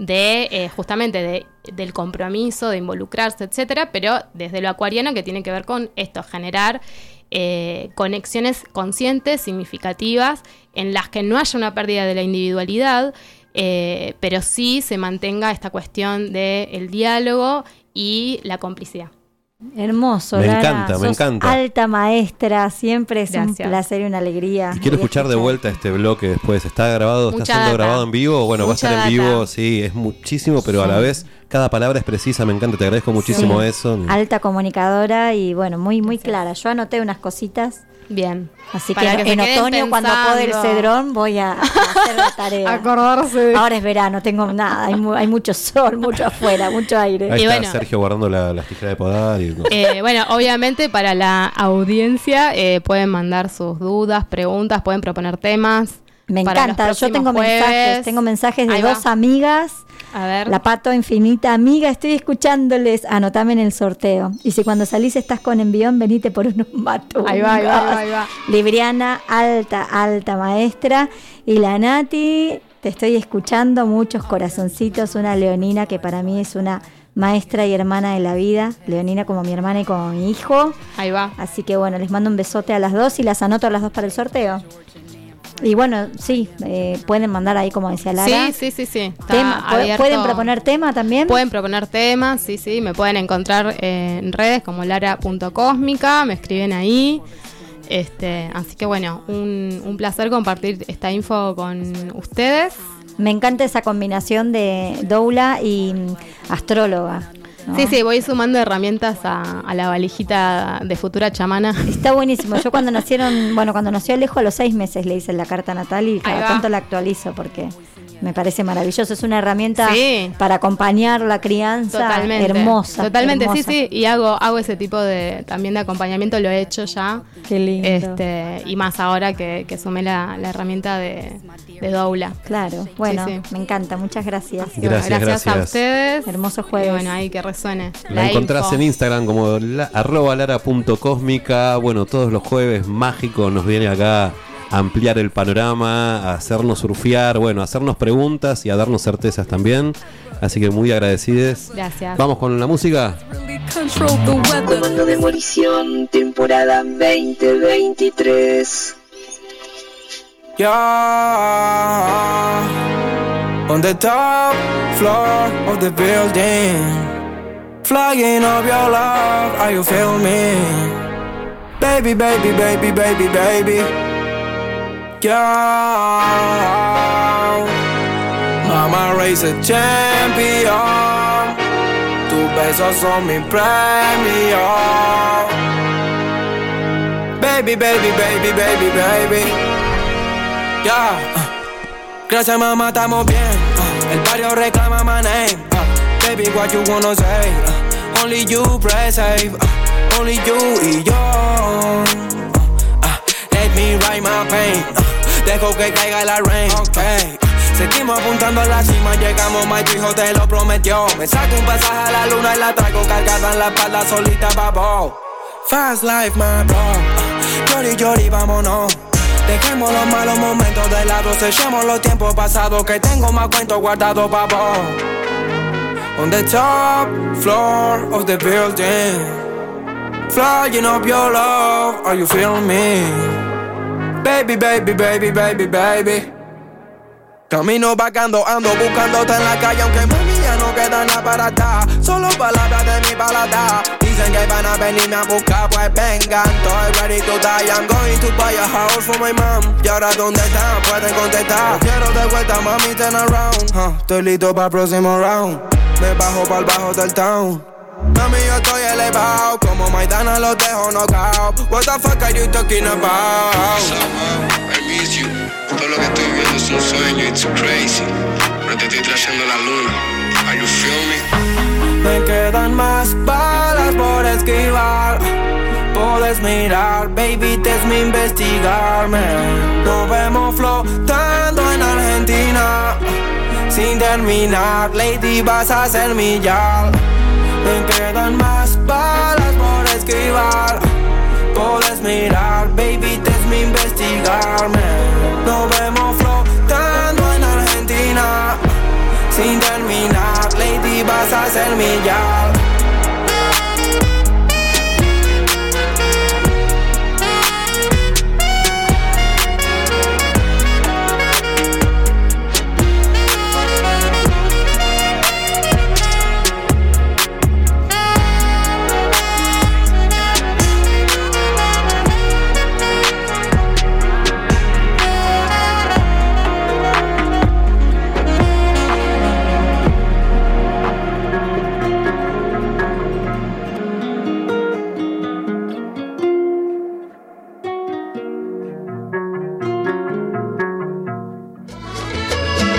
de justamente del compromiso, de involucrarse, etcétera, pero desde lo acuariano, que tiene que ver con esto, generar conexiones conscientes, significativas, en las que no haya una pérdida de la individualidad, pero sí se mantenga esta cuestión del diálogo y la complicidad. Hermoso, me Lara. encanta. Alta maestra, siempre es un placer y una alegría. Y quiero escuchar de vuelta este bloque después. ¿Está grabado? ¿Está siendo grabado en vivo? Bueno, Mucha va a estar en vivo, sí, es muchísimo, pero a la vez cada palabra es precisa, me encanta, te agradezco muchísimo eso. Alta comunicadora y bueno, muy clara. Yo anoté unas cositas. Bien. Así que Para que se en queden otoño, cuando apode el pensando. cedrón, voy a hacer la tarea. Acordarse. Ahora es verano, tengo nada. Hay mucho sol, mucho afuera, mucho aire. Ahí Y está bueno. Sergio guardando las tijeras de podar. Y, no. Bueno, obviamente para la audiencia pueden mandar sus dudas, preguntas, pueden proponer temas. Me para encanta, los yo tengo próximos mensajes de Ahí va. dos amigas. A ver. La Pato infinita, amiga, estoy escuchándoles, anotame en el sorteo. Y si cuando salís estás con envión, venite por unos matungas. Ahí va. Libriana, alta maestra. Y la Nati, te estoy escuchando, muchos corazoncitos. Una Leonina que para mí es una maestra y hermana de la vida. Leonina como mi hermana y como mi hijo. Ahí va. Así que bueno, les mando un besote a las dos y las anoto a las dos para el sorteo. Y bueno, sí, pueden mandar ahí, como decía Lara. Sí. Está Tema. abierto. ¿Pueden proponer tema también? Pueden proponer temas, sí. Me pueden encontrar en redes como lara.cósmica. Me escriben ahí. Así que bueno, un placer compartir esta info con ustedes. Me encanta esa combinación de doula y astróloga, ¿no? Sí, voy sumando herramientas a la valijita de futura chamana. Está buenísimo. Yo cuando nació Alejo a los 6 meses le hice la carta natal y cada tanto la actualizo porque me parece maravilloso. Es una herramienta para acompañar la crianza. Totalmente. Hermosa. Totalmente, hermosa. sí. Y hago ese tipo también de acompañamiento, lo he hecho ya. Qué lindo. Y más ahora que sumé la herramienta de doula. Claro, bueno, Sí. me encanta. Muchas gracias. Así que bueno, gracias a ustedes. Hermoso jueves. Y bueno, ahí que resuene. La encontrás info. en Instagram como @lara.cósmica. Bueno, todos los jueves mágicos nos viene acá a ampliar el panorama, a hacernos surfear, bueno, a hacernos preguntas y a darnos certezas también. Así que muy agradecidos. Gracias. Vamos con la música. Comando Demolición, temporada 2023. Yeah, on the top floor of the building, flying up your love, are you feel me? Baby, baby, baby, baby, baby. Yeah, Mama raised a champion. Tus besos son mi premio. Baby, baby, baby, baby, baby. Yeah, gracias mamá, estamos bien. El barrio reclama my name. Baby, what you wanna say? Only you press save. Only you y yo. Let me write my pain. Dejo que caiga la rain. Okay. Seguimos apuntando a la cima, llegamos, my tu hijo te lo prometió. Me saco un pasaje a la luna y la traigo cargada en la espalda solita, babo. Fast life, my bro. Llori, vámonos. Dejemos los malos momentos de lado, sellemos los tiempos pasados, que tengo más cuentos guardados, babo. On the top floor of the building, flying up your love, are you feeling me? Baby, baby, baby, baby, baby. Camino vagando, ando buscándote en la calle, aunque mami ya no queda nada para atrás. Solo palabras de mi paladar. Dicen que van a venirme a buscar, pues vengan. Estoy ready to die, I'm going to buy a house for my mom. Y ahora ¿dónde están? Pueden contestar. Quiero de vuelta, mami, turn around. Estoy listo para el próximo round. Me bajo para el bajo del town. Mami, yo estoy elevado, como Maidana los dejo knockout. What the fuck are you talking about? I miss you. Todo lo que estoy viendo es un sueño, it's crazy. No te estoy trayendo la luna. Are you feel me? Me quedan más balas por esquivar. Puedes mirar, baby, te es mi investigarme. Nos vemos flotando en Argentina. Sin terminar, lady, vas a ser mi yal. Me quedan más balas por esquivar. Puedes mirar, baby, te es mi investigarme. Nos vemos flotando en Argentina. Sin terminar, lady, vas a ser mi yal.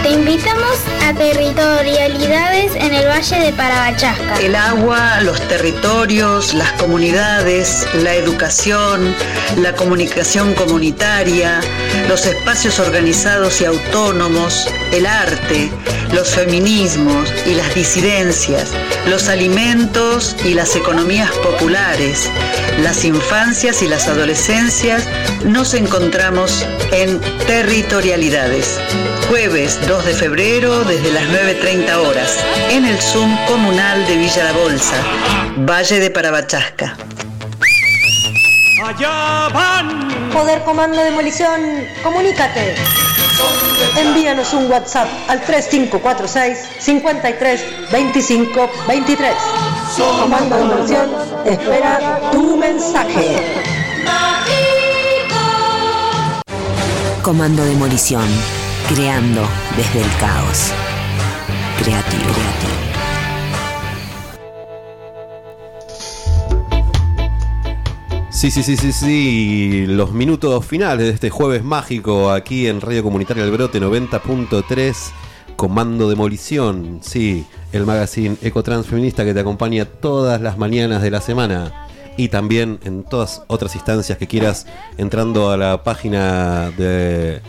Te invitamos a territorialidades en el Valle de Parabachasca. El agua, los territorios, las comunidades, la educación, la comunicación comunitaria, los espacios organizados y autónomos, el arte, los feminismos y las disidencias, los alimentos y las economías populares, las infancias y las adolescencias, nos encontramos en Territorialidades. Jueves 2 de febrero desde las 9:30 horas en el Zoom comunal de Villa La Bolsa, Valle de Parabachasca. Allá van. Poder Comando Demolición, comunícate. Envíanos un WhatsApp al 3546 53 25 23. Comando Demolición espera tu mensaje. Comando Demolición, creando desde el caos. Creativo. Sí, los minutos finales de este jueves mágico aquí en Radio Comunitaria El Brote 90.3, Comando Demolición, sí, el magazine ecotransfeminista que te acompaña todas las mañanas de la semana y también en todas otras instancias que quieras entrando a la página de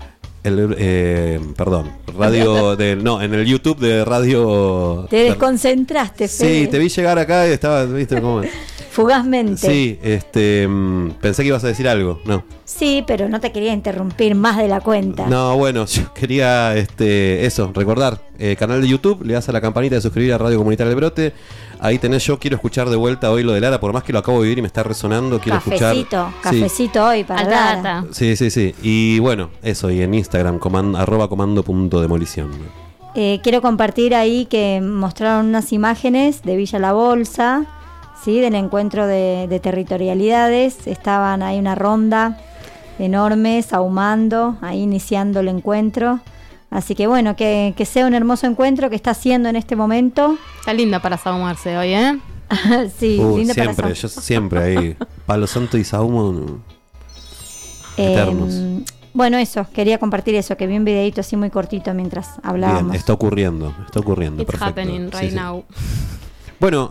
en el YouTube de Radio. Te desconcentraste, Fede. Sí, te vi llegar acá y estaba, ¿viste cómo? Fugazmente. Sí, pensé que ibas a decir algo, ¿no? Sí, pero no te quería interrumpir más de la cuenta. No, bueno, yo quería recordar, canal de YouTube, le das a la campanita de suscribir a Radio Comunitaria del Brote. Ahí tenés Yo Quiero Escuchar de vuelta hoy lo de Lara, por más que lo acabo de vivir y me está resonando, quiero escuchar. Cafecito hoy para Lara. Sí. Y bueno, eso, y en Instagram, @comando.demolición. Quiero compartir ahí que mostraron unas imágenes de Villa La Bolsa, ¿sí? Del encuentro de territorialidades. Estaban ahí una ronda enorme, sahumando, ahí iniciando el encuentro. Así que bueno, que sea un hermoso encuentro que está haciendo en este momento. Está linda para sahumarse hoy, ¿eh? Sí, linda siempre, para yo siempre ahí, Palo Santo y sahumo eternos. Bueno, eso, quería compartir eso, que vi un videito así muy cortito mientras hablábamos. Bien, está ocurriendo. It's perfecto. happening right now. Bueno,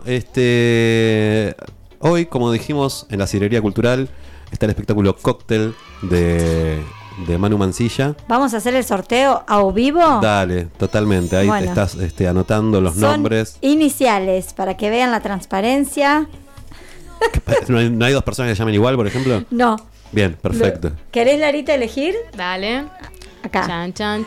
hoy, como dijimos, en la Sidrería Cultural está el espectáculo Cóctel de Manu Mancilla. ¿Vamos a hacer el sorteo a vivo? Dale, totalmente. Ahí bueno, te estás anotando los nombres. Iniciales, para que vean la transparencia. ¿No hay dos personas que se llamen igual, por ejemplo? No. Bien, perfecto. ¿Querés, Larita, elegir? Dale. Acá. Chan.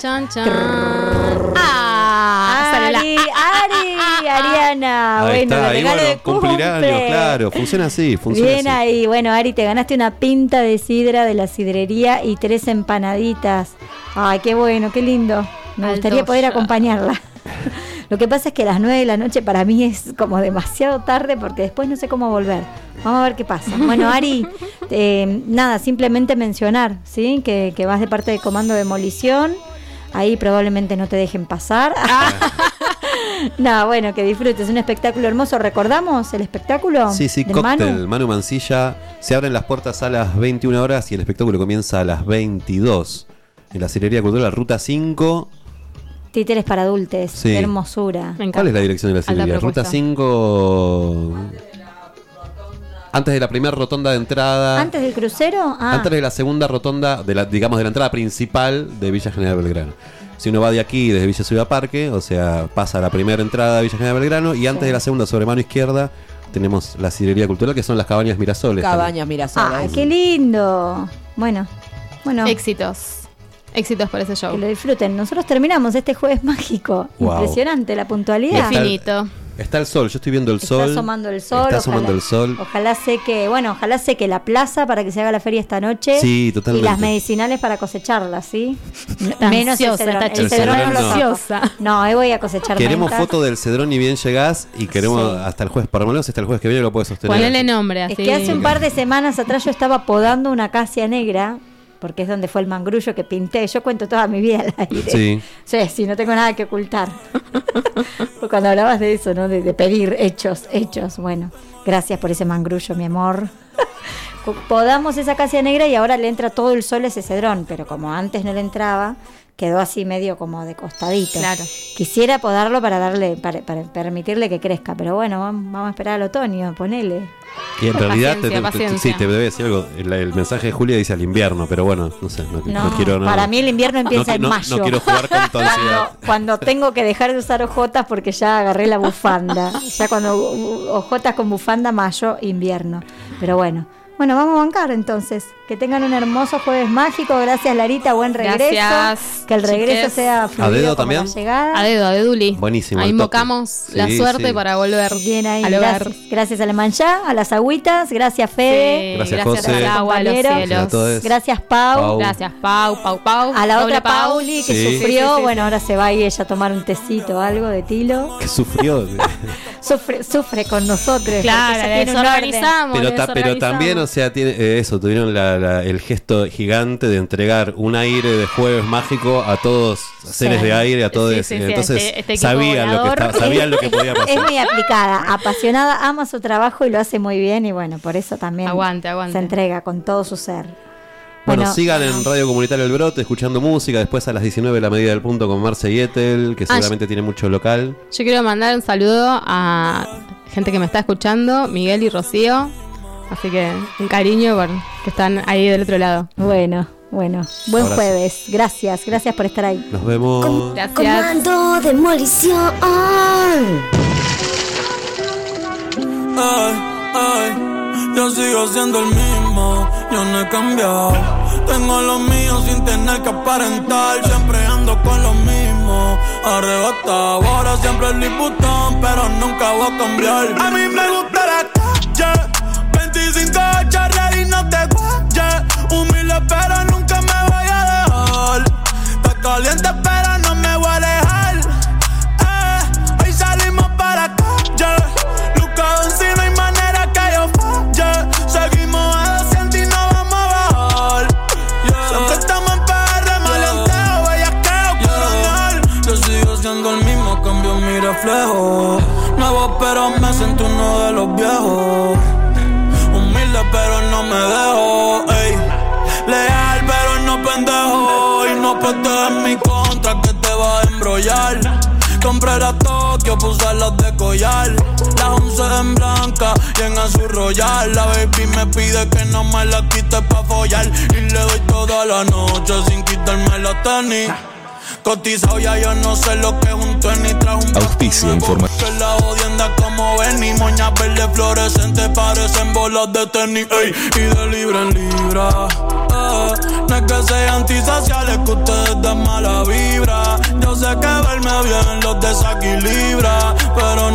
Ariana. Ahí bueno, está, el regalo de cumplir años, claro. Funciona así. Bien ahí. Bueno, Ari, te ganaste una pinta de sidra de la sidrería y 3 empanaditas. Ay, qué bueno, qué lindo. Me gustaría poder acompañarla. Lo que pasa es que las 9 de la noche para mí es como demasiado tarde porque después no sé cómo volver. Vamos a ver qué pasa. Bueno, Ari, nada, simplemente mencionar, ¿sí? Que vas de parte de Comando Demolición. Ahí probablemente no te dejen pasar. No, bueno, que disfrutes. Un espectáculo hermoso. ¿Recordamos el espectáculo? Sí, de Cóctel, Manu Mancilla. Se abren las puertas a las 21 horas y el espectáculo comienza a las 22. En la Sidrería Cultural, Ruta 5. Títeres para adultos. Sí. Hermosura. ¿Cuál es la dirección de la sidrería? Ruta 5. Antes de la primera rotonda de entrada. ¿Antes del crucero? Antes de la segunda rotonda, de la entrada principal de Villa General Belgrano. Si uno va de aquí, desde Villa Ciudad Parque, o sea, pasa a la primera entrada de Villa General Belgrano y antes de la segunda, sobre mano izquierda, tenemos la Sidrería Cultural, que son las Cabañas Mirasoles. ¡Ay, qué lindo! Bueno. Éxitos para ese show. Que lo disfruten. Nosotros terminamos este jueves mágico. Wow. Impresionante la puntualidad. Infinito. Está el sol, yo estoy viendo el sol. Está asomando el sol. Ojalá seque la plaza para que se haga la feria esta noche. Sí, totalmente. Y las medicinales para cosecharlas, ¿sí? Menos el cedrón. El cedrón no. No, hoy voy a cosechar. Queremos foto del cedrón ni bien llegás y queremos hasta el jueves, por lo menos hasta el jueves que viene lo puedes sostener. Ponele nombre así. Es que hace un par de semanas atrás yo estaba podando una acacia negra, porque es donde fue el mangrullo que pinté. Yo cuento toda mi vida al aire. Sí, no tengo nada que ocultar. Cuando hablabas de eso, ¿no? De pedir hechos. Bueno, gracias por ese mangrullo, mi amor. podamos esa acacia negra y ahora le entra todo el sol a ese cedrón, pero como antes no le entraba, quedó así medio como de costadito. Claro. Quisiera podarlo para permitirle que crezca, pero bueno, vamos a esperar al otoño, ponele. Y en realidad Paciencia. sí, te debe decir algo. El mensaje de Julia dice al invierno, pero bueno, no sé, no quiero nada. Para mí el invierno empieza en mayo. No quiero jugar con tu ansiedad. Cuando tengo que dejar de usar ojotas porque ya agarré la bufanda. Ya cuando ojotas con bufanda, mayo, invierno. Pero bueno, vamos a bancar entonces. Que tengan un hermoso jueves mágico. Gracias, Larita, buen regreso. Gracias, que el regreso chiques. sea fluido. ¿A dedo como también? la llegada. A deduli. Buenísimo. Ahí el toque. invocamos la Sí, suerte sí. para volver Bien ahí, al hogar. gracias a Alemanjá, a las agüitas, gracias Fede, Sí, Gracias, José. al agua, a los compañeros. Gracias a cielos. todos. Gracias Pau. Gracias, Pau. A la Doble otra Pauli que Sí. sufrió, Sí. bueno, ahora se va a ir ella a tomar un tecito o algo de tilo. Que sufrió. Sufre con nosotros. Claro, porque ella tiene un desorganizamos. Pero también, o sea, tiene eso, tuvieron el gesto gigante de entregar un aire de jueves mágico a todos seres de aire, a todos. Sí, sí, sí, Entonces este equipo sabían volador. sabían lo que podía pasar. Es muy aplicada, apasionada, ama su trabajo y lo hace muy bien y bueno, por eso también Aguante. se entrega con todo su ser. Bueno, sigan en Radio Comunitaria El Brote escuchando música. Después a las 19 La Medida del Punto con Marce y Ethel, que seguramente tiene mucho local. Yo quiero mandar un saludo a gente que me está escuchando, Miguel y Rocío. Así que un cariño por que están ahí del otro lado. Bueno, buen Abrazo. jueves. Gracias por estar ahí. Nos vemos. Gracias. Comando Demolición. Yo sigo siendo el mismo, yo no he cambiado. Tengo lo mío sin tener que aparentar. Siempre ando con lo mismo, arrebatado. Ahora siempre el Liputón, pero nunca voy a cambiar. A mí me gusta la calle, 25 ready, no te guayes. Humilde pero nunca me voy a dejar. Está caliente pero no me voy a alejar. Hoy salimos para la calle. Si no hay manera que yo falle, seguimos a 200 y no vamos a bajar. Siempre estamos en PR, maleanteo, bellaqueo, colonial. Yo sigo siendo el mismo, cambio mi reflejo. Nuevo pero me siento uno de los viejos. Humilde pero no me dejo, ey. Leal pero no pendejo. Y no puedes en mi contra que te va a embrollar. Compré la Tokio, puse las de collar. Las 11 en blanca y en azul royal. La baby me pide que no me la quite pa' follar. Y le doy toda la noche sin quitarme la tenis. Cotizado ya yo no sé lo que es un tenis. Trajo un auspicio informativo. que la jodienda como ven. Y moñas verdes fluorescentes parecen bolas de tenis. Ey, y de libra en libra. No es que sean antisociales, que ustedes dan mala vibra. Yo sé que verme bien los desequilibra. Pero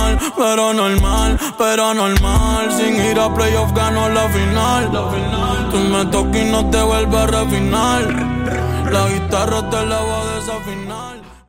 normal. Sin ir a playoff gano la final. Tú me tocas y no te vuelves a refinar. La guitarra te la voy a desafinar.